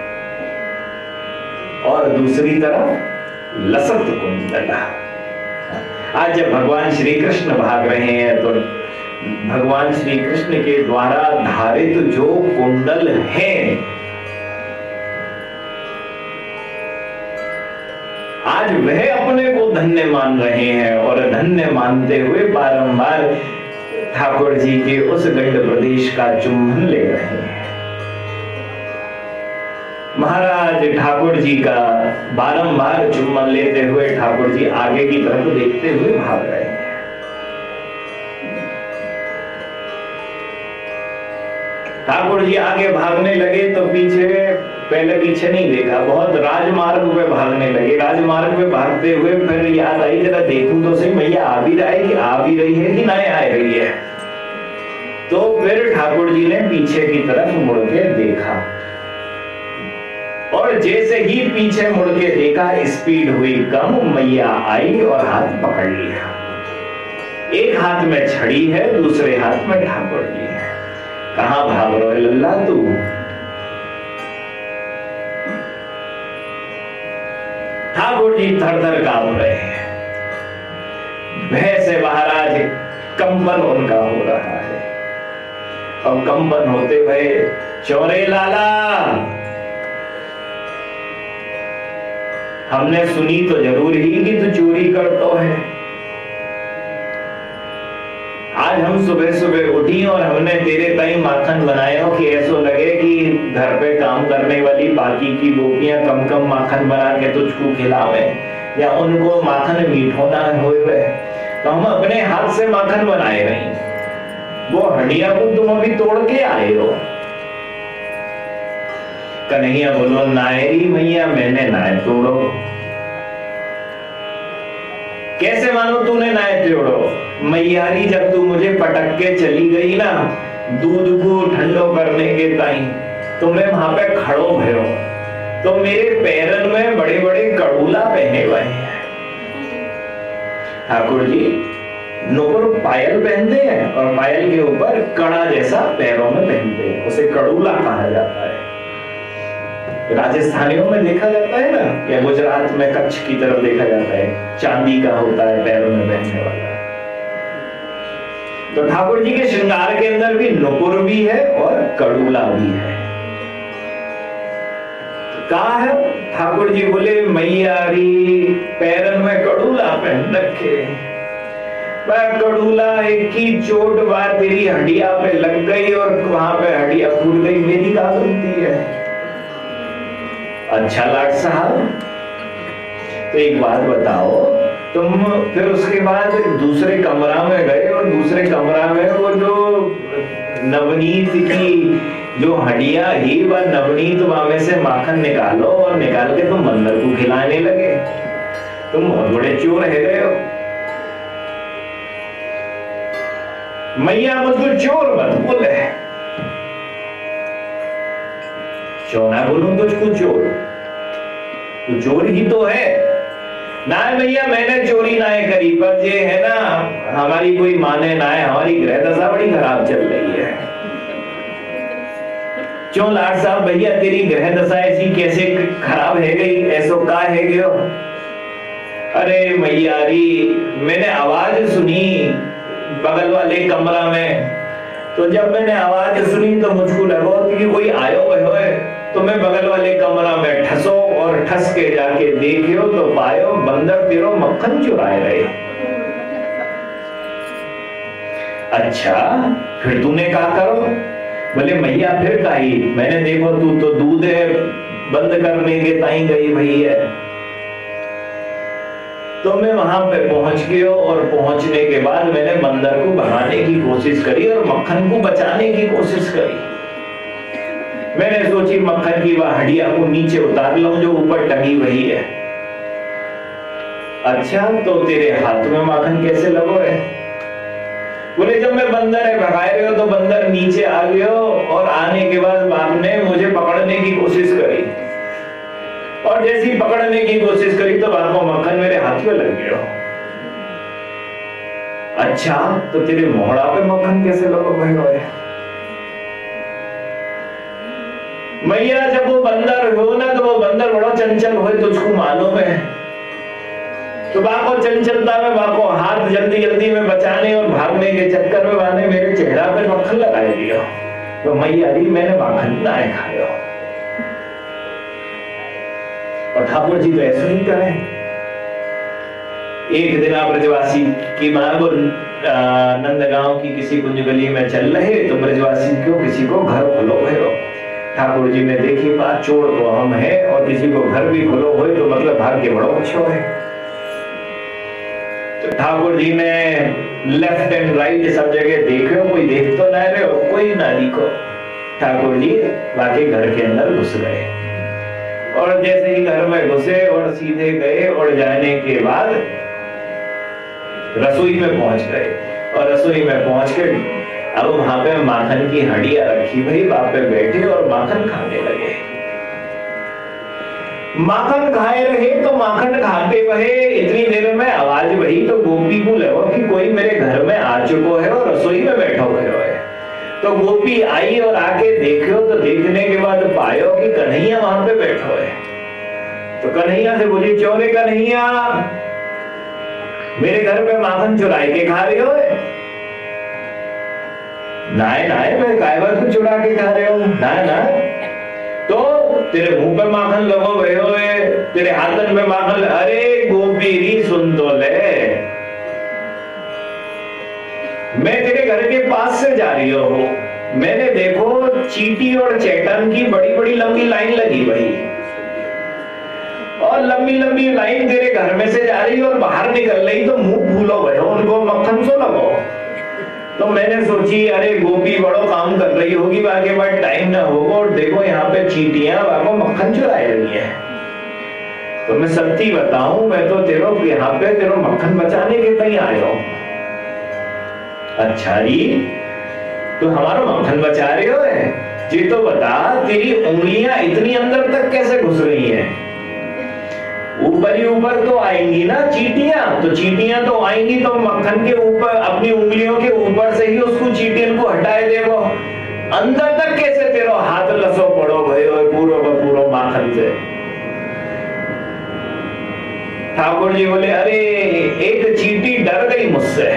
और दूसरी तरफ लसत कुंडला। आज जब भगवान श्री कृष्ण भाग रहे हैं, तो भगवान श्री कृष्ण के द्वारा धारित जो कुंडल हैं, आज वह अपने को धन्य मान रहे हैं, और धन्य मानते हुए बारंबार ठाकुर जी के उस गंड प्रदेश का चुम्बन ले रहे हैं। महाराज ठाकुर जी का बारंबार चुम्बन लेते हुए ठाकुर जी आगे की तरफ देखते हुए भाग रहे हैं। ठाकुर जी आगे भागने लगे तो पीछे, पहले पीछे नहीं देखा, बहुत राजमार्ग पे भागने लगे। राजमार्ग पे भागते हुए फिर याद आई, जरा देखूं तो सही मैया आ भी रहा है कि आ भी रही है कि नहीं आ रही है। तो फिर ठाकुर जी ने पीछे की तरफ मुड़ के देखा और जैसे ही पीछे मुड़ के देखा स्पीड हुई कम, मैया आई और हाथ पकड़ लिया। एक हाथ में छड़ी है, दूसरे हाथ में ठाकुर जी है। कहां भाग रहे हो लल्ला तू? ठाकुर जी थर थर कांप रहे हैं, भय से महाराज कंपन उनका हो रहा है। और कंपन होते हुए, चोरे लाला, हमने सुनी तो जरूर ही कि तू चोरी करतो है। आज हम सुबह सुबह उठी और हमने तेरे ताई माखन बनाया कि ऐसा लगे कि घर पे काम करने वाली बाकी की गोपियां कम कम माखन बना के तुझको खिलावे या उनको माखन मीठो ना होए, तो हम अपने हाथ से माखन बनाए नहीं। वो हड्डियां को तुम अभी तोड़ के आए हो। कन्हैया बोलो, नायरी मैया मैंने नाय तोड़ो। कैसे मानो तूने नाय तोड़ो? मैयारी जब तू मुझे पटक के चली गई ना दूध को ठंडो करने के ताई, तो मैं वहां पे खड़ो भयो, तो मेरे पैरन में बड़े बड़े कड़ूला पहने हुए हैं। ठाकुर जी नुपुर पायल पहनते हैं और पायल के ऊपर कड़ा जैसा पैरों में पहनते हैं, उसे कड़ूला कहा जाता है। राजस्थानियों में देखा जाता है ना, या गुजरात में कच्छ की तरफ देखा जाता है, चांदी का होता है पैरों में पहनने वाला। तो ठाकुर जी के श्रृंगार के अंदर भी नुपुर भी है और कड़ूला भी है। तो कहा है ठाकुर जी बोले, मैयारी पैरन में कड़ूला पहन रखे, वह कड़ूला एक ही चोट बार तेरी हड्डिया पे लग गई और वहां पे हड्डिया फूट गई, मेरी क्या गलती है? अच्छा लाट साहब, तो एक बात बताओ, तुम फिर उसके बाद दूसरे कमरा में गए और दूसरे कमरा में वो जो नवनीत की जो हड्डियां ही वह नवनीत में से माखन निकालो और निकाल के तुम बंदर को खिलाने लगे। तुम बहुत बड़े चोर है गए हो। मैया मुझको चोर मत बोले, चोना बोलूं तुझको चोर, तू चोर ही तो है ना। भैया मैंने चोरी ना करी, पर ये है ना हमारी कोई माने ना है, हमारी ग्रह दशा बड़ी खराब चल रही है। क्यों लाट साहब भैया तेरी ग्रह दशा ऐसी कैसे खराब है गई, ऐसो का है गयो? अरे मैयारी मैंने आवाज सुनी बगल वाले कमरा में, तो जब मैंने आवाज सुनी तो मुझको लगा कि कोई आयो है, तो मैं बगल वाले कमरा में ठसो और ठस के जाके देखियो तो पायो बंदर तेरो मक्खन चुराए रहे। अच्छा फिर तूने कहा करो? बोले मैया फिर कही, मैंने देखो तू तो दूध बंद करने के ताई गई भई है। तो मैं वहां पे पहुंच गया और पहुंचने के बाद मैंने बंदर को भगाने की कोशिश करी और मक्खन को बचाने की कोशिश करी। मैंने सोची मक्खन की वह हड्डियां को नीचे उतार लूं जो ऊपर टंगी हुई है। अच्छा तो तेरे हाथ में माखन कैसे लगो है? बोले जब मैं बंदर है भगाए रहे हो तो बंदर नीचे आ गया और आने के बाद बाप ने मुझे पकड़ने की कोशिश करी और जैसी पकड़ने की कोशिश करी तो बाप को मक्खन मेरे हाथ में लग गया। अच्छा तो तेरे मोहड़ा पे मक्खन कैसे लगो भाई? मैया जब वो बंदर हो ना तो वो बंदर बड़ा चंचल हो तुझको मालूम है, तो बाको चंचलता में बाको हाथ जल्दी जल्दी में बचाने और भागने के चक्कर में वाने मेरे चेहरा पे मक्खन लगाए दिया। तो मैया जी मैंने माखन ना खाया। और ठाकुर जी तो ऐसा ही करे। एक दिन आप ब्रजवासी की मां को नंदगांव की किसी कुंज गली में चल रहे तो ब्रजवासी क्यों किसी को घर खोलो भयो, ठाकुर जी ने देखी बात, चोर तो हम है और किसी को घर भी खुलो हो तो मतलब भाग्य बड़ो अच्छो है। तो ठाकुर जी ने लेफ्ट एंड राइट सब जगह देखो, कोई देख तो ना रहे हो, कोई ना दिखो। ठाकुर जी वाकई घर के अंदर घुस गए और जैसे ही घर में घुसे और सीधे गए और जाने के बाद रसोई में पहुंच गए और रसोई में पहुंच के अब वहां पे माखन की हड्डियां रखी भाई, बाप पे बैठे और माखन खाने लगे। माखन खाए रहे तो माखन खाते रहे, इतनी देर में आवाज वही तो गोपी को लगा कि कोई मेरे घर में आ चुको है और रसोई में बैठा हुआ है। तो गोपी आई और आके देखो तो देखने के बाद पायो कि कन्हैया वहां पे बैठो है। तो कन्हैया से बोली, चोरे कन्हैया, मेरे घर पे माखन चुराए के खा रहे हो? नाय नाय, मैं काय बात को चुरा के खा रहे हो? ना ना, तो तेरे मुंह पे माखन लगो भैया, तेरे हाथन में माखन। अरे गोपी री सुन तो ले, मैं तेरे घर के पास से जा रही हूँ, मैंने देखो चींटी और चैटन की बड़ी बड़ी लंबी लाइन लगी भाई, और लंबी लंबी लाइन तेरे घर में से जा रही और बाहर निकल रही, तो मुंह भूलो भाई, उनको मक्खन सो लगो। तो मैंने सोची अरे गोपी बड़ो काम कर रही होगी, बाकी बाद टाइम ना होगा और देखो यहाँ पे चींटियां बाको मक्खन चुराए रही है। तो मैं सच्ची बताऊं, मैं तो तेरो यहाँ पे तेरो मक्खन बचाने के लिए आया हूं। अच्छा जी, तो हमारा मक्खन बचा रहे हो है जी? तो बता, तेरी उंगलियां इतनी अंदर तक कैसे घुस रही हैं? ऊपर ही ऊपर तो आएंगी ना चींटियां, तो चींटियां तो आएंगी तो मक्खन के ऊपर अपनी उंगलियों के ऊपर से ही उसको चींटियन को हटाए देवो, अंदर तक कैसे तेरो हाथ लसो पड़ो भयो पूरो पूरो माखन से? ठाकुर जी बोले, अरे एक चींटी डर गई मुझसे,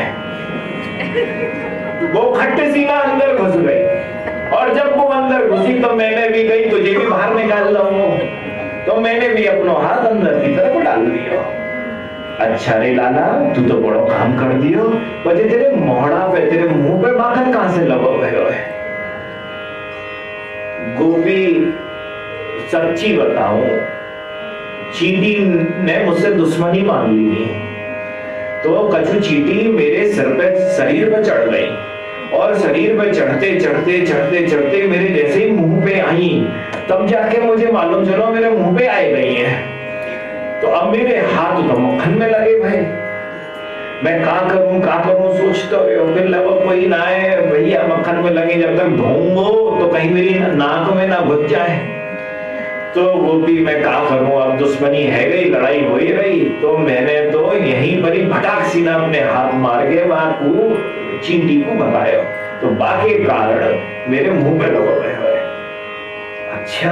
वो खट्टे सीना अंदर घुस गई, और जब वो अंदर घुसी तो मैंने भी गई तुझे भी बाहर निकाल लाऊं, तो मैंने भी अपना हाथ अंदर की तरफ डाल दिया। अच्छा रे लाला, तू तो बड़ा काम कर दियो, पर तेरे मोहड़ा पे, तेरे मुंह पे माखन कहां से लगा हुआ है? गोपी सच्ची बताऊं, चींटी ने मुझसे दुश्मनी मान ली थी, तो कछु चींटी मेरे सिर पे, शरीर पे चढ़ गई, और शरीर पे चढ़ते चढ़ते चढ़ते चढ़ते मेरे जैसे ही मुंह पे आई, तब जाके मुझे मालूम चलो मेरे मुंह पे आई गई है। तो अब मेरे हाथ तो मक्खन में लगे भाई, मैं का करूं का करूं सोचता हूं, फिर लगा कोई ना है भैया, मक्खन में लगे जब तक धोऊंगो तो कहीं मेरी नाक में ना घुस जाए। तो गोपी मैं का करूं, अब दुश्मनी है गई, लड़ाई हो ही रही, तो मैंने तो यहीं पर ही भटाक सीना अपने हाथ मार के वहां को चींटी को भगाया, तो बाकी कारण मेरे मुंह पे लगा हुए है। अच्छा,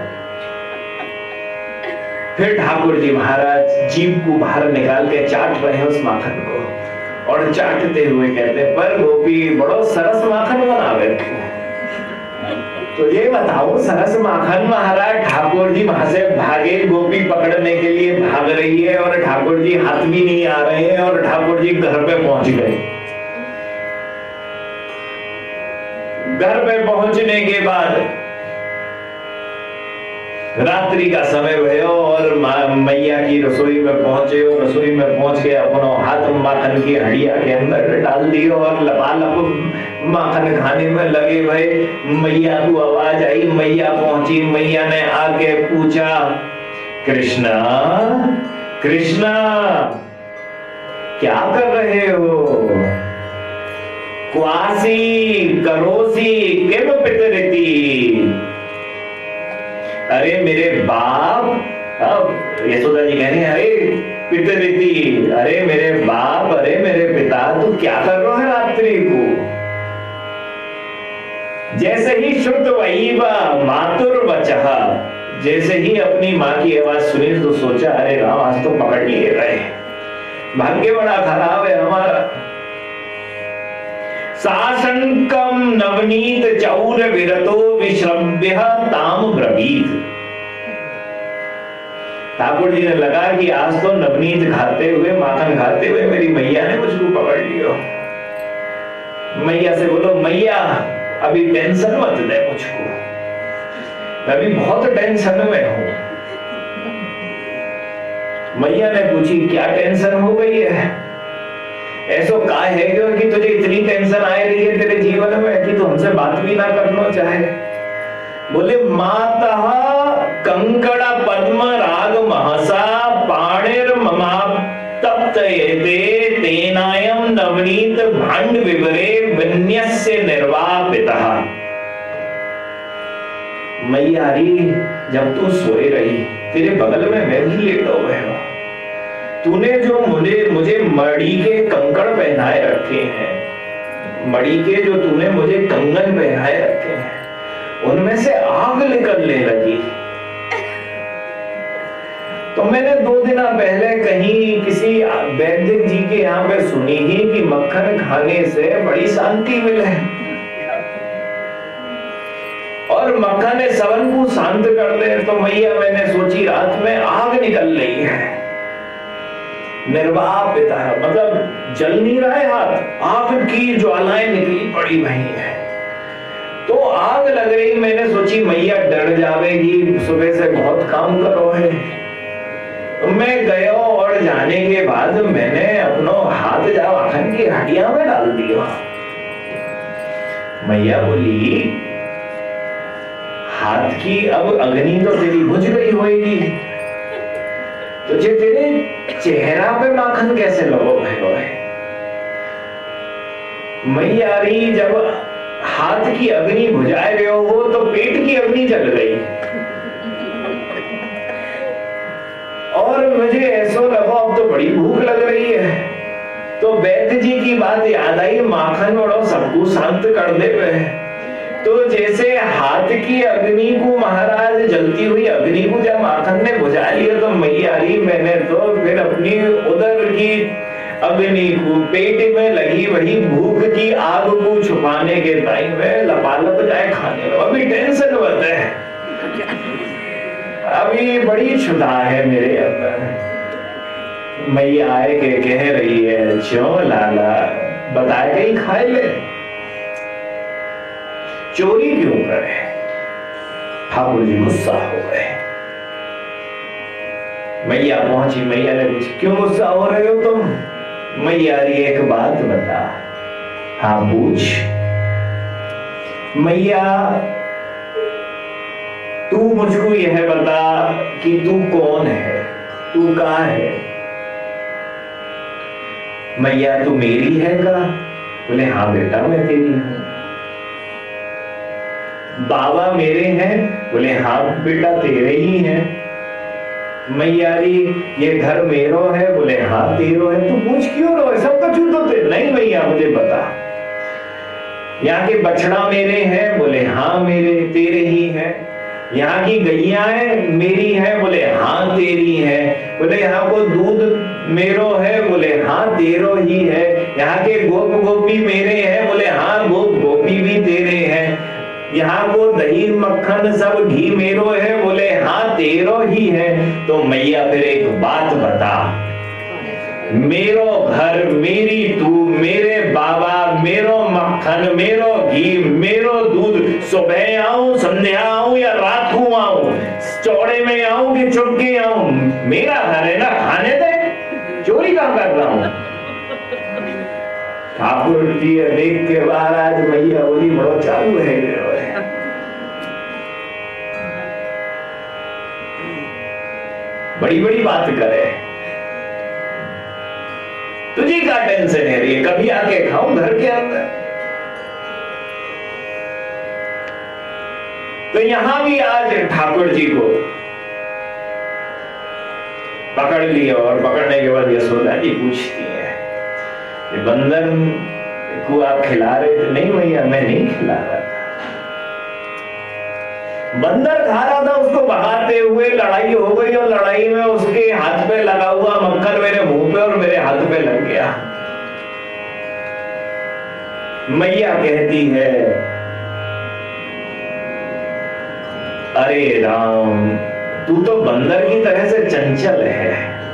फिर ठाकुर जी महाराज जीभ को बाहर निकाल के चाट रहे हैं उस माखन को, और चाटते हुए कहते, पर गोपी बड़ो सरस माखन बनावे तू। तो ये बताओ, सरस माखन महाराज, ठाकुर जी वहां से भागे, गोपी पकड़ने के लिए भाग रही है और ठाकुर जी हाथ भी नहीं आ रहे हैं, और ठाकुर जी घर पे पहुंच गए। घर पे पहुंचने के बाद रात्रि का समय भयो और मैया की रसोई में पहुंचे, और रसोई में पहुंच के अपना हाथ माखन की हड्डिया के अंदर डाल दियो और लपालप माखन खाने में लगे भाई। मैया को आवाज आई, मैया पहुंची, मैया ने आके पूछा, कृष्णा कृष्णा क्या कर रहे हो? क्वासी करोसी किम पितरिति। अरे मेरे बाप, अब यशोदा जी कह रहे हैं, अरे पितरिति, अरे मेरे बाप, अरे मेरे पिता, तू क्या कर रहा है रात्रि को? जैसे ही शुद्ध वही मातुर बचा, जैसे ही अपनी माँ की आवाज सुनी तो सोचा, अरे राम आज तो पकड़ लिए रहे, भाग्य बड़ा खराब है हमारा। साशंकम नवनीत चौर विरतो विश्रव्य ताम ब्रवीत। ठाकुर जी ने लगा कि आज तो नवनीत खाते हुए, माखन खाते हुए मेरी मैया ने मुझको पकड़ लिया। मैया से बोलो, मैया अभी टेंशन मत दे मुझको, मैं भी बहुत टेंशन में हूं। मैया ने पूछी क्या टेंशन हो गई है? ऐसो का है कि तुझे इतनी टेंशन आ रही है तेरे जीवन में कि तू हमसे बात भी ना करना चाहे? बोले माता कंकड़ पद्म राग महसा पाणिर ममा तप्तयते तेनायम नवनीत भांड विवरे विन्यस्य निर्वापितः। मैया री जब तू सोए रही तेरे बगल में मैं भी लेटा हुआ हूं। तूने जो मुझे मुझे मड़ी के कंकड़ पहनाए रखे हैं, मड़ी के जो तूने मुझे कंगन पहनाए रखे हैं, उनमें से आग निकलने लगी। तो मैंने दो दिन पहले कहीं किसी वैद्य जी के यहाँ पे सुनी ही कि मक्खन खाने से बड़ी शांति मिले और मक्खन सवन को शांत कर दे। तो मैया मैंने सोची रात में आग निकल रही है, निर्वापित है मतलब जल नहीं रहा है हाथ, आग की ज्वालाएं निकली पड़ी वही है। तो आग लग रही, मैंने सोची मैया डर जावेगी, सुबह से बहुत काम करो है। मैं गया और जाने के बाद मैंने अपनो हाथ जा माखन की हड्डियां में डाल दिया। मैया बोली हाथ की अब अग्नि तो तेरी बुझ गई होगी, तुझे तेरे चेहरा पे माखन कैसे लगो भयो है? मैया री जब हाथ की अग्नि बुझाए रहे हो तो पेट की अग्नि जल गई और मुझे ऐसा लगा अब तो बड़ी भूख लग रही है। तो वैद्य जी की बात याद आई, माखन बड़ो सबको शांत कर दे वे। तो जैसे हाथ की अग्नि को महाराज जलती हुई अग्नि को जब माखन ने बुझा लिया तो मैया री मैंने तो फिर अपनी उदर की अग्नि को पेट में लगी वही भूख की आग को छुपाने के टाइम में लपालप जाए खाने में। अभी टेंशन मत है, अभी बड़ी क्षुधा है मेरे अंदर। मैया आए के कह रही है क्यों लाला बता के ही खाए ले, चोरी क्यों करे? ठाकुर जी गुस्सा हो गए। मैया पहुंची, मैया ने पूछा क्यों गुस्सा हो रहे हो तुम? मैया री एक बात बता। हाँ पूछ। मैया तू मुझको यह बता कि तू कौन है, तू कहाँ है? मैया तू मेरी है का? बोले हाँ बेटा मैं तेरी हूं। बाबा मेरे हैं? बोले हाँ बेटा तेरे ही हैं। मैया री ये घर मेरो है? बोले हाँ तेरो है। तू पूछ क्यों रहो, सब तो छूटो ते नहीं। मैया मुझे बता। यहाँ के बछड़ा मेरे हैं? बोले हाँ मेरे तेरे ही है। यहाँ की गैया है मेरी है? बोले हाँ तेरी है। बोले यहाँ को दूध मेरो है? बोले हाँ तेरो ही है। यहाँ के गोप गोपी मेरे हैं? बोले हाँ गोप गोपी भी तेरे हैं। यहाँ को दही मक्खन सब घी मेरो है? बोले हाँ तेरो ही है। तो मैया फिर एक बात बता, मेरो घर मेरी तू, मेरे बाबा, मेरो मक्खन, मेरो घी, मेरो दूध, सुबह आऊं संध्या आऊं या रात को आऊं, चौड़े में आऊं कि चुटके आऊं, मेरा घर है ना, खाने दे, चोरी कहां कर रहा हूं? ठाकुर जी देख के महाराज मैया बोली बड़ो चालू है, बड़ी बड़ी बात करे, तुझे क्या टेंशन है रे? कभी आके खाऊं घर के अंदर। तो यहां भी आज ठाकुर जी को पकड़ लिया और पकड़ने के बाद यशोदा जी पूछती है ये बंदर को आप खिला रहे थे? नहीं भैया मैं नहीं खिला रहा था, बंदर खा रहा था, उसको भगाते हुए लड़ाई हो गई और लड़ाई में उसके हाथ पे लगा हुआ मक्खन मेरे मुंह पे और मेरे हाथ पे लग गया। मैया कहती है अरे राम तू तो बंदर की तरह से चंचल है।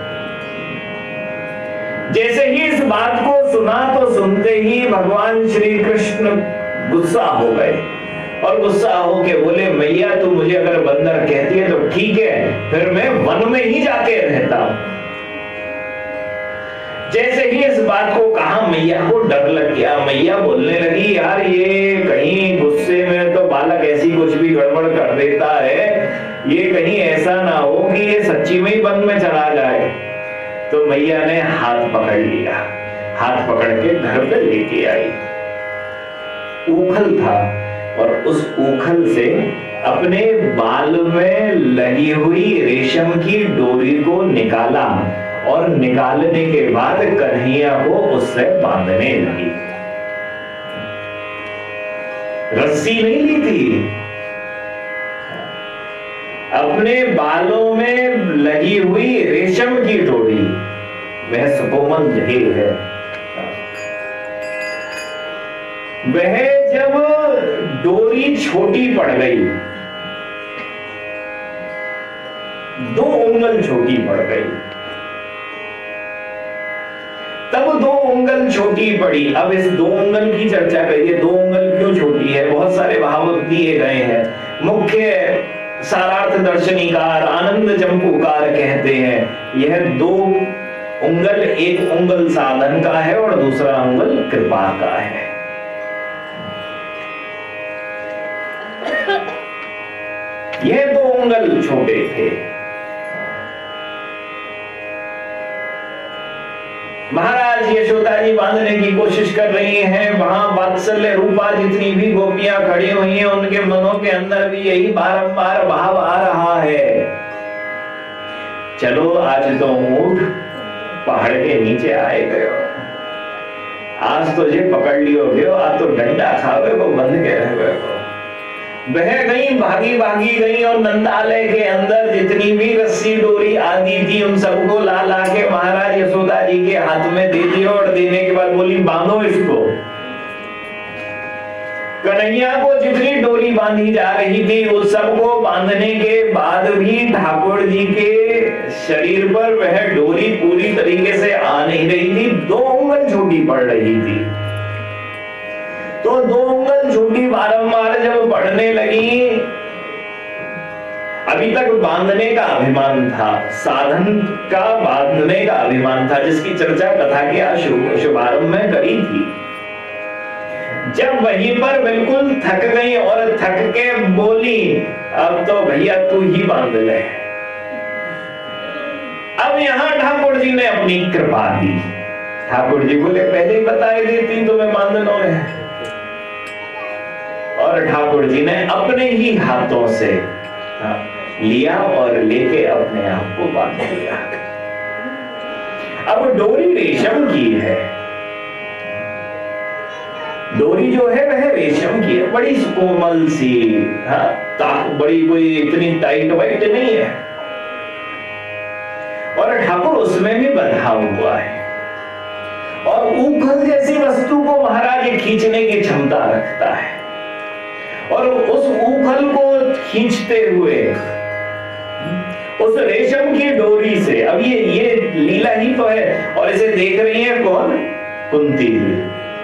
जैसे ही इस बात को सुना तो सुनते ही भगवान श्री कृष्ण गुस्सा हो गए और गुस्सा होके बोले मैया तू मुझे अगर बंदर कहती है तो ठीक है, फिर मैं वन में ही जाके रहता हूं। जैसे ही इस बात को कहा मैया को डर लग गया। मैया बोलने लगी यार ये कहीं गुस्से में तो बालक ऐसी कुछ भी गड़बड़ कर देता है, ये कहीं ऐसा ना हो कि ये सच्ची में ही वन में चला जाए। तो मैया ने हाथ पकड़ लिया, हाथ पकड़ के घर पे लेके आई। ऊखल था और उस ऊखल से अपने बाल में लगी हुई रेशम की डोरी को निकाला और निकालने के बाद कन्हैया को उससे बांधने लगी। रस्सी नहीं ली थी, अपने बालों में लगी हुई रेशम की डोरी। वह सुकोमल जहीर है। वह जब डोरी छोटी पड़ गई, दो उंगल छोटी पड़ गई, तब दो उंगल छोटी पड़ी। अब इस दो उंगल की चर्चा करिए, दो उंगल क्यों छोटी है? बहुत सारे भाव दिए गए हैं। मुख्य सारार्थ दर्शनीकार आनंद चंपूकार कहते हैं यह दो उंगल, एक उंगल साधन का है और दूसरा उंगल कृपा का है। यह दो उंगल छोटे थे। महाराज यशोदा जी बांधने की कोशिश कर रही हैं। वहां वात्सल्य रूपा जितनी भी गोपियां खड़ी हुई हैं उनके मनों के अंदर भी यही बारंबार भाव आ रहा है, चलो आज तो ऊंट पहाड़ के नीचे आए गए, आज तो ये पकड़ लियो गयो, आज तो डंडा खावे को बंद के रह गए। बह गई, भागी भागी गई और नंदालय के अंदर जितनी भी रस्सी डोरी आदि थी उन सबको ला ला के महाराज यशोदा जी के हाथ में दे दिया और देने के बाद बोली बांधो इसको। कन्हैया को जितनी डोरी बांधी जा रही थी उस सबको बांधने के बाद भी ठाकुर जी के शरीर पर वह डोरी पूरी तरीके से आ नहीं रही थी, दो उंगल छोटी पड़ रही थी। तो दो उंगल छोटी बारंबार जब बढ़ने लगी, अभी तक बांधने का अभिमान था, साधन का बांधने का अभिमान था, जिसकी चर्चा कथा के शुभारंभ में करी थी। जब वहीं पर बिल्कुल थक गई और थक के बोली अब तो भैया तू ही बांध ले। अब यहां ठाकुर जी ने अपनी कृपा दी। ठाकुर जी बोले पहले ही बताई देती तो मैं बांधनों में। और ठाकुर जी ने अपने ही हाथों से लिया और लेके अपने आप को बांध लिया। अब डोरी रेशम की है, डोरी जो है वह रेशम की है, बड़ी कोमल सी, हाँ बड़ी कोई इतनी टाइट वाइट नहीं है, और ठाकुर उसमें भी बंधा हुआ है। और ऊखल जैसी वस्तु को महाराज खींचने की क्षमता रखता है, और उस ऊखल को खींचते हुए उस रेशम की डोरी से, अब ये ये लीला ही तो है, और इसे देख रही है कौन? कुंती जी।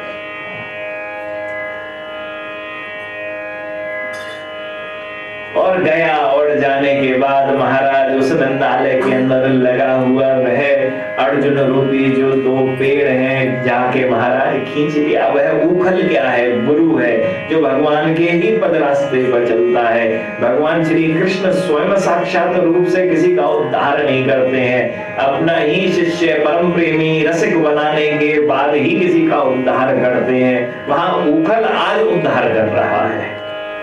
और गया और जाने के बाद महाराज उस नंदालय के अंदर लगा हुआ वह अर्जुन रूपी जो दो पेड़ हैं जाके महाराज खींच लिया। वह ऊखल क्या है? गुरु है, जो भगवान के ही पद रास्ते पर चलता है। भगवान श्री कृष्ण स्वयं साक्षात रूप से किसी का उद्धार नहीं करते हैं, अपना ही शिष्य परम प्रेमी रसिक बनाने के बाद ही किसी का उद्धार करते हैं। वहां ऊखल आज उद्धार कर रहा है।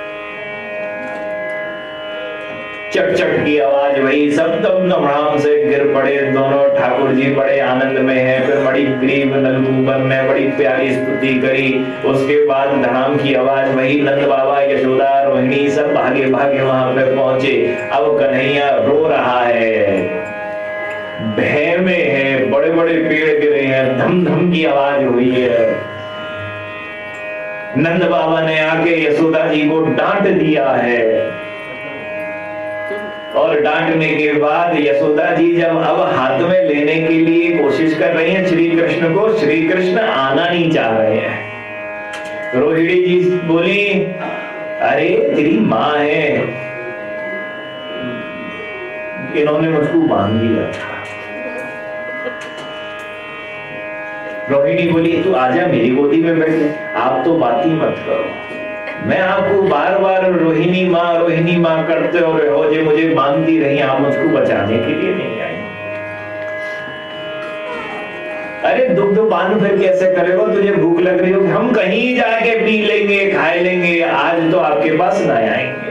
चट चट की आवाज वही, सब दम दमड़ाम से गिर पड़े दोनों। ठाकुर जी बड़े आनंद में हैं। फिर बड़ी ग्रीव नलकूबर ने बड़ी प्यारी स्तुति करी। उसके बाद धड़ाम की आवाज वही, नंद बाबा यशोदा रोहिणी सब भागे भागे वहां पे पहुंचे। अब कन्हैया रो रहा है, भय में है, बड़े बड़े पेड़ गिरे हैं, धम धम की आवाज हुई है। नंद बाबा ने आके यशोदा जी को डांट दिया है, और डांटने के बाद यशोदा जी जब अब हाथ में लेने के लिए कोशिश कर रही हैं श्री कृष्ण को, श्री कृष्ण आना नहीं चाह रहे हैं। रोहिणी जी बोली अरे तेरी माँ है, इन्होंने मुझको बांध दिया था। रोहिणी बोली तू आजा मेरी गोदी में बैठ, आप तो बात ही मत करो, मैं आपको बार बार रोहिणी माँ रोहिणी माँ करते हो रहे हो, जे मुझे बांधती रही, आप मुझको बचाने के लिए नहीं आई। अरे दुग्ध पान फिर कैसे करेगा, तुझे भूख लग रही हो, हम कहीं जाके पी लेंगे खा लेंगे, आज तो आपके पास ना आएंगे।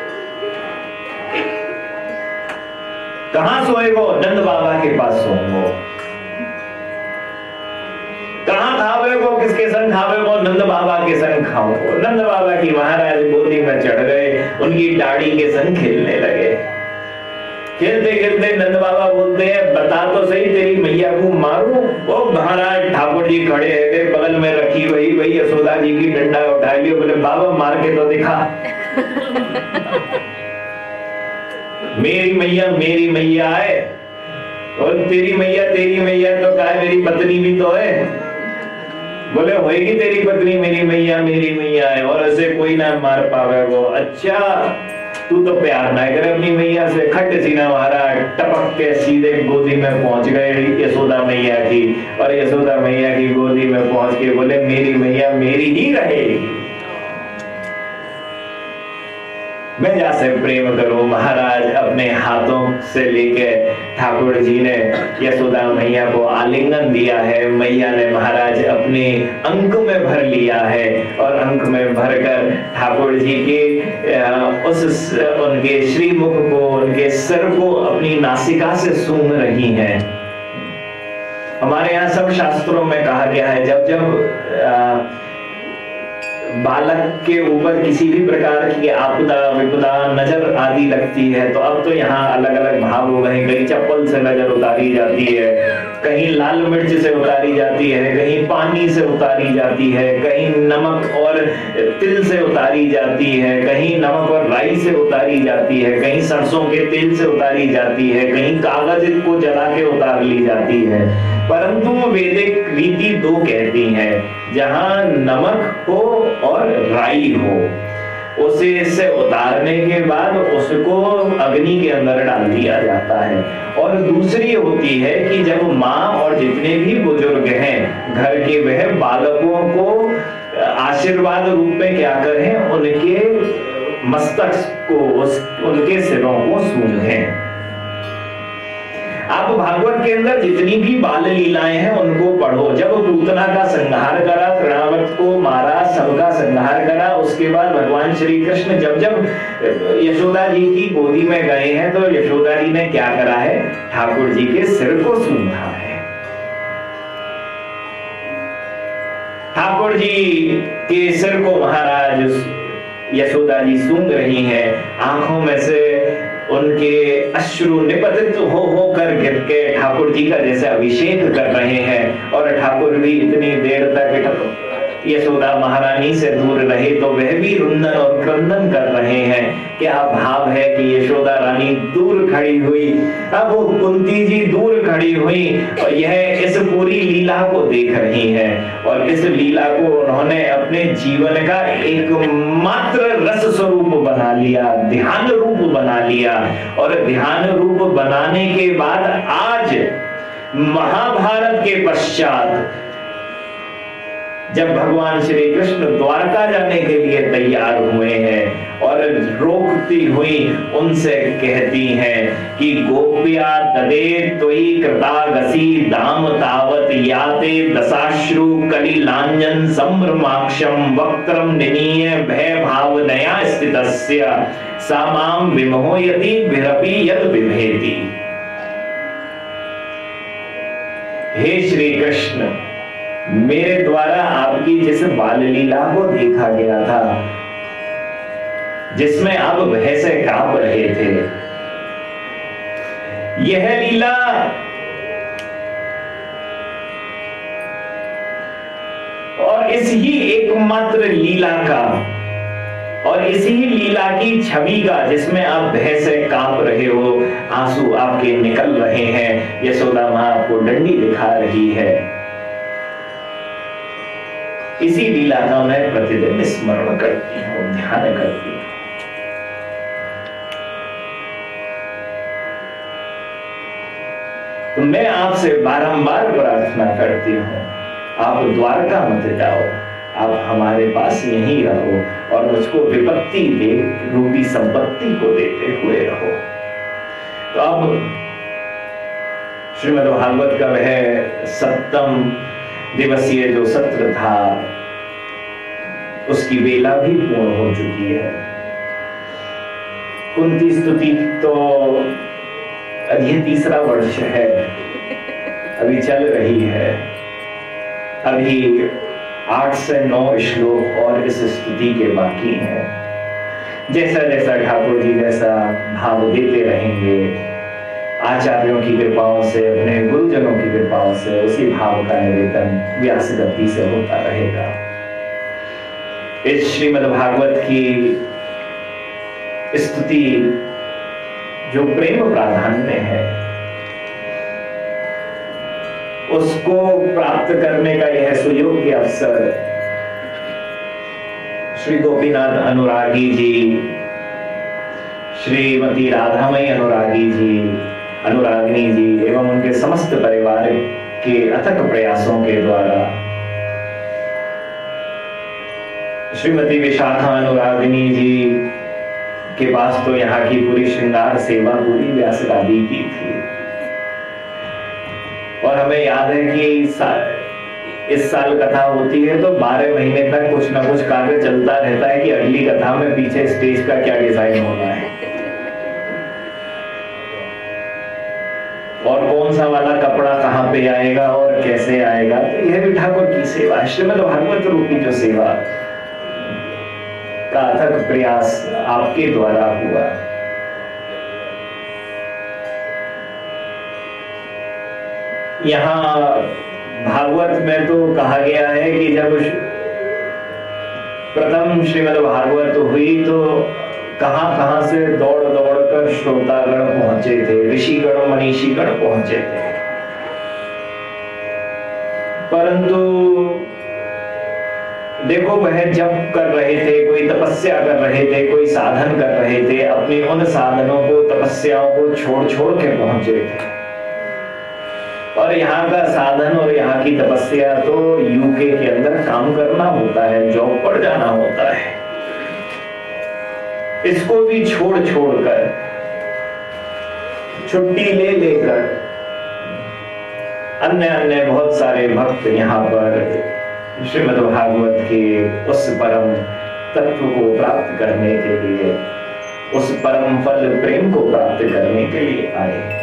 कहां सोएगो, नंद बाबा के पास सोऊंगो। कहां खावेगो, किसके संग खावेगो, नंद बाबा के संग खाऊंगो। नंद बाबा की महाराज गोदी में चढ़ गए, उनकी दाढ़ी के संग खेलने लगे। खेलते खेलते नंद बाबा बोलते हैं बता तो सही तेरी मैया को मारूं। वो महाराज ठाकुर जी खड़े है, बगल में रखी वही वही यशोदा जी की डंडा उठा लिया, बोले बाबा मार के तो दिखा। मेरी मैया मेरी मैया है, और तेरी मैया तेरी मैया तो क्या है, मेरी पत्नी भी तो है। बोले होएगी तेरी पत्नी मेरी मैया मेरी मैया है, और ऐसे कोई ना मार पावे वो। अच्छा तू तो प्यार ना करे अपनी मैया से। खट सीना महाराज टपक के सीधे गोदी में पहुंच गए यशोदा मैया की, और यशोदा मैया की गोदी में पहुंच के बोले मेरी मैया मेरी ही रहेगी, मैं जैसे प्रेम करूं। महाराज अपने हाथों से लेके ठाकुर जी ने यशोदा मैया को आलिंगन दिया है, मैया ने महाराज अपने अंक में भर लिया है, और अंक में भरकर ठाकुर जी के उस उनके श्रीमुख को, उनके सिर को अपनी नासिका से सूंघ रही हैं। हमारे यहाँ सब शास्त्रों में कहा गया है जब जब आ, बालक के ऊपर किसी भी प्रकार की आपदा विपदा नजर आदि लगती है, तो अब तो यहाँ अलग अलग भाव हो गए, कहीं चप्पल से नजर उतारी जाती है, कहीं लाल मिर्च से उतारी जाती है, कहीं पानी से उतारी जाती है, कहीं नमक और तिल से उतारी जाती है, कहीं नमक और राई से उतारी जाती है, कहीं सरसों के तेल से उतारी जाती है, कहीं कागज को जला के उतार ली जाती है। परंतु वैदिक रीति दो कहती है, जहां नमक हो और राई हो, उसे से उतारने के बाद उसको अग्नि के अंदर डाल दिया जाता है। और दूसरी होती है कि जब माँ और जितने भी बुजुर्ग हैं घर के, वह बालकों को आशीर्वाद रूप में क्या करें, उनके मस्तक को, उस उनके सिरों को सूंघें। आप भागवत के अंदर जितनी भी बाल लीलाएं हैं उनको पढ़ो। जब पूतना का संहार करा, तृणावत को मारा, सबका संहार करा, उसके बाद भगवान श्री कृष्ण जब जब यशोदा जी की गोदी में गए हैं तो यशोदा जी ने क्या करा है, ठाकुर जी के सिर को सूंघा है। ठाकुर जी के सिर को महाराज यशोदा जी सूंघ रही हैं, आंखों में से उनके अश्रु निपतित हो होकर गिर के ठाकुर जी का जैसे अभिषेक कर रहे हैं। और ठाकुर भी इतनी देर तक यशोदा महारानी से दूर रहे तो वह भी रुंदन और क्रंदन कर रहे हैं। क्या भाव है कि यशोदा रानी दूर खड़ी हुई, अब वो कुंती जी दूर खड़ी हुई और यह इस पूरी लीला को देख रही हैं, और इस लीला को उन्होंने अपने जीवन का एक मात्र रस स्वरूप बना लिया, ध्यान रूप बना लिया। और ध्यान रूप बनाने के बाद आज महाभारत के पश्चात जब भगवान श्री कृष्ण द्वारका जाने के लिए तैयार हुए हैं और रोकती हुई उनसे कहती हैं कि गोप्या तदे त्वयि कृतागसी दाम तावत याते दशाश्रु कलिलांजन संभ्रमाक्षम वक्त्रम निनीय भय भावनया स्थितस्य सामाम विमोहयति विरपि यद विभेति। हे श्री कृष्ण, मेरे द्वारा आपकी जिस बाल लीला को देखा गया था, जिसमें आप भय से कांप रहे थे, यह लीला और इस ही एकमात्र लीला का और इसी लीला की छवि का, जिसमें आप भय से कांप रहे हो, आंसू आपके निकल रहे हैं, यशोदा मां आपको डंडी दिखा रही है। इसी लीला का मैं प्रतिदिन स्मरण करती हूँ, ध्यान करती हूँ। तो मैं आपसे बारंबार प्रार्थना करती हूँ, आप द्वारका मत जाओ, आप हमारे पास यहीं रहो और मुझको विपत्ति दे रूपी संपत्ति को देते हुए रहो। तो अब श्रीमद् भागवत का वह सप्तम दिवसीय जो सत्र था उसकी वेला भी पूर्ण हो चुकी है। कुंती स्तुति तो ये तीसरा वर्ष है, अभी चल रही है। अभी आठ से नौ श्लोक और इस स्तुति के बाकी हैं। जैसा जैसा ठाकुर जी जैसा भाव देते रहेंगे, आचार्यों की कृपाओं से, अपने गुरुजनों की कृपाओं से उसी भाव का निवेदन व्यास गति से होता रहेगा। इस श्रीमद् भागवत की स्तुति जो प्रेम प्राधान्य है उसको प्राप्त करने का यह सुयोग्य अवसर श्री गोपीनाथ अनुरागी जी, श्रीमती राधामयी अनुरागी जी, अनुरागिनी जी एवं उनके समस्त परिवार के अथक प्रयासों के द्वारा, श्रीमती विशाखा अनुरागिनी जी के पास तो यहाँ की पूरी श्रृंगार सेवा पूरी व्यास गादी की थी। और हमें याद है कि इस साल कथा होती है तो बारह महीने तक कुछ ना कुछ कार्य चलता रहता है कि अगली कथा में पीछे स्टेज का क्या डिजाइन होना है और कौन सा वाला कपड़ा कहाँ पे आएगा और कैसे आएगा। तो यह भी ठाकुर की सेवा, श्रीमद् भागवत रूपी जो सेवा का अथक प्रयास आपके द्वारा हुआ। यहाँ भागवत में तो कहा गया है कि जब प्रथम श्रीमद् भागवत हुई तो कहां कहां से दौड़ दौड़ कर श्रोतागण पहुंचे थे, ऋषिगण मनीषीगण पहुंचे थे। परंतु देखो वह जप कर रहे थे, कोई तपस्या कर रहे थे, कोई साधन कर रहे थे, अपनी उन साधनों को तपस्याओं को छोड़ छोड़ के पहुंचे थे। और यहाँ का साधन और यहाँ की तपस्या तो यूके के अंदर काम करना होता है, जॉब पर जाना होता है। इसको भी छोड़ छोड़ कर, छुट्टी ले लेकर अन्य अन्य बहुत सारे भक्त यहाँ पर श्रीमद् भागवत के उस परम तत्व को प्राप्त करने के लिए, उस परम फल प्रेम को प्राप्त करने के लिए आए।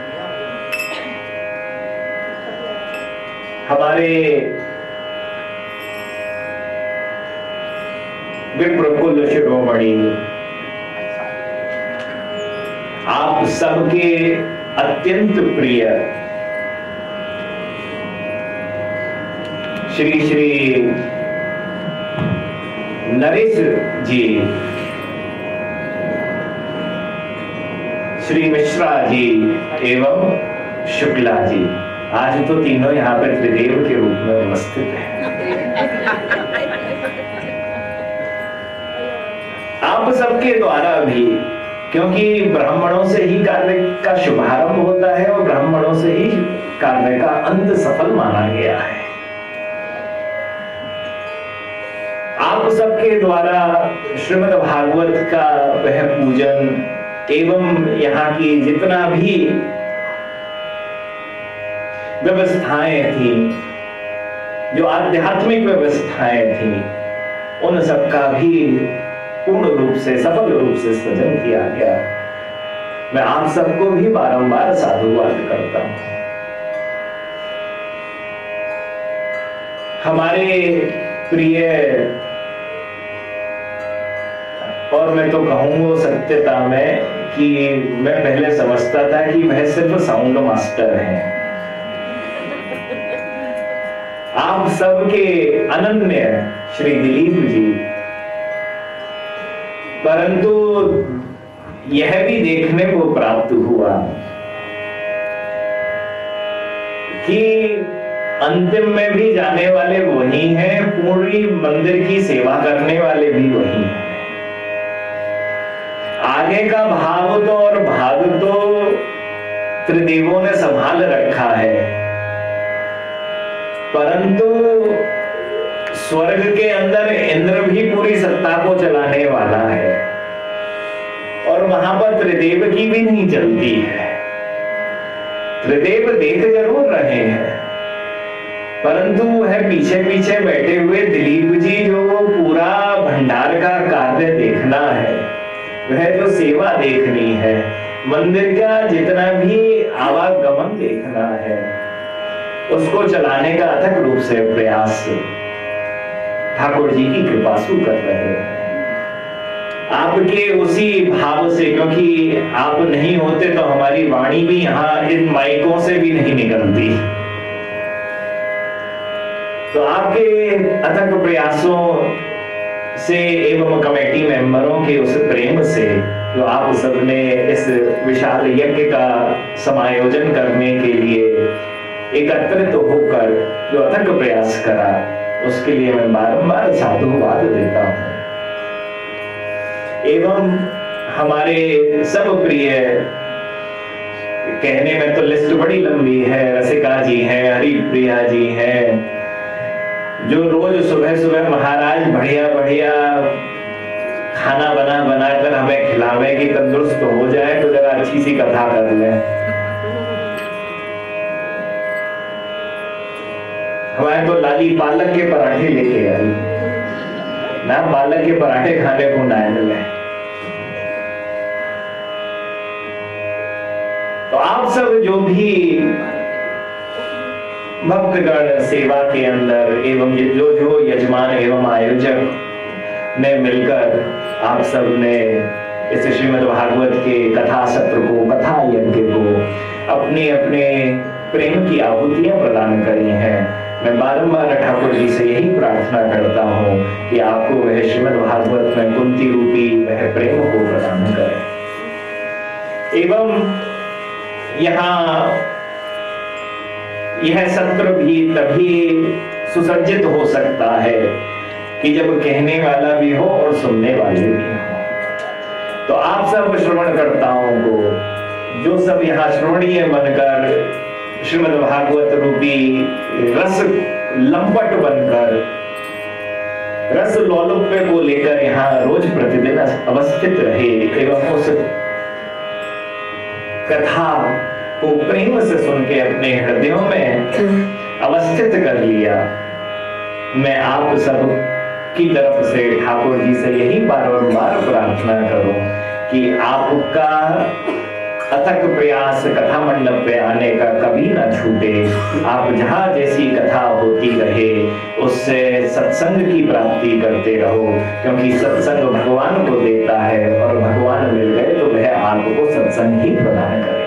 हमारे विप्रकुल शिरोमणि, आप सबके अत्यंत प्रिय श्री श्री नरेश जी, श्री मिश्रा जी एवं शुक्ला जी, आज तो तीनों यहाँ पर त्रिदेव के रूप में उपस्थित हैं। आप सबके द्वारा भी, क्योंकि ब्राह्मणों से ही कार्य का शुभारंभ होता है और ब्राह्मणों से ही कार्य का अंत सफल माना गया है। आप सबके द्वारा श्रीमद् भागवत का वह पूजन एवं यहाँ की जितना भी व्यवस्थाएं थी, जो आध्यात्मिक व्यवस्थाएं थी, उन सब का भी पूर्ण रूप से सफल रूप से सृजन किया गया। मैं आप सबको भी बारंबार साधुवाद करता हूं। हमारे प्रिय, और मैं तो कहूंगा सत्यता में कि मैं पहले समझता था कि वह सिर्फ साउंड मास्टर हैं। आप सबके अनन्य श्री दिलीप जी, परंतु यह भी देखने को प्राप्त हुआ कि अंतिम में भी जाने वाले वही हैं, पूरी मंदिर की सेवा करने वाले भी वही हैं। आगे का भाव तो और भाग तो त्रिदेवों ने संभाल रखा है, परंतु स्वर्ग के अंदर इंद्र भी पूरी सत्ता को चलाने वाला है और वहां पर त्रिदेव की भी नहीं चलती है। त्रिदेव देख जरूर रहे हैं, परंतु वह पीछे पीछे बैठे हुए दिलीप जी जो वो पूरा भंडार का कार्य देखना है, वह जो सेवा देखनी है, मंदिर का जितना भी आवागमन देखना है, उसको चलाने का अथक रूप से प्रयास ठाकुर जी की कृपा से कर रहे हैं। आपके उसी भाव से, क्योंकि आप नहीं होते तो हमारी वाणी भी यहाँ इन माइकों से भी नहीं निकलती, तो आपके अथक प्रयासों से एवं कमेटी मेंबरों के उस प्रेम से जो आप सबने इस विशाल यज्ञ का समायोजन करने के लिए एकत्रित होकर जो अथक प्रयास करा, उसके लिए मैं बारंबार साधुवाद देता हूं। एवं हमारे सब प्रिय, कहने में तो लिस्ट बड़ी लंबी है, रसिका जी हैं, हरिप्रिया जी हैं, जो रोज सुबह सुबह महाराज बढ़िया बढ़िया खाना बना बना कर हमें खिलावे कि तंदुरुस्त हो जाए, तो जरा अच्छी सी कथा कर लें। हमारे तो लाली पालक के पराठे लेके आई ना, पालक के पराठे खाने को ना मिले। तो आप सब जो भी भक्तगण सेवा के अंदर एवं जो जो यजमान एवं आयोजक ने मिलकर आप सब ने इस श्रीमद् भागवत के कथा सत्र को, कथा यज्ञ को अपने अपने प्रेम की आहुतियां प्रदान करी हैं। मैं बारंबार ठाकुर जी से यही प्रार्थना करता हूं कि आपको वह श्रीमद् भागवत में कुंती रूपी वह प्रेम को प्रदान करें। एवं यहाँ यह सत्र भी तभी सुसज्जित हो सकता है कि जब कहने वाला भी हो और सुनने वाले भी हो। तो आप सब श्रवणकर्ताओं को, जो सब यहाँ श्रवणीय बनकर श्रीमद् भागवत रूपी रस लंपट बनकर रस लौलुप्य को लेकर यहाँ रोज प्रतिदिन अवस्थित रहे एवं उस कथा को प्रेम से सुन के अपने हृदयों में अवस्थित कर लिया, मैं आप सब की तरफ से ठाकुर जी से यही बारंबार प्रार्थना करूं कि आपका अथक प्रयास कथा मंडप पे आने का कभी ना छूटे। आप जहाँ जैसी कथा होती रहे उससे सत्संग की प्राप्ति करते रहो, क्योंकि सत्संग भगवान को देता है और भगवान मिल गए तो वह आपको सत्संग ही प्रदान करेंगे।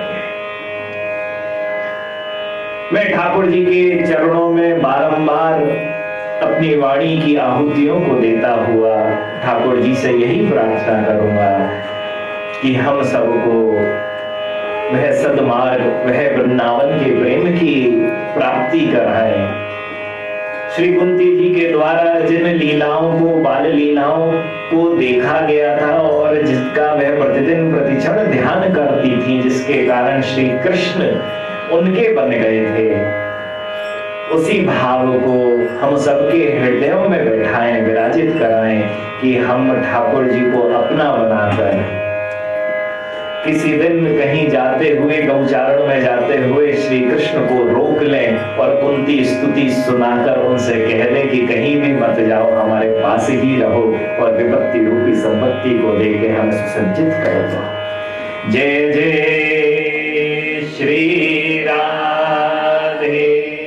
मैं ठाकुर जी के चरणों में बारंबार अपनी वाणी की आहुतियों को देता हुआ ठाकुर जी से यही प्रार्थना करूंगा कि हम सबको वह सदमार्ग, वह वृंदावन के प्रेम की प्राप्ति कराए। श्री कुंती जी के द्वारा जिन लीलाओं को, बाल लीलाओं को देखा गया था और जिसका वह प्रतिदिन प्रतिक्षण ध्यान करती थी, जिसके कारण श्री कृष्ण उनके बन गए थे, उसी भाव को हम सबके हृदयों में बैठाएं, विराजित कराएं कि हम ठाकुर जी को अपना बनाकर किसी दिन कहीं जाते हुए, गौचारण में जाते हुए श्री कृष्ण को रोक लें और कुंती स्तुति सुनाकर उनसे कह दें कि कहीं भी मत जाओ, हमारे पास ही रहो और विपत्ति रूपी संपत्ति को लेके हमें सुसज्जित कर दो। जय जय श्री राधे,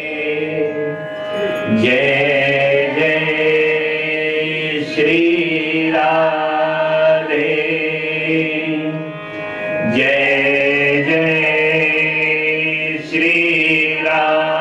जय जय श्री राधे, जय जय श्री राम।